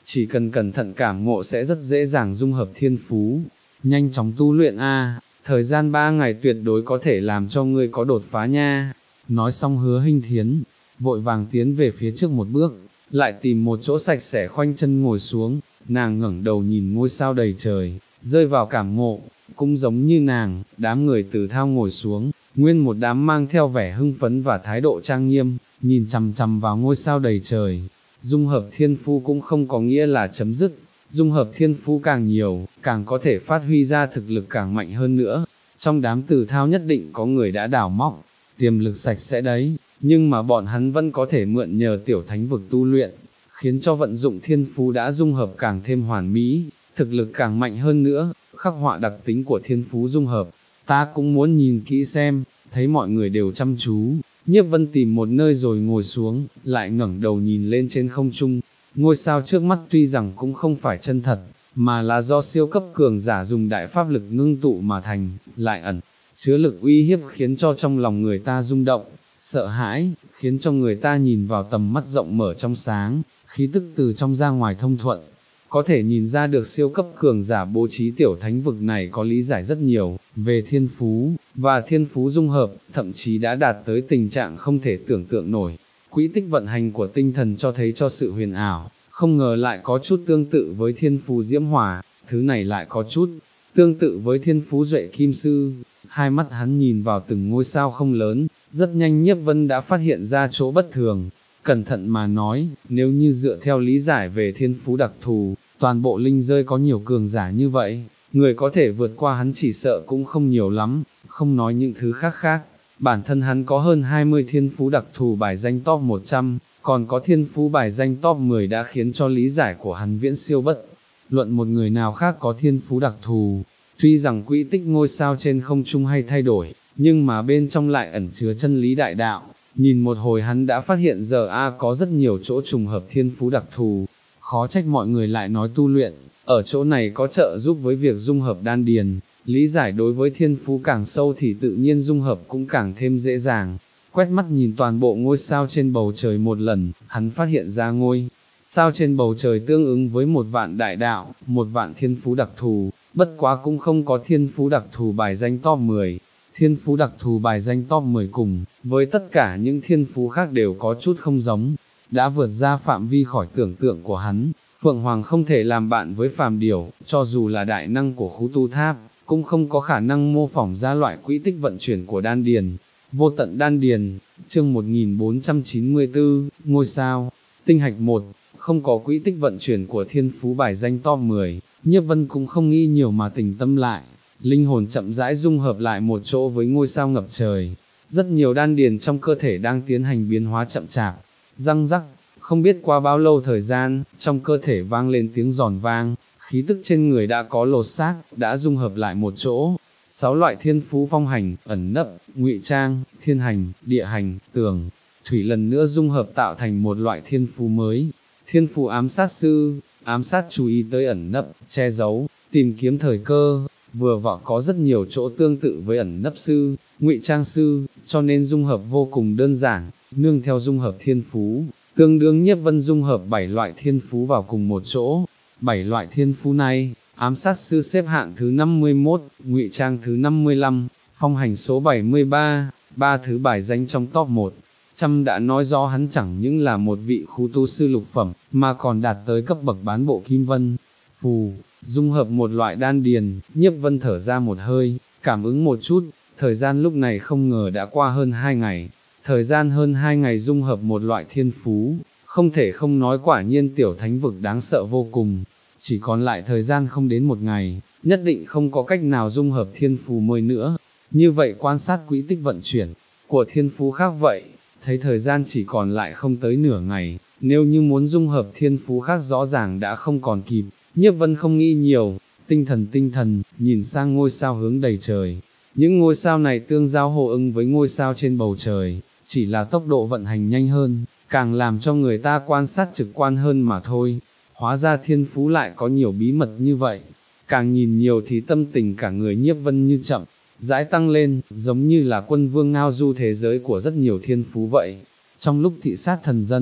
chỉ cần cẩn thận cảm ngộ sẽ rất dễ dàng dung hợp thiên phú, nhanh chóng tu luyện a, thời gian ba ngày tuyệt đối có thể làm cho ngươi có đột phá nha. Nói xong Hứa Hinh Thiến, vội vàng tiến về phía trước một bước, lại tìm một chỗ sạch sẽ khoanh chân ngồi xuống, nàng ngẩng đầu nhìn ngôi sao đầy trời, rơi vào cảm ngộ, cũng giống như nàng, đám người từ thao ngồi xuống, nguyên một đám mang theo vẻ hưng phấn và thái độ trang nghiêm, nhìn chằm chằm vào ngôi sao đầy trời. Dung hợp thiên phú cũng không có nghĩa là chấm dứt, dung hợp thiên phú càng nhiều, càng có thể phát huy ra thực lực càng mạnh hơn nữa. Trong đám từ thao nhất định có người đã đào móc, tiềm lực sạch sẽ đấy, nhưng mà bọn hắn vẫn có thể mượn nhờ tiểu thánh vực tu luyện, khiến cho vận dụng thiên phú đã dung hợp càng thêm hoàn mỹ, thực lực càng mạnh hơn nữa, khắc họa đặc tính của thiên phú dung hợp. Ta cũng muốn nhìn kỹ xem, thấy mọi người đều chăm chú, Nhiếp Vân tìm một nơi rồi ngồi xuống, lại ngẩng đầu nhìn lên trên không trung, ngôi sao trước mắt tuy rằng cũng không phải chân thật, mà là do siêu cấp cường giả dùng đại pháp lực ngưng tụ mà thành, lại ẩn chứa lực uy hiếp khiến cho trong lòng người ta rung động, sợ hãi, khiến cho người ta nhìn vào tầm mắt rộng mở trong sáng, khí tức từ trong ra ngoài thông thuận. Có thể nhìn ra được siêu cấp cường giả bố trí tiểu thánh vực này có lý giải rất nhiều, về thiên phú, và thiên phú dung hợp, thậm chí đã đạt tới tình trạng không thể tưởng tượng nổi. Quỹ tích vận hành của tinh thần cho thấy cho sự huyền ảo, không ngờ lại có chút tương tự với thiên phú diễm hỏa, thứ này lại có chút tương tự với thiên phú duệ kim sư. Hai mắt hắn nhìn vào từng ngôi sao không lớn, rất nhanh Nhiếp Vân đã phát hiện ra chỗ bất thường. Cẩn thận mà nói, nếu như dựa theo lý giải về thiên phú đặc thù, toàn bộ linh rơi có nhiều cường giả như vậy, người có thể vượt qua hắn chỉ sợ cũng không nhiều lắm, không nói những thứ khác khác. Bản thân hắn có hơn hai mươi thiên phú đặc thù bài danh top một trăm, còn có thiên phú bài danh top mười đã khiến cho lý giải của hắn viễn siêu bất luận một người nào khác có thiên phú đặc thù. Tuy rằng quỹ tích ngôi sao trên không trung hay thay đổi, nhưng mà bên trong lại ẩn chứa chân lý đại đạo. Nhìn một hồi hắn đã phát hiện giờ A có rất nhiều chỗ trùng hợp thiên phú đặc thù, khó trách mọi người lại nói tu luyện, ở chỗ này có trợ giúp với việc dung hợp đan điền, lý giải đối với thiên phú càng sâu thì tự nhiên dung hợp cũng càng thêm dễ dàng. Quét mắt nhìn toàn bộ ngôi sao trên bầu trời một lần, hắn phát hiện ra ngôi sao trên bầu trời tương ứng với một vạn đại đạo, một vạn thiên phú đặc thù, bất quá cũng không có thiên phú đặc thù bài danh top mười. Thiên phú đặc thù bài danh top mười cùng, với tất cả những thiên phú khác đều có chút không giống, đã vượt ra phạm vi khỏi tưởng tượng của hắn. Phượng Hoàng không thể làm bạn với phàm điểu, cho dù là đại năng của Khú Tu Tháp, cũng không có khả năng mô phỏng ra loại quỹ tích vận chuyển của đan điền. Vô tận đan điền, chương một nghìn bốn trăm chín mươi tư, ngôi sao, tinh hạch một, không có quỹ tích vận chuyển của thiên phú bài danh top mười, Nhiếp Vân cũng không nghĩ nhiều mà tỉnh tâm lại. Linh hồn chậm rãi dung hợp lại một chỗ với ngôi sao ngập trời, rất nhiều đan điền trong cơ thể đang tiến hành biến hóa chậm chạp, răng rắc, không biết qua bao lâu thời gian, trong cơ thể vang lên tiếng giòn vang, khí tức trên người đã có lột xác, đã dung hợp lại một chỗ. Sáu loại thiên phú phong hành, ẩn nấp, ngụy trang, thiên hành, địa hành, tường, thủy lần nữa dung hợp tạo thành một loại thiên phú mới. Thiên phú ám sát sư, ám sát chú ý tới ẩn nấp, che giấu, tìm kiếm thời cơ. Vừa vặn có rất nhiều chỗ tương tự với ẩn nấp sư, ngụy trang sư, cho nên dung hợp vô cùng đơn giản, nương theo dung hợp thiên phú, tương đương Nhiếp Vân dung hợp bảy loại thiên phú vào cùng một chỗ. Bảy loại thiên phú này, ám sát sư xếp hạng thứ năm mươi mốt, ngụy trang thứ năm mươi lăm, phong hành số bảy mươi ba, ba thứ bài danh trong top một. Trăm đã nói rõ hắn chẳng những là một vị khu tu sư lục phẩm, mà còn đạt tới cấp bậc bán bộ kim vân. Phù, dung hợp một loại đan điền, Nhiếp Vân thở ra một hơi, cảm ứng một chút, thời gian lúc này không ngờ đã qua hơn hai ngày. Thời gian hơn hai ngày dung hợp một loại thiên phú, không thể không nói quả nhiên tiểu thánh vực đáng sợ vô cùng. Chỉ còn lại thời gian không đến một ngày, nhất định không có cách nào dung hợp thiên phú mới nữa. Như vậy quan sát quỹ tích vận chuyển của thiên phú khác vậy, thấy thời gian chỉ còn lại không tới nửa ngày, nếu như muốn dung hợp thiên phú khác rõ ràng đã không còn kịp. Nhiếp Vân không nghĩ nhiều, tinh thần tinh thần, nhìn sang ngôi sao hướng đầy trời. Những ngôi sao này tương giao hô ứng với ngôi sao trên bầu trời, chỉ là tốc độ vận hành nhanh hơn, càng làm cho người ta quan sát trực quan hơn mà thôi. Hóa ra thiên phú lại có nhiều bí mật như vậy. Càng nhìn nhiều thì tâm tình cả người Nhiếp Vân như chậm rãi tăng lên, giống như là quân vương ngao du thế giới của rất nhiều thiên phú vậy. Trong lúc thị sát thần dân,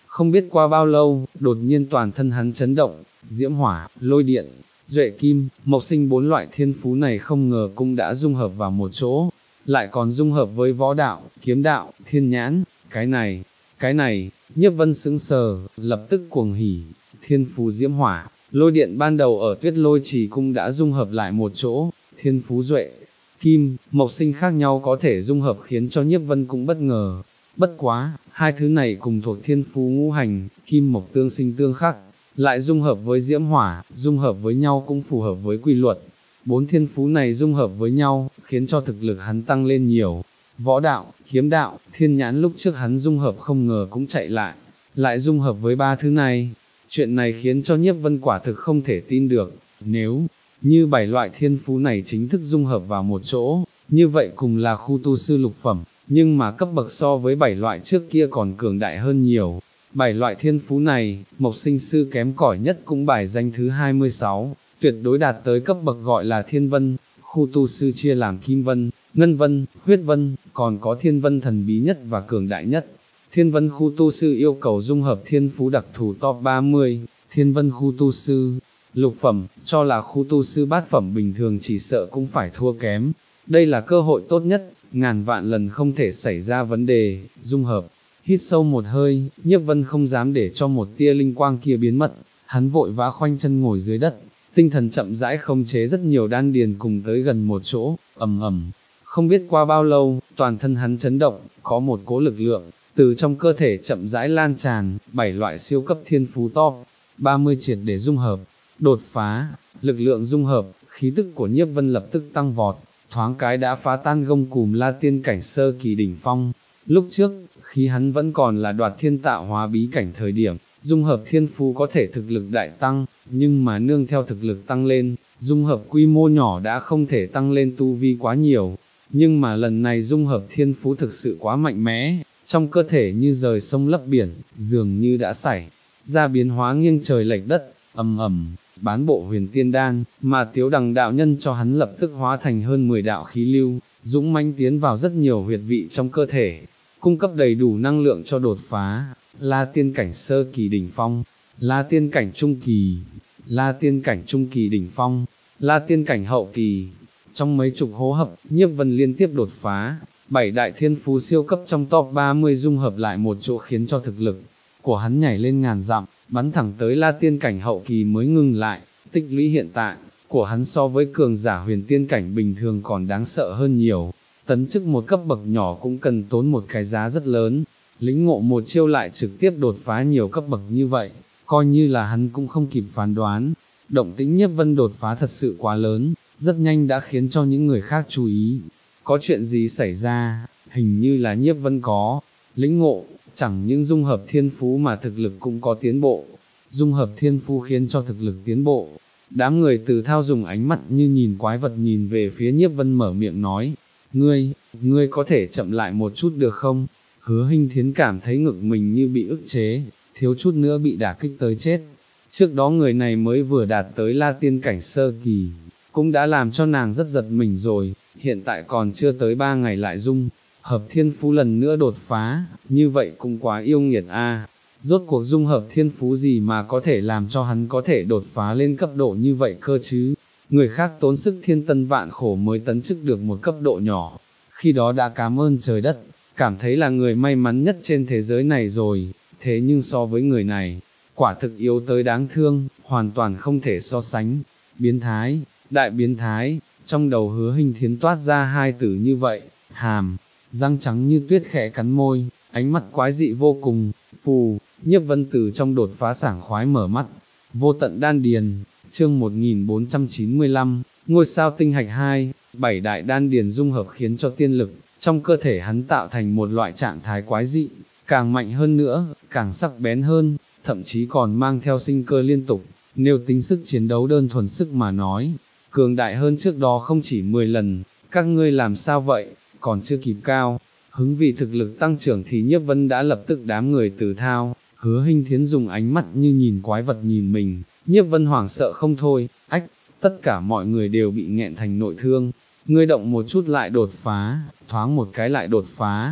Không biết qua bao lâu, đột nhiên toàn thân hắn chấn động, diễm hỏa, lôi điện, duệ kim, mộc sinh bốn loại thiên phú này không ngờ cũng đã dung hợp vào một chỗ, lại còn dung hợp với võ đạo, kiếm đạo, thiên nhãn, cái này, cái này, Nhiếp Vân sững sờ, lập tức cuồng hỉ, thiên phú diễm hỏa, lôi điện ban đầu ở Tuyết Lôi Trì cũng đã dung hợp lại một chỗ, thiên phú duệ, kim, mộc sinh khác nhau có thể dung hợp khiến cho Nhiếp Vân cũng bất ngờ. Bất quá, hai thứ này cùng thuộc thiên phú ngũ hành, kim mộc tương sinh tương khắc, lại dung hợp với diễm hỏa, dung hợp với nhau cũng phù hợp với quy luật. Bốn thiên phú này dung hợp với nhau, khiến cho thực lực hắn tăng lên nhiều. Võ đạo, kiếm đạo, thiên nhãn lúc trước hắn dung hợp không ngờ cũng chạy lại, lại dung hợp với ba thứ này. Chuyện này khiến cho Nhiếp Vân quả thực không thể tin được, nếu như bảy loại thiên phú này chính thức dung hợp vào một chỗ, như vậy cùng là khu tu sư lục phẩm, nhưng mà cấp bậc so với bảy loại trước kia còn cường đại hơn nhiều. Bảy loại thiên phú này, mộc sinh sư kém cỏi nhất cũng bài danh thứ hai mươi sáu, tuyệt đối đạt tới cấp bậc gọi là thiên vân, khu tu sư chia làm kim vân, ngân vân, huyết vân, còn có thiên vân thần bí nhất và cường đại nhất. Thiên vân khu tu sư yêu cầu dung hợp thiên phú đặc thù top ba mươi, thiên vân khu tu sư, lục phẩm, cho là khu tu sư bát phẩm bình thường chỉ sợ cũng phải thua kém. Đây là cơ hội tốt nhất, ngàn vạn lần không thể xảy ra vấn đề, dung hợp. Hít sâu một hơi, Nhiếp Vân không dám để cho một tia linh quang kia biến mất, hắn vội vã khoanh chân ngồi dưới đất, tinh thần chậm rãi khống chế rất nhiều đan điền cùng tới gần một chỗ, ầm ầm. Không biết qua bao lâu, toàn thân hắn chấn động, có một cỗ lực lượng từ trong cơ thể chậm rãi lan tràn, bảy loại siêu cấp thiên phú top ba mươi triệt để dung hợp, đột phá, lực lượng dung hợp, khí tức của Nhiếp Vân lập tức tăng vọt, thoáng cái đã phá tan gông cùm La Tiên cảnh sơ kỳ đỉnh phong. Lúc trước, khi hắn vẫn còn là đoạt thiên tạo hóa bí cảnh thời điểm, dung hợp thiên phú có thể thực lực đại tăng, nhưng mà nương theo thực lực tăng lên, dung hợp quy mô nhỏ đã không thể tăng lên tu vi quá nhiều. Nhưng mà lần này dung hợp thiên phú thực sự quá mạnh mẽ, trong cơ thể như rời sông lấp biển, dường như đã xảy ra biến hóa nghiêng trời lệch đất, ầm ầm, bán bộ huyền tiên đan, mà Tiếu Đằng đạo nhân cho hắn lập tức hóa thành hơn mười đạo khí lưu, dũng mãnh tiến vào rất nhiều huyệt vị trong cơ thể, cung cấp đầy đủ năng lượng cho đột phá. La tiên cảnh sơ kỳ đỉnh phong, La tiên cảnh trung kỳ, La tiên cảnh trung kỳ đỉnh phong, La tiên cảnh hậu kỳ. Trong mấy chục hô hấp, Nhiếp Vân liên tiếp đột phá, bảy đại thiên phú siêu cấp trong top ba mươi dung hợp lại một chỗ khiến cho thực lực của hắn nhảy lên ngàn dặm, bắn thẳng tới La tiên cảnh hậu kỳ mới ngừng lại. Tích lũy hiện tại của hắn so với cường giả huyền tiên cảnh bình thường còn đáng sợ hơn nhiều, tấn chức một cấp bậc nhỏ cũng cần tốn một cái giá rất lớn, lĩnh ngộ một chiêu lại trực tiếp đột phá nhiều cấp bậc như vậy, coi như là hắn cũng không kịp phán đoán. Động tĩnh Nhiếp Vân đột phá thật sự quá lớn, rất nhanh đã khiến cho những người khác chú ý. Có chuyện gì xảy ra? Hình như là Nhiếp Vân có lĩnh ngộ, chẳng những dung hợp thiên phú mà thực lực cũng có tiến bộ. Dung hợp thiên phú khiến cho thực lực tiến bộ. Đám người Từ Thao dùng ánh mắt như nhìn quái vật nhìn về phía Nhiếp Vân mở miệng nói, ngươi, ngươi có thể chậm lại một chút được không? Hứa Hinh Thiến cảm thấy ngực mình như bị ức chế, thiếu chút nữa bị đả kích tới chết. Trước đó người này mới vừa đạt tới La tiên cảnh sơ kỳ, cũng đã làm cho nàng rất giật mình rồi, hiện tại còn chưa tới ba ngày lại dung hợp thiên phú lần nữa đột phá, như vậy cũng quá yêu nghiệt a. Rốt cuộc dung hợp thiên phú gì mà có thể làm cho hắn có thể đột phá lên cấp độ như vậy cơ chứ? Người khác tốn sức thiên tân vạn khổ mới tấn chức được một cấp độ nhỏ, khi đó đã cảm ơn trời đất, cảm thấy là người may mắn nhất trên thế giới này rồi, thế nhưng so với người này, quả thực yếu tới đáng thương, hoàn toàn không thể so sánh. Biến thái, đại biến thái, trong đầu Hứa Hinh Thiến toát ra hai từ như vậy, hàm, răng trắng như tuyết khẽ cắn môi, ánh mắt quái dị vô cùng. Phù, Nhiếp Vân từ trong đột phá sảng khoái mở mắt, vô tận đan điền, chương một nghìn bốn trăm chín mươi lăm, ngôi sao tinh hạch hai, bảy đại đan điền dung hợp khiến cho tiên lực trong cơ thể hắn tạo thành một loại trạng thái quái dị, càng mạnh hơn nữa, càng sắc bén hơn, thậm chí còn mang theo sinh cơ liên tục. Nếu tính sức chiến đấu đơn thuần sức mà nói, cường đại hơn trước đó không chỉ mười lần. Các ngươi làm sao vậy, còn chưa kịp cao hứng vì thực lực tăng trưởng thì Nhiếp Vân đã lập tức đám người Từ Thao, Hứa Hinh Thiến dùng ánh mắt như nhìn quái vật nhìn mình. Nhiếp Vân hoảng sợ không thôi, ách, tất cả mọi người đều bị nghẹn thành nội thương. Ngươi động một chút lại đột phá, thoáng một cái lại đột phá,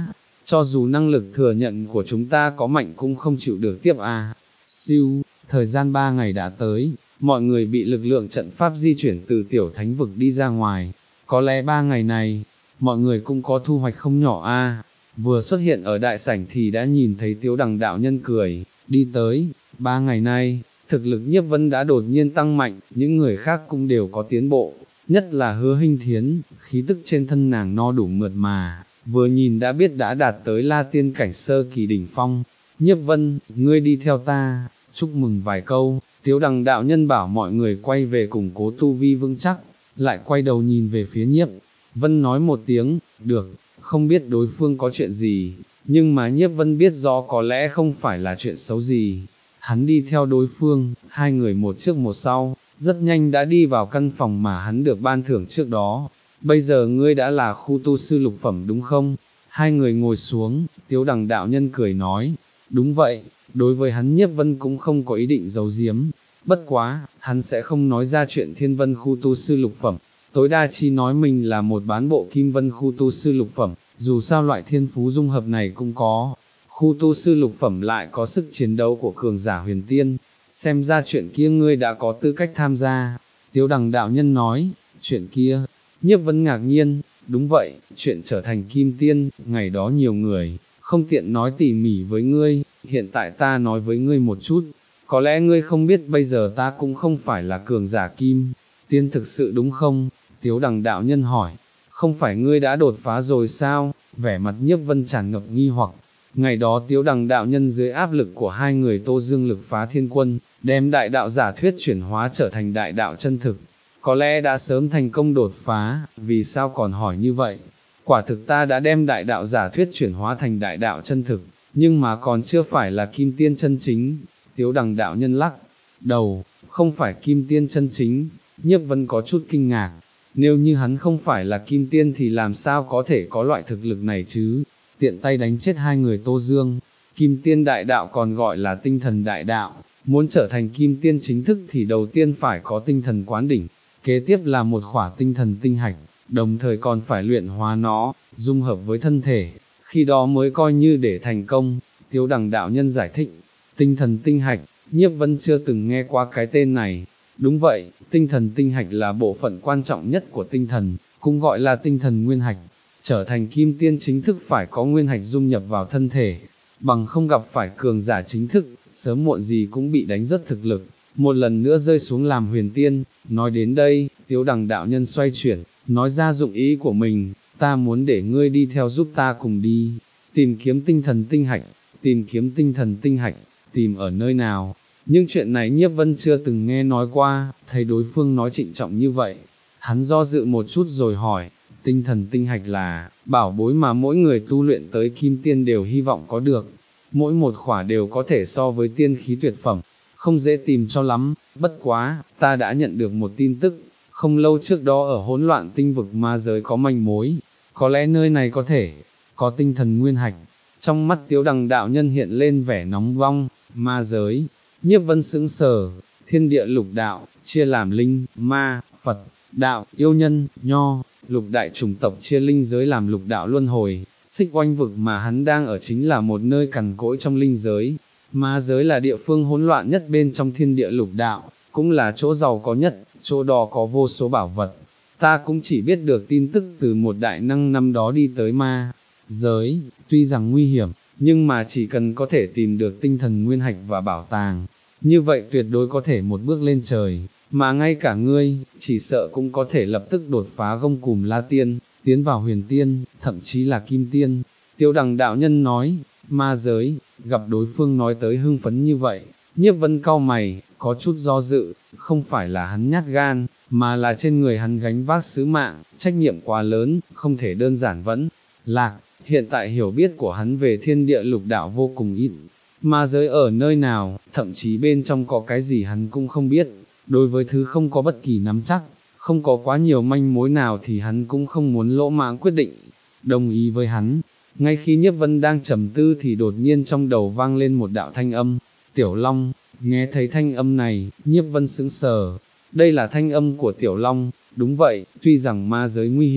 cho dù năng lực thừa nhận của chúng ta có mạnh cũng không chịu được tiếp à. Siêu, thời gian ba ngày đã tới, mọi người bị lực lượng trận pháp di chuyển từ tiểu thánh vực đi ra ngoài, có lẽ ba ngày này, mọi người cũng có thu hoạch không nhỏ a. À. Vừa xuất hiện ở đại sảnh thì đã nhìn thấy Tiếu Đằng đạo nhân cười, đi tới, ba ngày nay, thực lực Nhiếp Vân đã đột nhiên tăng mạnh, những người khác cũng đều có tiến bộ, nhất là Hứa Hinh Thiến, khí tức trên thân nàng no đủ mượt mà, vừa nhìn đã biết đã đạt tới La Tiên cảnh sơ kỳ đỉnh phong. Nhiếp Vân, ngươi đi theo ta, chúc mừng vài câu, Tiếu Đằng đạo nhân bảo mọi người quay về củng cố tu vi vững chắc, lại quay đầu nhìn về phía Nhiếp Vân nói một tiếng, được, không biết đối phương có chuyện gì, nhưng mà Nhiếp Vân biết rõ có lẽ không phải là chuyện xấu gì. Hắn đi theo đối phương, hai người một trước một sau, rất nhanh đã đi vào căn phòng mà hắn được ban thưởng trước đó. Bây giờ ngươi đã là khu tu sư lục phẩm đúng không? Hai người ngồi xuống, Tiếu Đằng đạo nhân cười nói, đúng vậy, đối với hắn Nhiếp Vân cũng không có ý định giấu giếm, bất quá, hắn sẽ không nói ra chuyện Thiên Vân khu tu sư lục phẩm, tối đa chỉ nói mình là một bán bộ Kim Vân khu tu sư lục phẩm, dù sao loại thiên phú dung hợp này cũng có. Khu tu sư lục phẩm lại có sức chiến đấu của cường giả huyền tiên, xem ra chuyện kia ngươi đã có tư cách tham gia. Tiếu Đằng đạo nhân nói, chuyện kia, Nhiếp Vân ngạc nhiên, đúng vậy, chuyện trở thành kim tiên, ngày đó nhiều người, không tiện nói tỉ mỉ với ngươi, hiện tại ta nói với ngươi một chút, có lẽ ngươi không biết bây giờ ta cũng không phải là cường giả kim tiên thực sự đúng không? Tiếu Đằng đạo nhân hỏi, không phải ngươi đã đột phá rồi sao? Vẻ mặt Nhiếp Vân tràn ngập nghi hoặc. Ngày đó Tiếu Đằng đạo nhân dưới áp lực của hai người Tô Dương Lực phá thiên quân, đem đại đạo giả thuyết chuyển hóa trở thành đại đạo chân thực, có lẽ đã sớm thành công đột phá, vì sao còn hỏi như vậy? Quả thực ta đã đem đại đạo giả thuyết chuyển hóa thành đại đạo chân thực, nhưng mà còn chưa phải là kim tiên chân chính. Tiếu Đằng đạo nhân lắc đầu, không phải kim tiên chân chính. Nhiếp Vân có chút kinh ngạc, nếu như hắn không phải là kim tiên thì làm sao có thể có loại thực lực này chứ? Tiện tay đánh chết hai người Tô Dương. Kim tiên đại đạo còn gọi là tinh thần đại đạo, muốn trở thành kim tiên chính thức thì đầu tiên phải có tinh thần quán đỉnh, kế tiếp là một khỏa tinh thần tinh hạch, đồng thời còn phải luyện hóa nó, dung hợp với thân thể, khi đó mới coi như để thành công. Tiếu Đằng đạo nhân giải thích, tinh thần tinh hạch, Nhiếp Vân chưa từng nghe qua cái tên này. Đúng vậy, tinh thần tinh hạch là bộ phận quan trọng nhất của tinh thần, cũng gọi là tinh thần nguyên hạch. Trở thành kim tiên chính thức phải có nguyên hạch dung nhập vào thân thể, bằng không gặp phải cường giả chính thức, sớm muộn gì cũng bị đánh rất thực lực, một lần nữa rơi xuống làm huyền tiên. Nói đến đây, Tiếu Đằng đạo nhân xoay chuyển, nói ra dụng ý của mình, ta muốn để ngươi đi theo giúp ta cùng đi, tìm kiếm tinh thần tinh hạch, tìm kiếm tinh thần tinh hạch, tìm ở nơi nào? Nhưng chuyện này Nhiếp Vân chưa từng nghe nói qua, thấy đối phương nói trịnh trọng như vậy, hắn do dự một chút rồi hỏi, tinh thần tinh hạch là bảo bối mà mỗi người tu luyện tới kim tiên đều hy vọng có được, mỗi một khỏa đều có thể so với tiên khí tuyệt phẩm, không dễ tìm cho lắm, bất quá, ta đã nhận được một tin tức, không lâu trước đó ở hỗn loạn tinh vực ma giới có manh mối, có lẽ nơi này có thể có tinh thần nguyên hạch. Trong mắt Tiếu Đằng đạo nhân hiện lên vẻ nóng vong. Ma giới, Nhiếp Vân sững sờ, thiên địa lục đạo, chia làm linh, ma, Phật, đạo, yêu nhân, nho, lục đại chủng tộc chia linh giới làm lục đạo luân hồi. Xích Oanh vực mà hắn đang ở chính là một nơi cằn cỗi trong linh giới. Ma giới là địa phương hỗn loạn nhất bên trong thiên địa lục đạo, cũng là chỗ giàu có nhất, chỗ đó có vô số bảo vật. Ta cũng chỉ biết được tin tức từ một đại năng năm đó đi tới ma giới, tuy rằng nguy hiểm, nhưng mà chỉ cần có thể tìm được tinh thần nguyên hạch và bảo tàng, như vậy tuyệt đối có thể một bước lên trời, mà ngay cả ngươi, chỉ sợ cũng có thể lập tức đột phá gông cùm La Tiên, tiến vào huyền tiên, thậm chí là kim tiên. Tiếu Đằng đạo nhân nói, ma giới, gặp đối phương nói tới hưng phấn như vậy, Nhiếp Vân cau mày, có chút do dự, không phải là hắn nhát gan, mà là trên người hắn gánh vác sứ mạng, trách nhiệm quá lớn, không thể đơn giản vẫn lạc. Hiện tại hiểu biết của hắn về thiên địa lục đạo vô cùng ít, ma giới ở nơi nào, thậm chí bên trong có cái gì hắn cũng không biết. Đối với thứ không có bất kỳ nắm chắc, không có quá nhiều manh mối nào thì hắn cũng không muốn lỗ mãng quyết định, đồng ý với hắn. Ngay khi Nhiếp Vân đang trầm tư thì đột nhiên trong đầu vang lên một đạo thanh âm, Tiểu Long. Nghe thấy thanh âm này, Nhiếp Vân sững sờ, đây là thanh âm của Tiểu Long. Đúng vậy, tuy rằng ma giới nguy hiểm,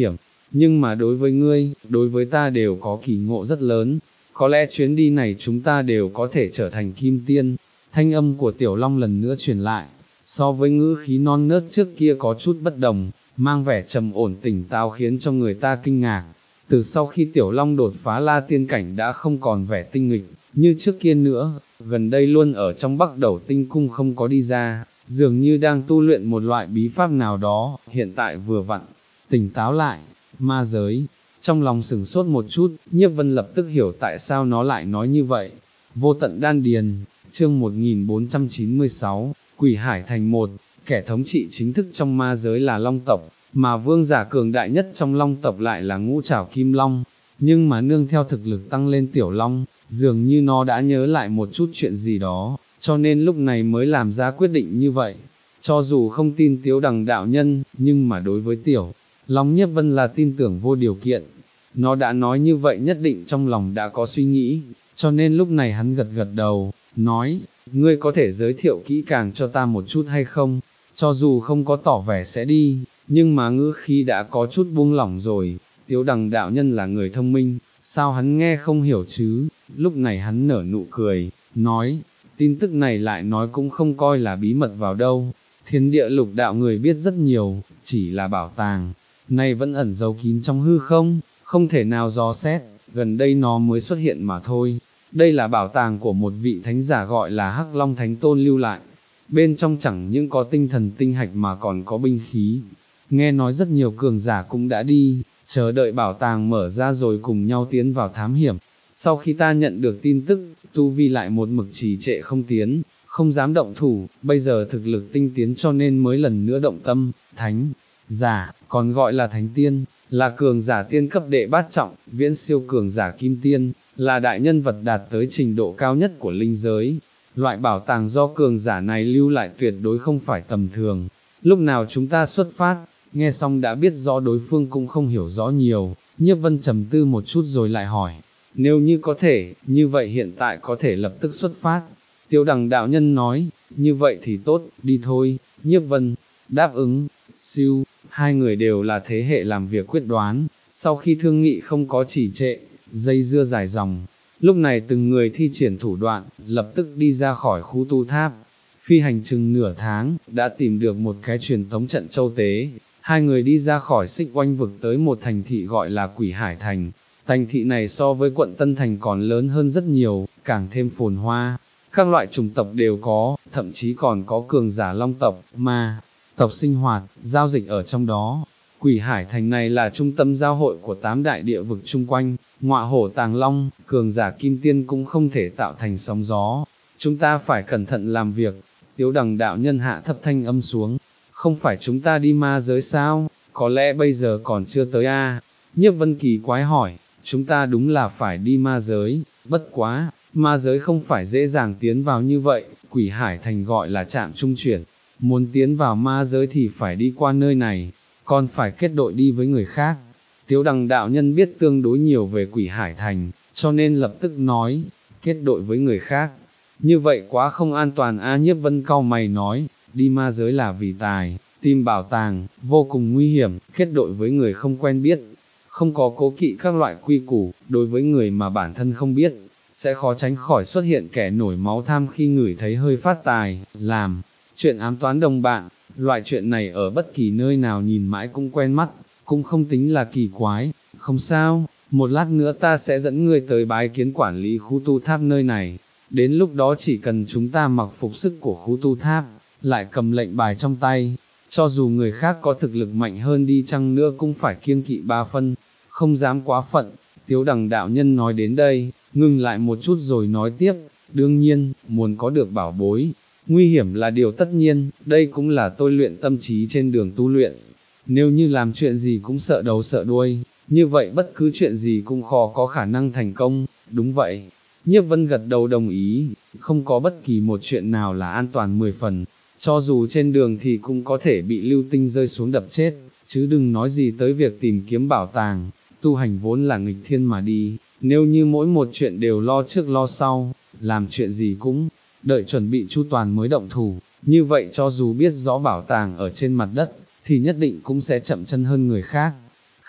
nhưng mà đối với ngươi, đối với ta đều có kỳ ngộ rất lớn, có lẽ chuyến đi này chúng ta đều có thể trở thành kim tiên. Thanh âm của Tiểu Long lần nữa truyền lại, so với ngữ khí non nớt trước kia có chút bất đồng, mang vẻ trầm ổn tỉnh táo khiến cho người ta kinh ngạc. Từ sau khi Tiểu Long đột phá La Tiên cảnh đã không còn vẻ tinh nghịch như trước kia nữa, gần đây luôn ở trong Bắc Đầu Tinh Cung không có đi ra, dường như đang tu luyện một loại bí pháp nào đó, hiện tại vừa vặn, tỉnh táo lại, ma giới. Trong lòng sửng sốt một chút, Nhiếp Vân lập tức hiểu tại sao nó lại nói như vậy. Vô tận đan điền, chương một nghìn bốn trăm chín mươi sáu, Quỷ Hải Thành một, kẻ thống trị chính thức trong ma giới là Long tộc, mà vương giả cường đại nhất trong Long tộc lại là Ngũ Trảo Kim Long. Nhưng mà nương theo thực lực tăng lên Tiểu Long, dường như nó đã nhớ lại một chút chuyện gì đó, cho nên lúc này mới làm ra quyết định như vậy. Cho dù không tin Tiếu Đằng đạo nhân, nhưng mà đối với Tiểu Long Nhiếp Vân là tin tưởng vô điều kiện. Nó đã nói như vậy nhất định trong lòng đã có suy nghĩ, cho nên lúc này hắn gật gật đầu, nói, ngươi có thể giới thiệu kỹ càng cho ta một chút hay không, cho dù không có tỏ vẻ sẽ đi, nhưng mà ngữ khí đã có chút buông lỏng rồi. Tiếu Đằng đạo nhân là người thông minh, sao hắn nghe không hiểu chứ, lúc này hắn nở nụ cười, nói, tin tức này lại nói cũng không coi là bí mật vào đâu, thiên địa lục đạo người biết rất nhiều, chỉ là bảo tàng, này vẫn ẩn giấu kín trong hư không, không thể nào dò xét, gần đây nó mới xuất hiện mà thôi. Đây là bảo tàng của một vị thánh giả gọi là Hắc Long Thánh Tôn lưu lại, bên trong chẳng những có tinh thần tinh hạch mà còn có binh khí. Nghe nói rất nhiều cường giả cũng đã đi, chờ đợi bảo tàng mở ra rồi cùng nhau tiến vào thám hiểm. Sau khi ta nhận được tin tức, tu vi lại một mực trì trệ không tiến, không dám động thủ, bây giờ thực lực tinh tiến cho nên mới lần nữa động tâm. Thánh giả, còn gọi là thánh tiên, là cường giả tiên cấp đệ bát trọng, viễn siêu cường giả kim tiên, là đại nhân vật đạt tới trình độ cao nhất của linh giới. Loại bảo tàng do cường giả này lưu lại tuyệt đối không phải tầm thường. Lúc nào chúng ta xuất phát? Nghe xong đã biết rõ đối phương cũng không hiểu rõ nhiều, Nhiếp Vân trầm tư một chút rồi lại hỏi, nếu như có thể, như vậy hiện tại có thể lập tức xuất phát. Tiếu Đằng đạo nhân nói, như vậy thì tốt, đi thôi. Nhiếp Vân đáp ứng, siêu, hai người đều là thế hệ làm việc quyết đoán, sau khi thương nghị không có trì trệ, dây dưa dài dòng, lúc này từng người thi triển thủ đoạn, lập tức đi ra khỏi khu tu tháp. Phi hành chừng nửa tháng, đã tìm được một cái truyền tống trận châu tế, hai người đi ra khỏi Xích Oanh vực tới một thành thị gọi là Quỷ Hải Thành. Thành thị này so với quận Tân Thành còn lớn hơn rất nhiều, càng thêm phồn hoa, các loại chủng tộc đều có, thậm chí còn có cường giả Long tộc, ma tộc sinh hoạt, giao dịch ở trong đó. Quỷ Hải Thành này là trung tâm giao hội của tám đại địa vực chung quanh, ngọa hổ tàng long, cường giả kim tiên cũng không thể tạo thành sóng gió. Chúng ta phải cẩn thận làm việc. Tiếu Đằng đạo nhân hạ thấp thanh âm xuống, không phải chúng ta đi ma giới sao, có lẽ bây giờ còn chưa tới a. À? Nhiếp Vân kỳ quái hỏi, chúng ta đúng là phải đi ma giới, bất quá, ma giới không phải dễ dàng tiến vào như vậy, Quỷ Hải Thành gọi là trạm trung chuyển, muốn tiến vào ma giới thì phải đi qua nơi này, còn phải kết đội đi với người khác. Tiếu Đằng đạo nhân biết tương đối nhiều về Quỷ Hải Thành, cho nên lập tức nói, kết đội với người khác, như vậy quá không an toàn a. À, Nhiếp Vân cau mày nói, đi ma giới là vì tài, tìm bảo tàng, vô cùng nguy hiểm, kết đội với người không quen biết, không có cố kỵ các loại quy củ, đối với người mà bản thân không biết, sẽ khó tránh khỏi xuất hiện kẻ nổi máu tham khi ngửi thấy hơi phát tài, làm chuyện ám toán đồng bạn. Loại chuyện này ở bất kỳ nơi nào nhìn mãi cũng quen mắt, cũng không tính là kỳ quái. Không sao, một lát nữa ta sẽ dẫn ngươi tới bái kiến quản lý khu tu tháp nơi này, đến lúc đó chỉ cần chúng ta mặc phục sức của khu tu tháp, lại cầm lệnh bài trong tay, cho dù người khác có thực lực mạnh hơn đi chăng nữa cũng phải kiêng kỵ ba phân, không dám quá phận. Tiếu Đằng đạo nhân nói đến đây, ngừng lại một chút rồi nói tiếp, đương nhiên, muốn có được bảo bối, nguy hiểm là điều tất nhiên, đây cũng là tôi luyện tâm trí trên đường tu luyện. Nếu như làm chuyện gì cũng sợ đầu sợ đuôi, như vậy bất cứ chuyện gì cũng khó có khả năng thành công. Đúng vậy. Nhiếp Vân gật đầu đồng ý, không có bất kỳ một chuyện nào là an toàn mười phần, cho dù trên đường thì cũng có thể bị lưu tinh rơi xuống đập chết, chứ đừng nói gì tới việc tìm kiếm bảo tàng. Tu hành vốn là nghịch thiên mà đi, nếu như mỗi một chuyện đều lo trước lo sau, làm chuyện gì cũng đợi chuẩn bị chu toàn mới động thủ, như vậy cho dù biết rõ bảo tàng ở trên mặt đất, thì nhất định cũng sẽ chậm chân hơn người khác.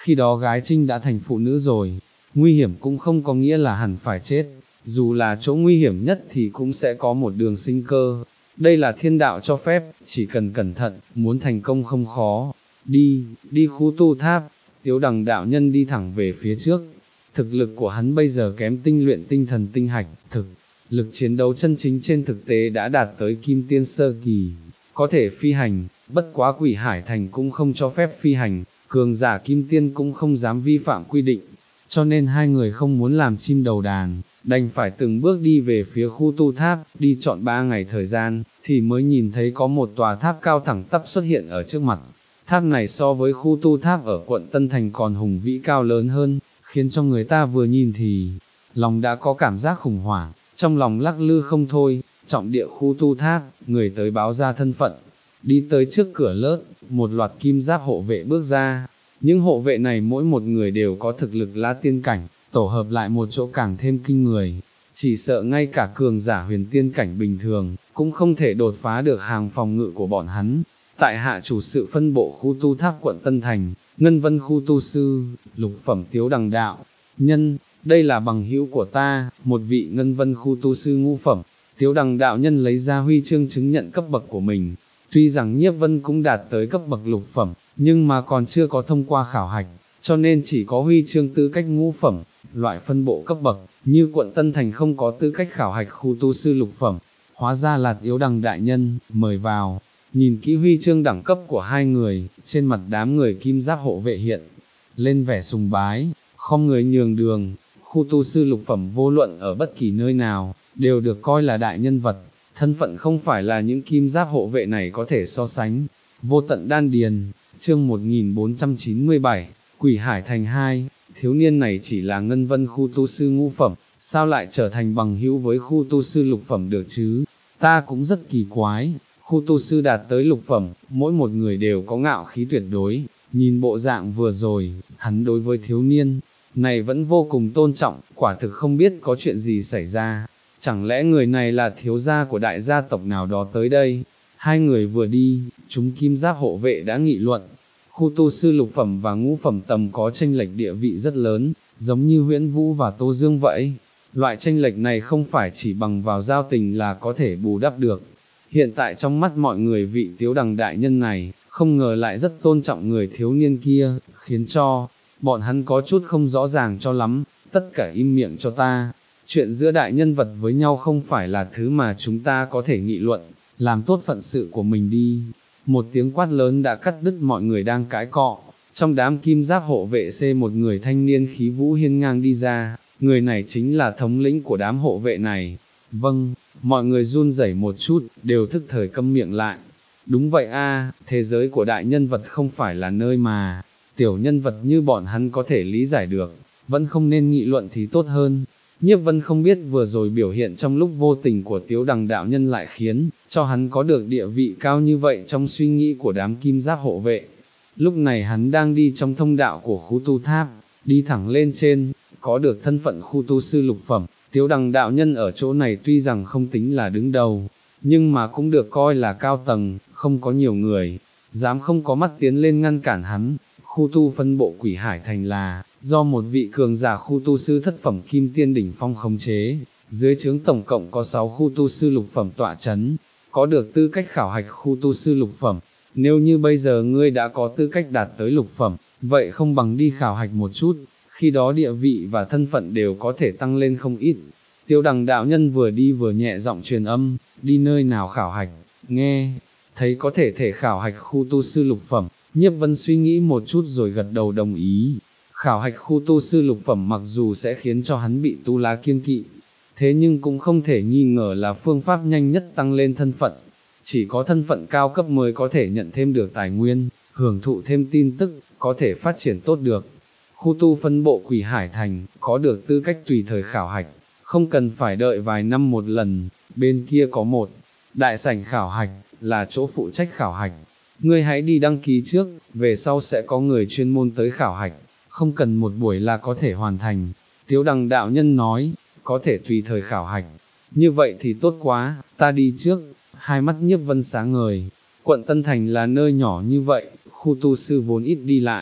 khi đó gái Trinh đã thành phụ nữ rồi, nguy hiểm cũng không có nghĩa là hẳn phải chết, dù là chỗ nguy hiểm nhất thì cũng sẽ có một đường sinh cơ. Đây là thiên đạo cho phép, chỉ cần cẩn thận, muốn thành công không khó. Đi, đi khu tu tháp, Tiếu Đằng đạo nhân đi thẳng về phía trước. Thực lực của hắn bây giờ kém tinh luyện tinh thần tinh hạch, thực lực chiến đấu chân chính trên thực tế đã đạt tới kim tiên sơ kỳ, có thể phi hành, bất quá Quỷ Hải Thành cũng không cho phép phi hành, cường giả kim tiên cũng không dám vi phạm quy định, cho nên hai người không muốn làm chim đầu đàn, đành phải từng bước đi về phía khu tu tháp, đi trọn ba ngày thời gian, thì mới nhìn thấy có một tòa tháp cao thẳng tắp xuất hiện ở trước mặt. Tháp này so với khu tu tháp ở quận Tân Thành còn hùng vĩ cao lớn hơn, khiến cho người ta vừa nhìn thì, lòng đã có cảm giác khủng hoảng, trong lòng lắc lư không thôi. Trọng địa khu tu tháp, người tới báo ra thân phận, đi tới trước cửa lớp, một loạt kim giáp hộ vệ bước ra. Những hộ vệ này mỗi một người đều có thực lực lá tiên cảnh, tổ hợp lại một chỗ càng thêm kinh người, chỉ sợ ngay cả cường giả huyền tiên cảnh bình thường, cũng không thể đột phá được hàng phòng ngự của bọn hắn. Tại hạ chủ sự phân bộ khu tu tháp quận Tân Thành, Ngân Vân khu tu sư, lục phẩm Tiếu Đằng đạo nhân, đây là bằng hữu của ta, một vị Ngân Vân khu tu sư ngũ phẩm. Tiếu Đằng đạo nhân lấy ra huy chương chứng nhận cấp bậc của mình, tuy rằng Nhiếp Vân cũng đạt tới cấp bậc lục phẩm, nhưng mà còn chưa có thông qua khảo hạch, cho nên chỉ có huy chương tư cách ngũ phẩm, loại phân bộ cấp bậc, như quận Tân Thành không có tư cách khảo hạch khu tu sư lục phẩm. Hóa ra là Tiếu Đằng đại nhân, mời vào. Nhìn kỹ huy chương đẳng cấp của hai người, trên mặt đám người kim giáp hộ vệ hiện lên vẻ sùng bái, không người nhường đường. Khu tu sư lục phẩm vô luận ở bất kỳ nơi nào, đều được coi là đại nhân vật, thân phận không phải là những kim giáp hộ vệ này có thể so sánh. Vô tận đan điền, chương một nghìn bốn trăm chín mươi bảy, Quỷ Hải Thành hai, thiếu niên này chỉ là Ngân Vân khu tu sư ngũ phẩm, sao lại trở thành bằng hữu với khu tu sư lục phẩm được chứ? Ta cũng rất kỳ quái, khu tu sư đạt tới lục phẩm, mỗi một người đều có ngạo khí tuyệt đối, nhìn bộ dạng vừa rồi, hắn đối với thiếu niên này vẫn vô cùng tôn trọng, quả thực không biết có chuyện gì xảy ra, chẳng lẽ người này là thiếu gia của đại gia tộc nào đó tới đây? Hai người vừa đi, chúng kim giáp hộ vệ đã nghị luận, khu tu sư lục phẩm và ngũ phẩm tầm có chênh lệch địa vị rất lớn, giống như Huyễn Vũ và Tô Dương vậy. Loại chênh lệch này không phải chỉ bằng vào giao tình là có thể bù đắp được. Hiện tại trong mắt mọi người vị Tiếu Đằng đại nhân này, không ngờ lại rất tôn trọng người thiếu niên kia, khiến cho bọn hắn có chút không rõ ràng cho lắm. Tất cả im miệng cho ta, chuyện giữa đại nhân vật với nhau không phải là thứ mà chúng ta có thể nghị luận, làm tốt phận sự của mình đi. Một tiếng quát lớn đã cắt đứt mọi người đang cãi cọ, trong đám kim giáp hộ vệ C một người thanh niên khí vũ hiên ngang đi ra, người này chính là thống lĩnh của đám hộ vệ này. Vâng, mọi người run rẩy một chút, đều thức thời câm miệng lại. Đúng vậy a, thế giới của đại nhân vật không phải là nơi mà tiểu nhân vật như bọn hắn có thể lý giải được, vẫn không nên nghị luận thì tốt hơn. Nhiếp Vân không biết vừa rồi biểu hiện trong lúc vô tình của Tiếu Đằng đạo nhân lại khiến cho hắn có được địa vị cao như vậy trong suy nghĩ của đám kim giáp hộ vệ. Lúc này hắn đang đi trong thông đạo của khu tu tháp, đi thẳng lên trên, có được thân phận khu tu sư lục phẩm. Tiếu Đằng đạo nhân ở chỗ này tuy rằng không tính là đứng đầu, nhưng mà cũng được coi là cao tầng, không có nhiều người dám không có mắt tiến lên ngăn cản hắn. Khu tu phân bộ Quỷ Hải Thành là do một vị cường giả khu tu sư thất phẩm kim tiên đỉnh phong khống chế, dưới trướng tổng cộng có sáu khu tu sư lục phẩm tọa chấn, có được tư cách khảo hạch khu tu sư lục phẩm. Nếu như bây giờ ngươi đã có tư cách đạt tới lục phẩm, vậy không bằng đi khảo hạch một chút, khi đó địa vị và thân phận đều có thể tăng lên không ít. Tiếu Đằng đạo nhân vừa đi vừa nhẹ giọng truyền âm, đi nơi nào khảo hạch, nghe thấy có thể thể khảo hạch khu tu sư lục phẩm. Nhiếp Vân suy nghĩ một chút rồi gật đầu đồng ý. Khảo hạch khu tu sư lục phẩm mặc dù sẽ khiến cho hắn bị tu lá kiêng kỵ, thế nhưng cũng không thể nghi ngờ là phương pháp nhanh nhất tăng lên thân phận. Chỉ có thân phận cao cấp mới có thể nhận thêm được tài nguyên, hưởng thụ thêm tin tức, có thể phát triển tốt được. Khu tu phân bộ Quỷ Hải Thành, có được tư cách tùy thời khảo hạch, không cần phải đợi vài năm một lần. Bên kia có một đại sảnh khảo hạch, là chỗ phụ trách khảo hạch. Ngươi hãy đi đăng ký trước, về sau sẽ có người chuyên môn tới khảo hạch, không cần một buổi là có thể hoàn thành. Tiếu Đằng đạo nhân nói, có thể tùy thời khảo hạch, như vậy thì tốt quá, ta đi trước. Hai mắt Nhiếp Vân sáng ngời, quận Tân Thành là nơi nhỏ như vậy, khu tu sư vốn ít đi lại,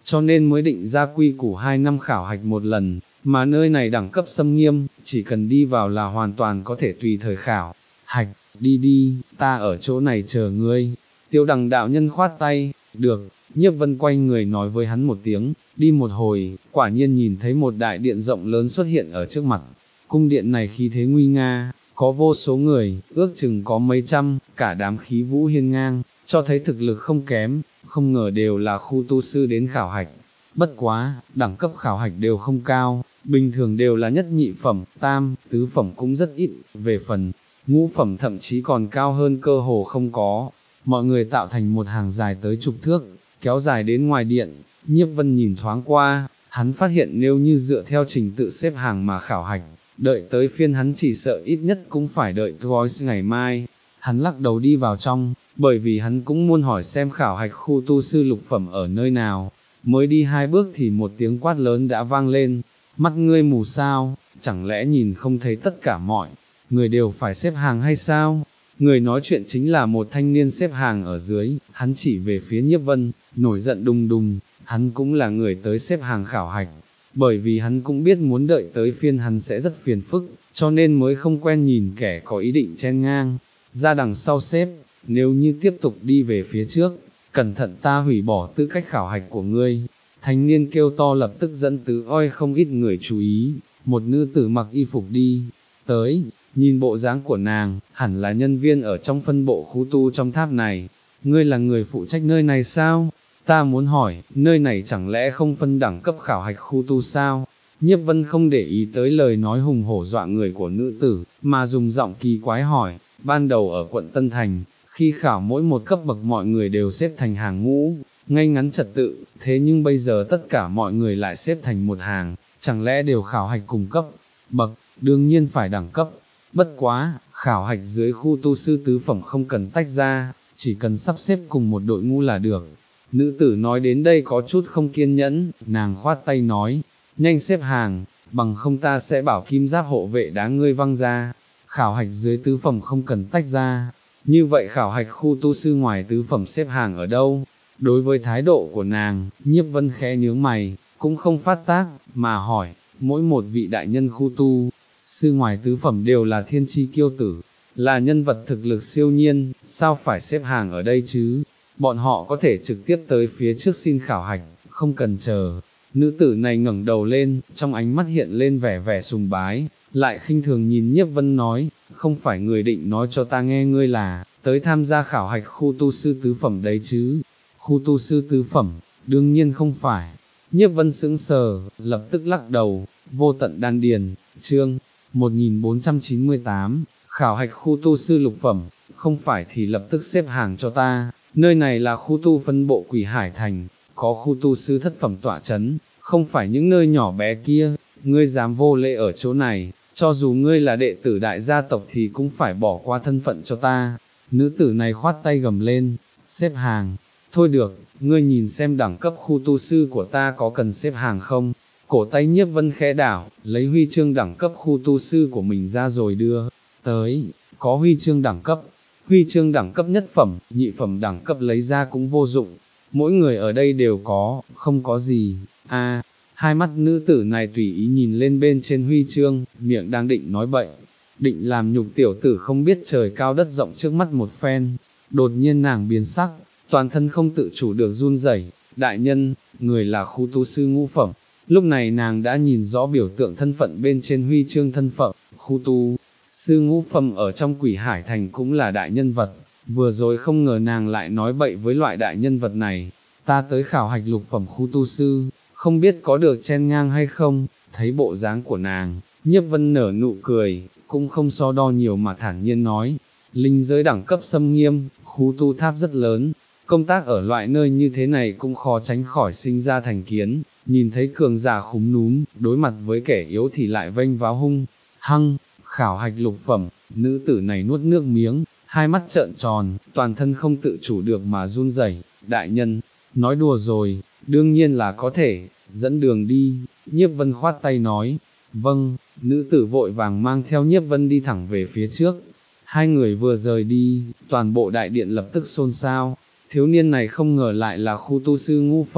cho nên mới định ra quy củ hai năm khảo hạch một lần, mà nơi này đẳng cấp xâm nghiêm, chỉ cần đi vào là hoàn toàn có thể tùy thời khảo hạch, đi đi, ta ở chỗ này chờ ngươi. Tiêu Đằng đạo nhân khoát tay, được. Nhiếp Vân quay người nói với hắn một tiếng, đi một hồi, quả nhiên nhìn thấy một đại điện rộng lớn xuất hiện ở trước mặt. Cung điện này khí thế nguy nga, có vô số người, ước chừng có mấy trăm, cả đám khí vũ hiên ngang, cho thấy thực lực không kém, không ngờ đều là khu tu sư đến khảo hạch. Bất quá, đẳng cấp khảo hạch đều không cao, bình thường đều là nhất nhị phẩm, tam, tứ phẩm cũng rất ít, về phần ngũ phẩm thậm chí còn cao hơn cơ hồ không có. Mọi người tạo thành một hàng dài tới chục thước, kéo dài đến ngoài điện. Nhiếp Vân nhìn thoáng qua, hắn phát hiện nếu như dựa theo trình tự xếp hàng mà khảo hạch, đợi tới phiên hắn chỉ sợ ít nhất cũng phải đợi gói ngày mai. Hắn lắc đầu đi vào trong, bởi vì hắn cũng muốn hỏi xem khảo hạch khu tu sư lục phẩm ở nơi nào. Mới đi hai bước thì một tiếng quát lớn đã vang lên, mắt ngươi mù sao, chẳng lẽ nhìn không thấy tất cả mọi người đều phải xếp hàng hay sao? Người nói chuyện chính là một thanh niên xếp hàng ở dưới, hắn chỉ về phía Nhiếp Vân, nổi giận đùng đùng, hắn cũng là người tới xếp hàng khảo hạch, bởi vì hắn cũng biết muốn đợi tới phiên hắn sẽ rất phiền phức, cho nên mới không quen nhìn kẻ có ý định chen ngang, ra đằng sau xếp, nếu như tiếp tục đi về phía trước, cẩn thận ta hủy bỏ tư cách khảo hạch của ngươi. Thanh niên kêu to lập tức dẫn tứ oi không ít người chú ý, một nữ tử mặc y phục đi tới, nhìn bộ dáng của nàng, hẳn là nhân viên ở trong phân bộ khu tu trong tháp này. Ngươi là người phụ trách nơi này sao? Ta muốn hỏi, nơi này chẳng lẽ không phân đẳng cấp khảo hạch khu tu sao? Nhiếp Vân không để ý tới lời nói hùng hổ dọa người của nữ tử, mà dùng giọng kỳ quái hỏi, ban đầu ở quận Tân Thành, khi khảo mỗi một cấp bậc mọi người đều xếp thành hàng ngũ, ngay ngắn trật tự, thế nhưng bây giờ tất cả mọi người lại xếp thành một hàng, chẳng lẽ đều khảo hạch cùng cấp bậc, đương nhiên phải đẳng cấp. Bất quá, khảo hạch dưới khu tu sư tứ phẩm không cần tách ra, chỉ cần sắp xếp cùng một đội ngũ là được. Nữ tử nói đến đây có chút không kiên nhẫn, nàng khoát tay nói, nhanh xếp hàng, bằng không ta sẽ bảo kim giáp hộ vệ đá ngươi văng ra. Khảo hạch dưới tứ phẩm không cần tách ra, như vậy khảo hạch khu tu sư ngoài tứ phẩm xếp hàng ở đâu? Đối với thái độ của nàng, Nhiếp Vân khẽ nhướng mày, cũng không phát tác, mà hỏi, mỗi một vị đại nhân khu tu sư ngoài tứ phẩm đều là thiên chi kiêu tử, là nhân vật thực lực siêu nhiên, sao phải xếp hàng ở đây chứ? Bọn họ có thể trực tiếp tới phía trước xin khảo hạch, không cần chờ. Nữ tử này ngẩng đầu lên, trong ánh mắt hiện lên vẻ vẻ sùng bái, lại khinh thường nhìn Nhiếp Vân nói, không phải người định nói cho ta nghe ngươi là, tới tham gia khảo hạch khu tu sư tứ phẩm đấy chứ? Khu tu sư tứ phẩm, đương nhiên không phải. Nhiếp Vân sững sờ, lập tức lắc đầu, vô tận đan điền, chương một nghìn bốn trăm chín mươi tám, khảo hạch khu tu sư lục phẩm, không phải thì lập tức xếp hàng cho ta, nơi này là khu tu phân bộ Quỷ Hải Thành, có khu tu sư thất phẩm tọa chấn, không phải những nơi nhỏ bé kia, ngươi dám vô lễ ở chỗ này, cho dù ngươi là đệ tử đại gia tộc thì cũng phải bỏ qua thân phận cho ta. Nữ tử này khoát tay gầm lên, xếp hàng, thôi được, ngươi nhìn xem đẳng cấp khu tu sư của ta có cần xếp hàng không? Cổ tay Nhiếp Vân khẽ đảo, lấy huy chương đẳng cấp khu tu sư của mình ra rồi đưa tới, có huy chương đẳng cấp, huy chương đẳng cấp nhất phẩm, nhị phẩm đẳng cấp lấy ra cũng vô dụng, mỗi người ở đây đều có, không có gì. A, hai mắt nữ tử này tùy ý nhìn lên bên trên huy chương, miệng đang định nói bậy, định làm nhục tiểu tử không biết trời cao đất rộng trước mắt một phen, đột nhiên nàng biến sắc, toàn thân không tự chủ được run rẩy. Đại nhân, người là khu tu sư ngũ phẩm. Lúc này nàng đã nhìn rõ biểu tượng thân phận bên trên huy chương thân phận, khu tu sư ngũ phẩm ở trong Quỷ Hải Thành cũng là đại nhân vật, vừa rồi không ngờ nàng lại nói bậy với loại đại nhân vật này. Ta tới khảo hạch lục phẩm khu tu sư, không biết có được chen ngang hay không? Thấy bộ dáng của nàng, Nhiếp Vân nở nụ cười, cũng không so đo nhiều mà thản nhiên nói, linh giới đẳng cấp xâm nghiêm, khu tu tháp rất lớn, công tác ở loại nơi như thế này cũng khó tránh khỏi sinh ra thành kiến, nhìn thấy cường giả khúm núm, đối mặt với kẻ yếu thì lại vênh váo hung hăng. Khảo hạch lục phẩm, nữ tử này nuốt nước miếng, hai mắt trợn tròn, toàn thân không tự chủ được mà run rẩy. Đại nhân, nói đùa rồi, đương nhiên là có thể, dẫn đường đi. Nhiếp Vân khoát tay nói, vâng. Nữ tử vội vàng mang theo Nhiếp Vân đi thẳng về phía trước. Hai người vừa rời đi, toàn bộ đại điện lập tức xôn xao, thiếu niên này không ngờ lại là khu tu sư ngũ phẩm,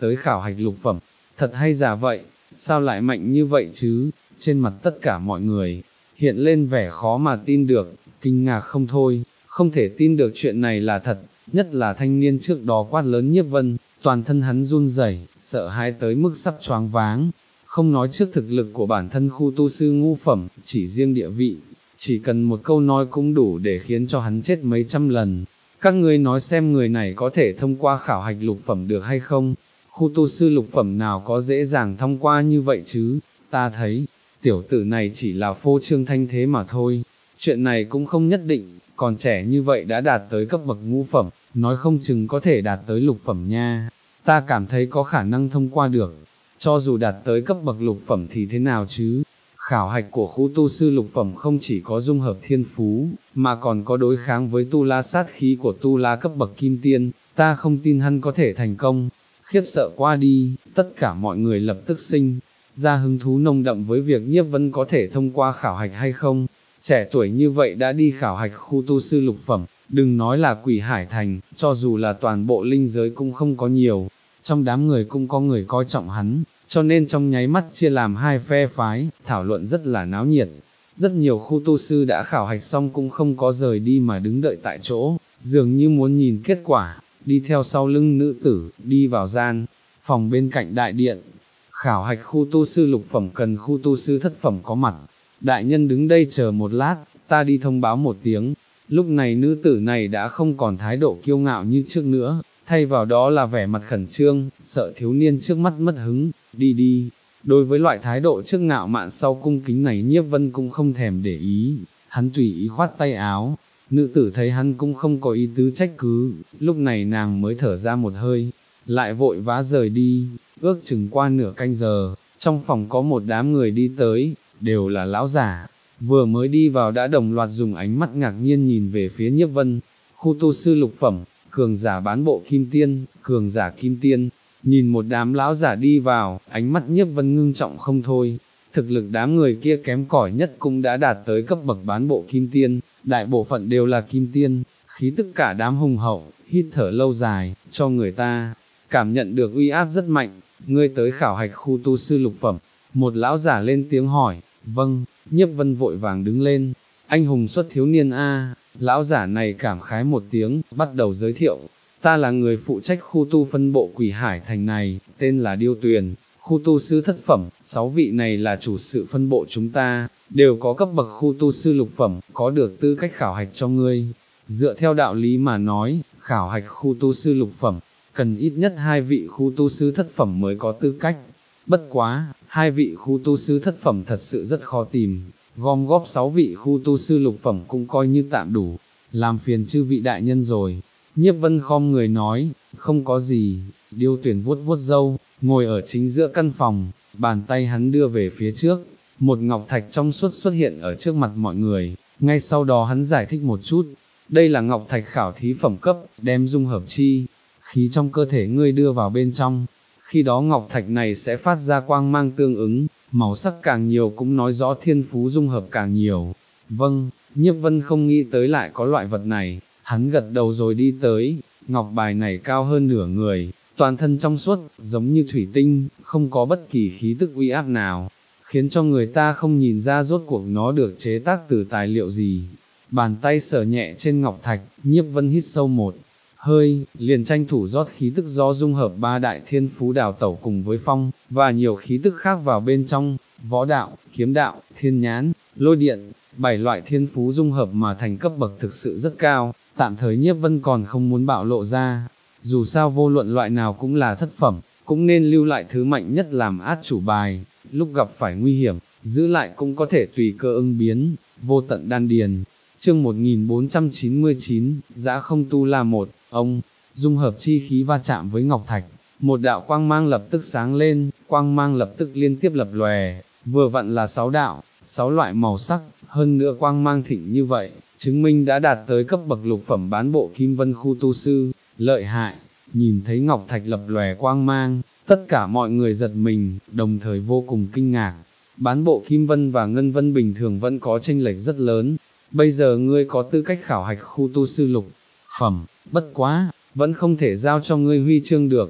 tới khảo hạch lục phẩm, thật hay giả vậy, sao lại mạnh như vậy chứ, trên mặt tất cả mọi người, hiện lên vẻ khó mà tin được, kinh ngạc không thôi, không thể tin được chuyện này là thật, nhất là thanh niên trước đó quát lớn Nhiếp Vân, toàn thân hắn run rẩy, sợ hãi tới mức sắp choáng váng, không nói trước thực lực của bản thân khu tu sư ngũ phẩm, chỉ riêng địa vị, chỉ cần một câu nói cũng đủ để khiến cho hắn chết mấy trăm lần. Các ngươi nói xem người này có thể thông qua khảo hạch lục phẩm được hay không? Khu tu sư lục phẩm nào có dễ dàng thông qua như vậy chứ? Ta thấy, tiểu tử này chỉ là phô trương thanh thế mà thôi. Chuyện này cũng không nhất định, còn trẻ như vậy đã đạt tới cấp bậc ngũ phẩm, nói không chừng có thể đạt tới lục phẩm nha. Ta cảm thấy có khả năng thông qua được. Cho dù đạt tới cấp bậc lục phẩm thì thế nào chứ? Khảo hạch của khu tu sư lục phẩm không chỉ có dung hợp thiên phú, mà còn có đối kháng với tu la sát khí của tu la cấp bậc kim tiên, ta không tin hắn có thể thành công. Khiếp sợ qua đi, tất cả mọi người lập tức sinh ra hứng thú nồng đậm với việc Nhiếp Vân có thể thông qua khảo hạch hay không. Trẻ tuổi như vậy đã đi khảo hạch khu tu sư lục phẩm, đừng nói là Quỷ Hải Thành, cho dù là toàn bộ linh giới cũng không có nhiều, trong đám người cũng có người coi trọng hắn, cho nên trong nháy mắt chia làm hai phe phái, thảo luận rất là náo nhiệt. Rất nhiều khu tu sư đã khảo hạch xong cũng không có rời đi mà đứng đợi tại chỗ, dường như muốn nhìn kết quả, đi theo sau lưng nữ tử, đi vào gian phòng bên cạnh đại điện. Khảo hạch khu tu sư lục phẩm cần khu tu sư thất phẩm có mặt. Đại nhân đứng đây chờ một lát, ta đi thông báo một tiếng. Lúc này nữ tử này đã không còn thái độ kiêu ngạo như trước nữa, thay vào đó là vẻ mặt khẩn trương, sợ thiếu niên trước mắt mất hứng, đi đi. Đối với loại thái độ trước ngạo mạn sau cung kính này Nhiếp Vân cũng không thèm để ý, hắn tùy ý khoát tay áo. Nữ tử thấy hắn cũng không có ý tứ trách cứ, lúc này nàng mới thở ra một hơi, lại vội vã rời đi. Ước chừng qua nửa canh giờ, trong phòng có một đám người đi tới, đều là lão giả, vừa mới đi vào đã đồng loạt dùng ánh mắt ngạc nhiên nhìn về phía Nhiếp Vân. Khu tu sư lục phẩm, cường giả bán bộ kim tiên, cường giả kim tiên, nhìn một đám lão giả đi vào, ánh mắt Nhiếp Vân ngưng trọng không thôi. Thực lực đám người kia kém cỏi nhất cũng đã đạt tới cấp bậc bán bộ kim tiên, đại bộ phận đều là kim tiên, khí tức cả đám hùng hậu, hít thở lâu dài, cho người ta cảm nhận được uy áp rất mạnh. Ngươi tới khảo hạch khu tu sư lục phẩm, một lão giả lên tiếng hỏi. Vâng. Nhiếp Vân vội vàng đứng lên, anh hùng xuất thiếu niên a. Lão giả này cảm khái một tiếng, bắt đầu giới thiệu, ta là người phụ trách khu tu phân bộ Quỷ Hải Thành này, tên là Điêu Tuyền, khu tu sư thất phẩm, sáu vị này là chủ sự phân bộ chúng ta, đều có cấp bậc khu tu sư lục phẩm, có được tư cách khảo hạch cho ngươi. Dựa theo đạo lý mà nói, khảo hạch khu tu sư lục phẩm, cần ít nhất hai vị khu tu sư thất phẩm mới có tư cách. Bất quá, hai vị khu tu sư thất phẩm thật sự rất khó tìm, gom góp sáu vị khu tu sư lục phẩm cũng coi như tạm đủ, làm phiền chư vị đại nhân rồi. Nhiếp Vân khom người nói, không có gì. Điêu Tuyển vuốt vuốt râu, ngồi ở chính giữa căn phòng, bàn tay hắn đưa về phía trước, một ngọc thạch trong suốt xuất hiện ở trước mặt mọi người, ngay sau đó hắn giải thích một chút, đây là ngọc thạch khảo thí phẩm cấp, đem dung hợp chi khí trong cơ thể ngươi đưa vào bên trong, khi đó ngọc thạch này sẽ phát ra quang mang tương ứng, màu sắc càng nhiều cũng nói rõ thiên phú dung hợp càng nhiều. Vâng. Nhiếp Vân không nghĩ tới lại có loại vật này, hắn gật đầu rồi đi tới. Ngọc bài này cao hơn nửa người, toàn thân trong suốt, giống như thủy tinh, không có bất kỳ khí tức uy áp nào, khiến cho người ta không nhìn ra rốt cuộc nó được chế tác từ tài liệu gì. Bàn tay sờ nhẹ trên ngọc thạch, Nhiếp Vân hít sâu một hơi, liền tranh thủ rót khí tức do dung hợp ba đại thiên phú đào tẩu cùng với phong, và nhiều khí tức khác vào bên trong, võ đạo, kiếm đạo, thiên nhãn, lôi điện, bảy loại thiên phú dung hợp mà thành cấp bậc thực sự rất cao, tạm thời Nhiếp Vân còn không muốn bạo lộ ra, dù sao vô luận loại nào cũng là thất phẩm, cũng nên lưu lại thứ mạnh nhất làm át chủ bài, lúc gặp phải nguy hiểm, giữ lại cũng có thể tùy cơ ứng biến. Vô tận đan điền. Chương một nghìn bốn trăm chín mươi chín, Dã Không Tu La một, ông, dung hợp chi khí va chạm với ngọc thạch, một đạo quang mang lập tức sáng lên, quang mang lập tức liên tiếp lập lòe, vừa vặn là sáu đạo, sáu loại màu sắc, hơn nữa quang mang thịnh như vậy, chứng minh đã đạt tới cấp bậc lục phẩm bán bộ kim vân khu tu sư, lợi hại. Nhìn thấy ngọc thạch lập lòe quang mang, tất cả mọi người giật mình, đồng thời vô cùng kinh ngạc. Bán bộ kim vân và ngân vân bình thường vẫn có chênh lệch rất lớn, bây giờ ngươi có tư cách khảo hạch khu tu sư lục phẩm, bất quá, vẫn không thể giao cho ngươi huy chương được.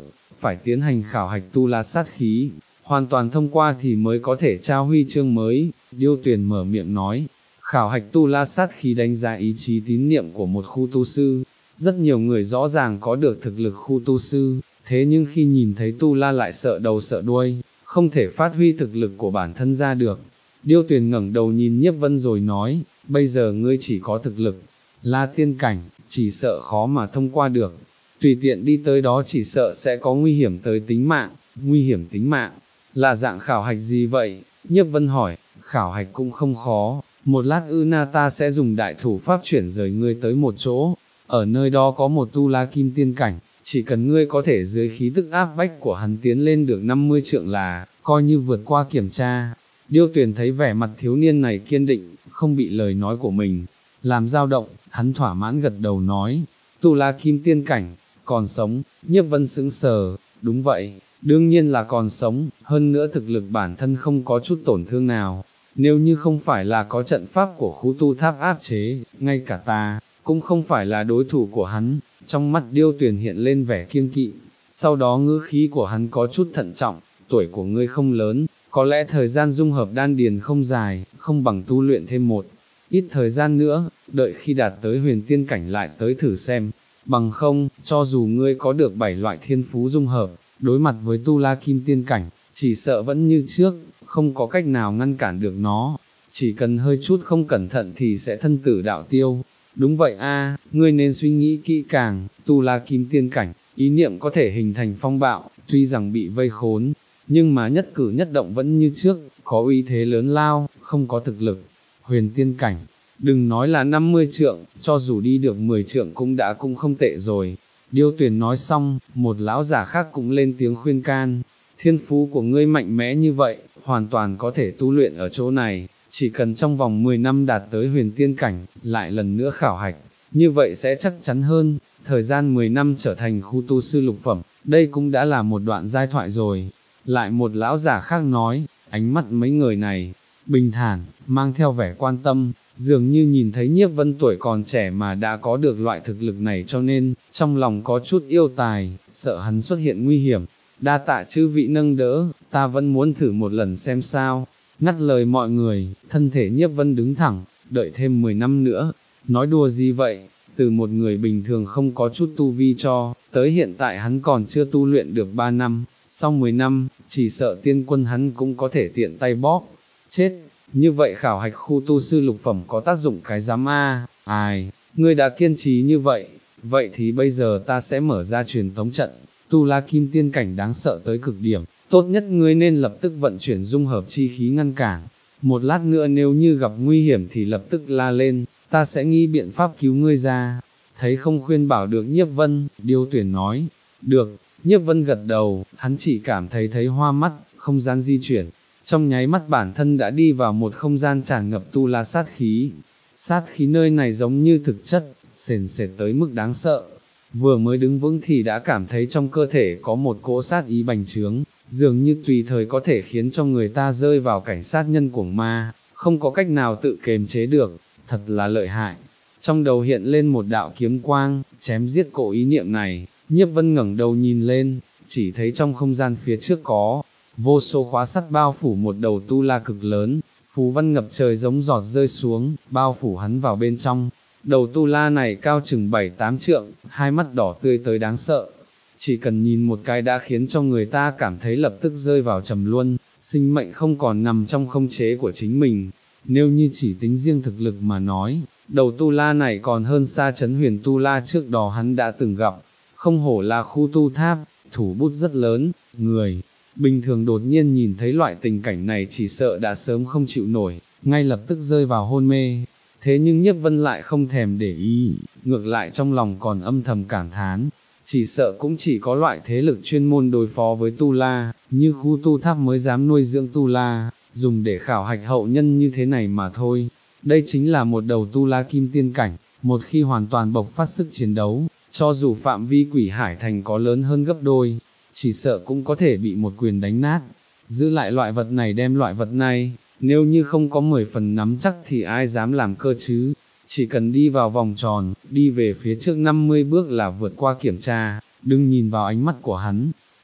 phải tiến hành khảo hạch tu la sát khí, hoàn toàn thông qua thì mới có thể trao huy chương mới. Điêu Tuyền mở miệng nói, khảo hạch tu la sát khí đánh giá ý chí tín niệm của một khu tu sư, rất nhiều người rõ ràng có được thực lực khu tu sư, thế nhưng khi nhìn thấy tu la lại sợ đầu sợ đuôi, không thể phát huy thực lực của bản thân ra được. Điêu Tuyền ngẩng đầu nhìn Nhiếp Vân rồi nói, bây giờ ngươi chỉ có thực lực La tiên cảnh, chỉ sợ khó mà thông qua được, tùy tiện đi tới đó chỉ sợ sẽ có nguy hiểm tới tính mạng. Nguy hiểm tính mạng, là dạng khảo hạch gì vậy? Nhiếp Vân hỏi. Khảo hạch cũng không khó, một lát ư na ta sẽ dùng đại thủ pháp chuyển rời ngươi tới một chỗ, ở nơi đó có một tu la kim tiên cảnh, chỉ cần ngươi có thể dưới khí tức áp bách của hắn tiến lên được năm mươi trượng là, coi như vượt qua kiểm tra. Điêu Tuyền thấy vẻ mặt thiếu niên này kiên định, không bị lời nói của mình làm dao động, hắn thỏa mãn gật đầu nói, tu la kim tiên cảnh, còn sống. Nhiếp Vân sững sờ, đúng vậy, đương nhiên là còn sống, hơn nữa thực lực bản thân không có chút tổn thương nào, nếu như không phải là có trận pháp của khu tu tháp áp chế, ngay cả ta, cũng không phải là đối thủ của hắn. Trong mắt Điêu Tuyền hiện lên vẻ kiêng kỵ, sau đó ngữ khí của hắn có chút thận trọng, tuổi của ngươi không lớn, có lẽ thời gian dung hợp đan điền không dài, không bằng tu luyện thêm một ít thời gian nữa, đợi khi đạt tới huyền tiên cảnh lại tới thử xem, bằng không, cho dù ngươi có được bảy loại thiên phú dung hợp, đối mặt với tu la kim tiên cảnh, chỉ sợ vẫn như trước, không có cách nào ngăn cản được nó, chỉ cần hơi chút không cẩn thận thì sẽ thân tử đạo tiêu. Đúng vậy a, ngươi nên suy nghĩ kỹ càng, tu la kim tiên cảnh, ý niệm có thể hình thành phong bạo, tuy rằng bị vây khốn, nhưng mà nhất cử nhất động vẫn như trước, có uy thế lớn lao, không có thực lực. Huyền tiên cảnh, đừng nói là năm mươi trượng, cho dù đi được mười trượng cũng đã cũng không tệ rồi. Điêu Tuyền nói xong, một lão giả khác cũng lên tiếng khuyên can, thiên phú của ngươi mạnh mẽ như vậy, hoàn toàn có thể tu luyện ở chỗ này, chỉ cần trong vòng mười năm đạt tới huyền tiên cảnh, lại lần nữa khảo hạch, như vậy sẽ chắc chắn hơn, thời gian mười năm trở thành khu tu sư lục phẩm, đây cũng đã là một đoạn giai thoại rồi. Lại một lão giả khác nói, ánh mắt mấy người này, bình thản, mang theo vẻ quan tâm, dường như nhìn thấy Nhiếp Vân tuổi còn trẻ mà đã có được loại thực lực này cho nên, trong lòng có chút yêu tài, sợ hắn xuất hiện nguy hiểm. Đa tạ chư vị nâng đỡ, ta vẫn muốn thử một lần xem sao. Ngắt lời mọi người, thân thể Nhiếp Vân đứng thẳng, đợi thêm mười năm nữa. Nói đùa gì vậy, từ một người bình thường không có chút tu vi cho, tới hiện tại hắn còn chưa tu luyện được ba năm, sau mười năm, chỉ sợ tiên quân hắn cũng có thể tiện tay bóp. Chết, như vậy khảo hạch khu tu sư lục phẩm có tác dụng cái giám a? Ai, ngươi đã kiên trì như vậy, vậy thì bây giờ ta sẽ mở ra truyền tống trận. Tu la kim tiên cảnh đáng sợ tới cực điểm, tốt nhất ngươi nên lập tức vận chuyển dung hợp chi khí ngăn cản. Một lát nữa nếu như gặp nguy hiểm thì lập tức la lên, ta sẽ nghĩ biện pháp cứu ngươi ra. Thấy không khuyên bảo được Nhiếp Vân, Điêu Tuyền nói, được. Nhiếp Vân gật đầu, hắn chỉ cảm thấy thấy hoa mắt, không gian di chuyển, trong nháy mắt bản thân đã đi vào một không gian tràn ngập tu la sát khí. Sát khí nơi này giống như thực chất, sền sệt tới mức đáng sợ. Vừa mới đứng vững thì đã cảm thấy trong cơ thể có một cỗ sát ý bành trướng, dường như tùy thời có thể khiến cho người ta rơi vào cảnh sát nhân cuồng ma, không có cách nào tự kiềm chế được, thật là lợi hại. Trong đầu hiện lên một đạo kiếm quang, chém giết cỗ ý niệm này. Nhiếp Vân ngẩng đầu nhìn lên, chỉ thấy trong không gian phía trước có vô số khóa sắt bao phủ một đầu tu la cực lớn, phù văn ngập trời giống giọt rơi xuống, bao phủ hắn vào bên trong. Đầu tu la này cao chừng bảy tám trượng, hai mắt đỏ tươi tới đáng sợ, chỉ cần nhìn một cái đã khiến cho người ta cảm thấy lập tức rơi vào trầm luân, sinh mệnh không còn nằm trong khống chế của chính mình. Nếu như chỉ tính riêng thực lực mà nói, đầu tu la này còn hơn xa chấn huyền tu la trước đó hắn đã từng gặp. Không hổ là khu tu tháp, thủ bút rất lớn, người bình thường đột nhiên nhìn thấy loại tình cảnh này chỉ sợ đã sớm không chịu nổi, ngay lập tức rơi vào hôn mê. Thế nhưng Nhiếp Vân lại không thèm để ý, ngược lại trong lòng còn âm thầm cảm thán, chỉ sợ cũng chỉ có loại thế lực chuyên môn đối phó với tu la, như khu tu tháp mới dám nuôi dưỡng tu la, dùng để khảo hạch hậu nhân như thế này mà thôi. Đây chính là một đầu tu la kim tiên cảnh, một khi hoàn toàn bộc phát sức chiến đấu, cho dù phạm vi quỷ hải thành có lớn hơn gấp đôi, chỉ sợ cũng có thể bị một quyền đánh nát. Giữ lại loại vật này đem loại vật này, nếu như không có mười phần nắm chắc thì ai dám làm cơ chứ. Chỉ cần đi vào vòng tròn, đi về phía trước năm mươi bước là vượt qua kiểm tra, đừng nhìn vào ánh mắt của hắn,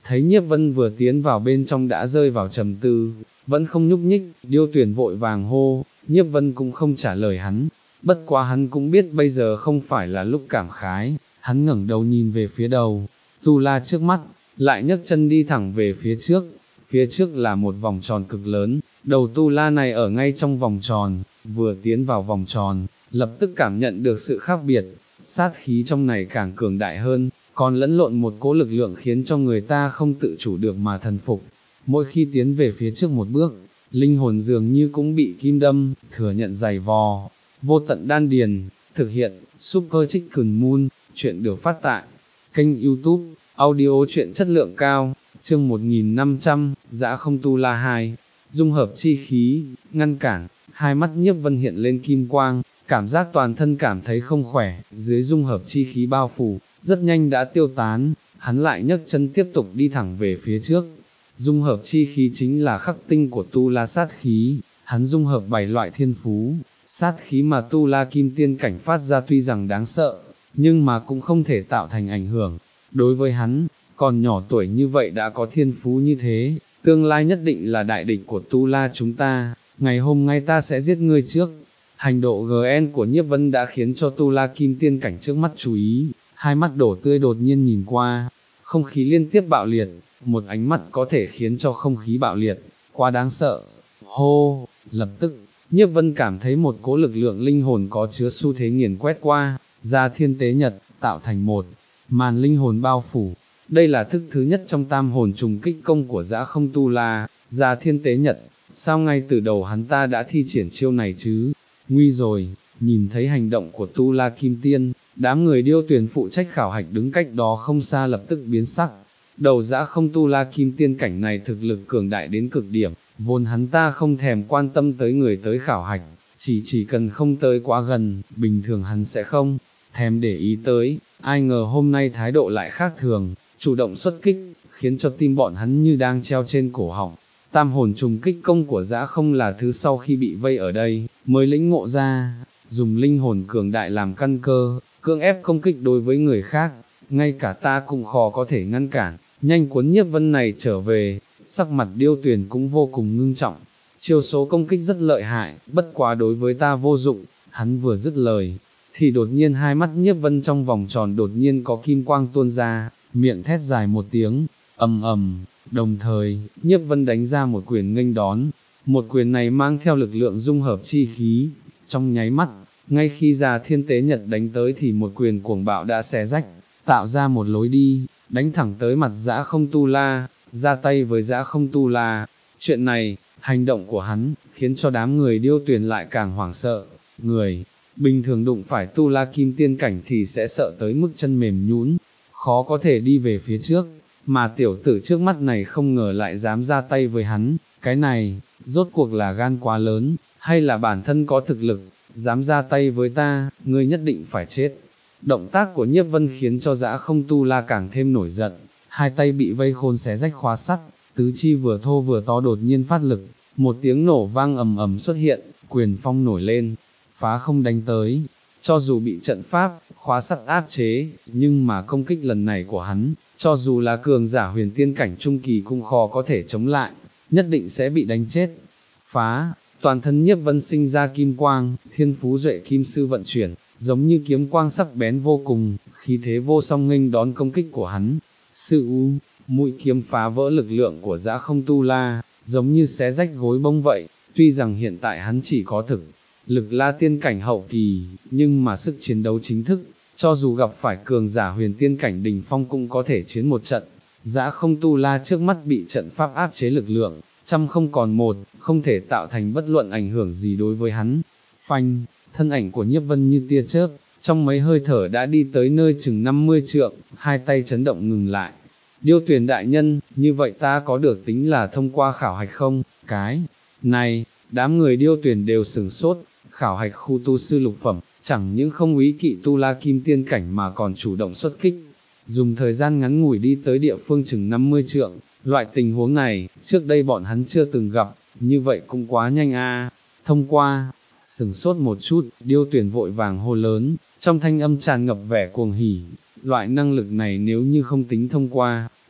thấy Nhiếp Vân vừa tiến vào bên trong đã rơi vào trầm tư, vẫn không nhúc nhích, Điêu Tuyền vội vàng hô, Nhiếp Vân cũng không trả lời hắn, bất quá hắn cũng biết bây giờ không phải là lúc cảm khái, hắn ngẩng đầu nhìn về phía đầu, tu la trước mắt, lại nhấc chân đi thẳng về phía trước, phía trước là một vòng tròn cực lớn, đầu tu la này ở ngay trong vòng tròn, vừa tiến vào vòng tròn, lập tức cảm nhận được sự khác biệt, sát khí trong này càng cường đại hơn, còn lẫn lộn một cỗ lực lượng khiến cho người ta không tự chủ được mà thần phục. Mỗi khi tiến về phía trước một bước, linh hồn dường như cũng bị kim đâm, thừa nhận giày vò. Vô tận đan điền, thực hiện, Super Chicken Moon, chuyện được phát tại kênh YouTube, audio truyện chất lượng cao, chương một nghìn năm trăm, Dã Không Tu La hai, dung hợp chi khí, ngăn cản, hai mắt Nhiếp Vân hiện lên kim quang, cảm giác toàn thân cảm thấy không khỏe, dưới dung hợp chi khí bao phủ, rất nhanh đã tiêu tán, hắn lại nhấc chân tiếp tục đi thẳng về phía trước. Dung hợp chi khí chính là khắc tinh của tu la sát khí, hắn dung hợp bảy loại thiên phú, sát khí mà tu la kim tiên cảnh phát ra tuy rằng đáng sợ, nhưng mà cũng không thể tạo thành ảnh hưởng. Đối với hắn, còn nhỏ tuổi như vậy đã có thiên phú như thế, tương lai nhất định là đại địch của tu la chúng ta, ngày hôm nay ta sẽ giết ngươi trước. Hành độ giê en của Nhiếp Vân đã khiến cho tu la kim tiên cảnh trước mắt chú ý, hai mắt đổ tươi đột nhiên nhìn qua, không khí liên tiếp bạo liệt, một ánh mắt có thể khiến cho không khí bạo liệt, quá đáng sợ. Hô, lập tức, Nhiếp Vân cảm thấy một cỗ lực lượng linh hồn có chứa xu thế nghiền quét qua, ra thiên tế nhật, tạo thành một màn linh hồn bao phủ. Đây là thức thứ nhất trong tam hồn trùng kích công của Dã Không Tu La, ra thiên tế nhật, sao ngay từ đầu hắn ta đã thi triển chiêu này chứ? Nguy rồi, nhìn thấy hành động của Tu La Kim Tiên, đám người Điêu Tuyền phụ trách khảo hạch đứng cách đó không xa lập tức biến sắc. Đầu Dã Không Tu La Kim Tiên cảnh này thực lực cường đại đến cực điểm, vốn hắn ta không thèm quan tâm tới người tới khảo hạch, chỉ chỉ cần không tới quá gần, bình thường hắn sẽ không thèm để ý tới, ai ngờ hôm nay thái độ lại khác thường, chủ động xuất kích, khiến cho tim bọn hắn như đang treo trên cổ họng. Tam hồn trùng kích công của Dã Không là thứ sau khi bị vây ở đây, mới lĩnh ngộ ra, dùng linh hồn cường đại làm căn cơ, cưỡng ép công kích đối với người khác, ngay cả ta cũng khó có thể ngăn cản, nhanh cuốn Nhiếp Vân này trở về, sắc mặt Điêu Tuyền cũng vô cùng ngưng trọng, chiêu số công kích rất lợi hại, bất quá đối với ta vô dụng, hắn vừa dứt lời, thì đột nhiên hai mắt Nhiếp Vân trong vòng tròn đột nhiên có kim quang tuôn ra, miệng thét dài một tiếng, ầm ầm. Đồng thời, Nhiếp Vân đánh ra một quyền nghênh đón, một quyền này mang theo lực lượng dung hợp chi khí, trong nháy mắt, ngay khi già thiên tế nhật đánh tới thì một quyền cuồng bạo đã xé rách, tạo ra một lối đi, đánh thẳng tới mặt Dã Không Tu La, ra tay với Dã Không Tu La. Chuyện này, hành động của hắn, khiến cho đám người Điêu Tuyền lại càng hoảng sợ, người bình thường đụng phải Tu La Kim Tiên cảnh thì sẽ sợ tới mức chân mềm nhũn, khó có thể đi về phía trước. Mà tiểu tử trước mắt này không ngờ lại dám ra tay với hắn, cái này, rốt cuộc là gan quá lớn, hay là bản thân có thực lực, dám ra tay với ta, ngươi nhất định phải chết. Động tác của Nhiếp Vân khiến cho Dã Không Tu La càng thêm nổi giận, hai tay bị vây khôn xé rách khóa sắt, tứ chi vừa thô vừa to đột nhiên phát lực, một tiếng nổ vang ầm ầm xuất hiện, quyền phong nổi lên, phá không đánh tới. Cho dù bị trận pháp, khóa sắt áp chế, nhưng mà công kích lần này của hắn, cho dù là cường giả huyền tiên cảnh trung kỳ cũng khó có thể chống lại, nhất định sẽ bị đánh chết. Phá, toàn thân Nhiếp Vân sinh ra kim quang, thiên phú duệ kim sư vận chuyển, giống như kiếm quang sắc bén vô cùng, khí thế vô song nghênh đón công kích của hắn. Sự u, mũi kiếm phá vỡ lực lượng của Dã Không Tu La, giống như xé rách gối bông vậy, tuy rằng hiện tại hắn chỉ có thực lực la tiên cảnh hậu kỳ, nhưng mà sức chiến đấu chính thức, cho dù gặp phải cường giả huyền tiên cảnh đỉnh phong cũng có thể chiến một trận. Dã Không Tu La trước mắt bị trận pháp áp chế lực lượng, trăm không còn một, không thể tạo thành bất luận ảnh hưởng gì đối với hắn. Phanh, thân ảnh của Nhiếp Vân như tia chớp, trong mấy hơi thở đã đi tới nơi chừng năm mươi trượng, hai tay chấn động ngừng lại. Điêu Tuyền đại nhân, như vậy ta có được tính là thông qua khảo hạch không? Cái này, đám người Điêu Tuyền đều sửng sốt, khảo hạch khu tu sư lục phẩm, chẳng những không ý kỵ Tu La Kim Tiên cảnh mà còn chủ động xuất kích, dùng thời gian ngắn ngủi đi tới địa phương chừng năm mươi trượng, loại tình huống này, trước đây bọn hắn chưa từng gặp, như vậy cũng quá nhanh a. Thông qua, sửng sốt một chút, Điêu Tuyền vội vàng hô lớn, trong thanh âm tràn ngập vẻ cuồng hỉ, loại năng lực này nếu như không tính thông qua,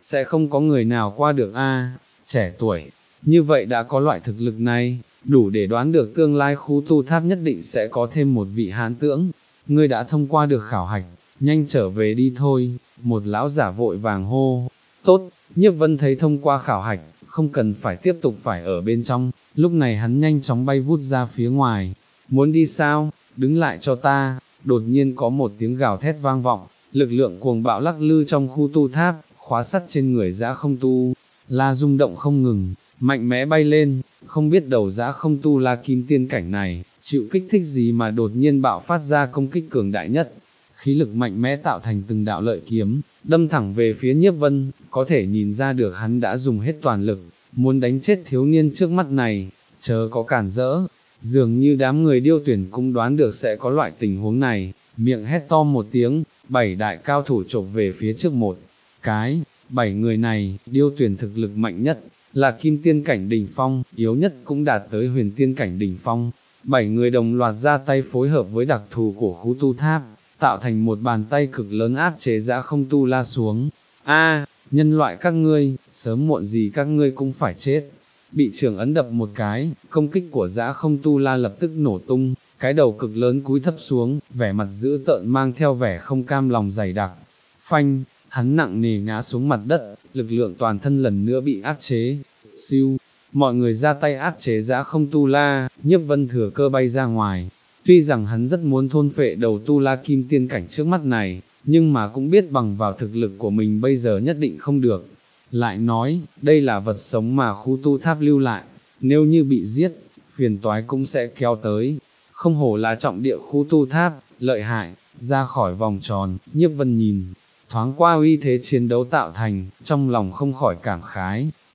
sẽ không có người nào qua được a. Trẻ tuổi, như vậy đã có loại thực lực này, đủ để đoán được tương lai khu tu tháp nhất định sẽ có thêm một vị hán tướng. Ngươi đã thông qua được khảo hạch, nhanh trở về đi thôi, một lão giả vội vàng hô. Tốt, Nhiếp Vân thấy thông qua khảo hạch, không cần phải tiếp tục phải ở bên trong, lúc này hắn nhanh chóng bay vút ra phía ngoài. Muốn đi sao, đứng lại cho ta, đột nhiên có một tiếng gào thét vang vọng, lực lượng cuồng bạo lắc lư trong khu tu tháp, khóa sắt trên người Dã Không Tu La rung động không ngừng, mạnh mẽ bay lên, không biết đầu Dã Không Tu La kim tiên cảnh này, chịu kích thích gì mà đột nhiên bạo phát ra công kích cường đại nhất. Khí lực mạnh mẽ tạo thành từng đạo lợi kiếm, đâm thẳng về phía Nhiếp Vân, có thể nhìn ra được hắn đã dùng hết toàn lực, muốn đánh chết thiếu niên trước mắt này, chớ có cản rỡ. Dường như đám người điêu tuyển cũng đoán được sẽ có loại tình huống này, miệng hét to một tiếng, bảy đại cao thủ chộp về phía trước một cái, bảy người này, điêu tuyển thực lực mạnh nhất, là kim tiên cảnh đỉnh phong, yếu nhất cũng đạt tới huyền tiên cảnh đỉnh phong. Bảy người đồng loạt ra tay phối hợp với đặc thù của khu tu tháp, tạo thành một bàn tay cực lớn áp chế Dã Không Tu La xuống. A, nhân loại các ngươi, sớm muộn gì các ngươi cũng phải chết. Bị trưởng ấn đập một cái, công kích của Dã Không Tu La lập tức nổ tung, cái đầu cực lớn cúi thấp xuống, vẻ mặt dữ tợn mang theo vẻ không cam lòng dày đặc. Phanh, hắn nặng nề ngã xuống mặt đất, lực lượng toàn thân lần nữa bị áp chế. Siêu, mọi người ra tay áp chế Dã Không Tu La, Nhiếp Vân thừa cơ bay ra ngoài. Tuy rằng hắn rất muốn thôn phệ đầu Tu La kim tiên cảnh trước mắt này, nhưng mà cũng biết bằng vào thực lực của mình bây giờ nhất định không được. Lại nói, đây là vật sống mà khu tu tháp lưu lại, nếu như bị giết, phiền toái cũng sẽ kéo tới. Không hổ là trọng địa khu tu tháp, lợi hại, ra khỏi vòng tròn, Nhiếp Vân nhìn, thoáng qua uy thế chiến đấu tạo thành, trong lòng không khỏi cảm khái.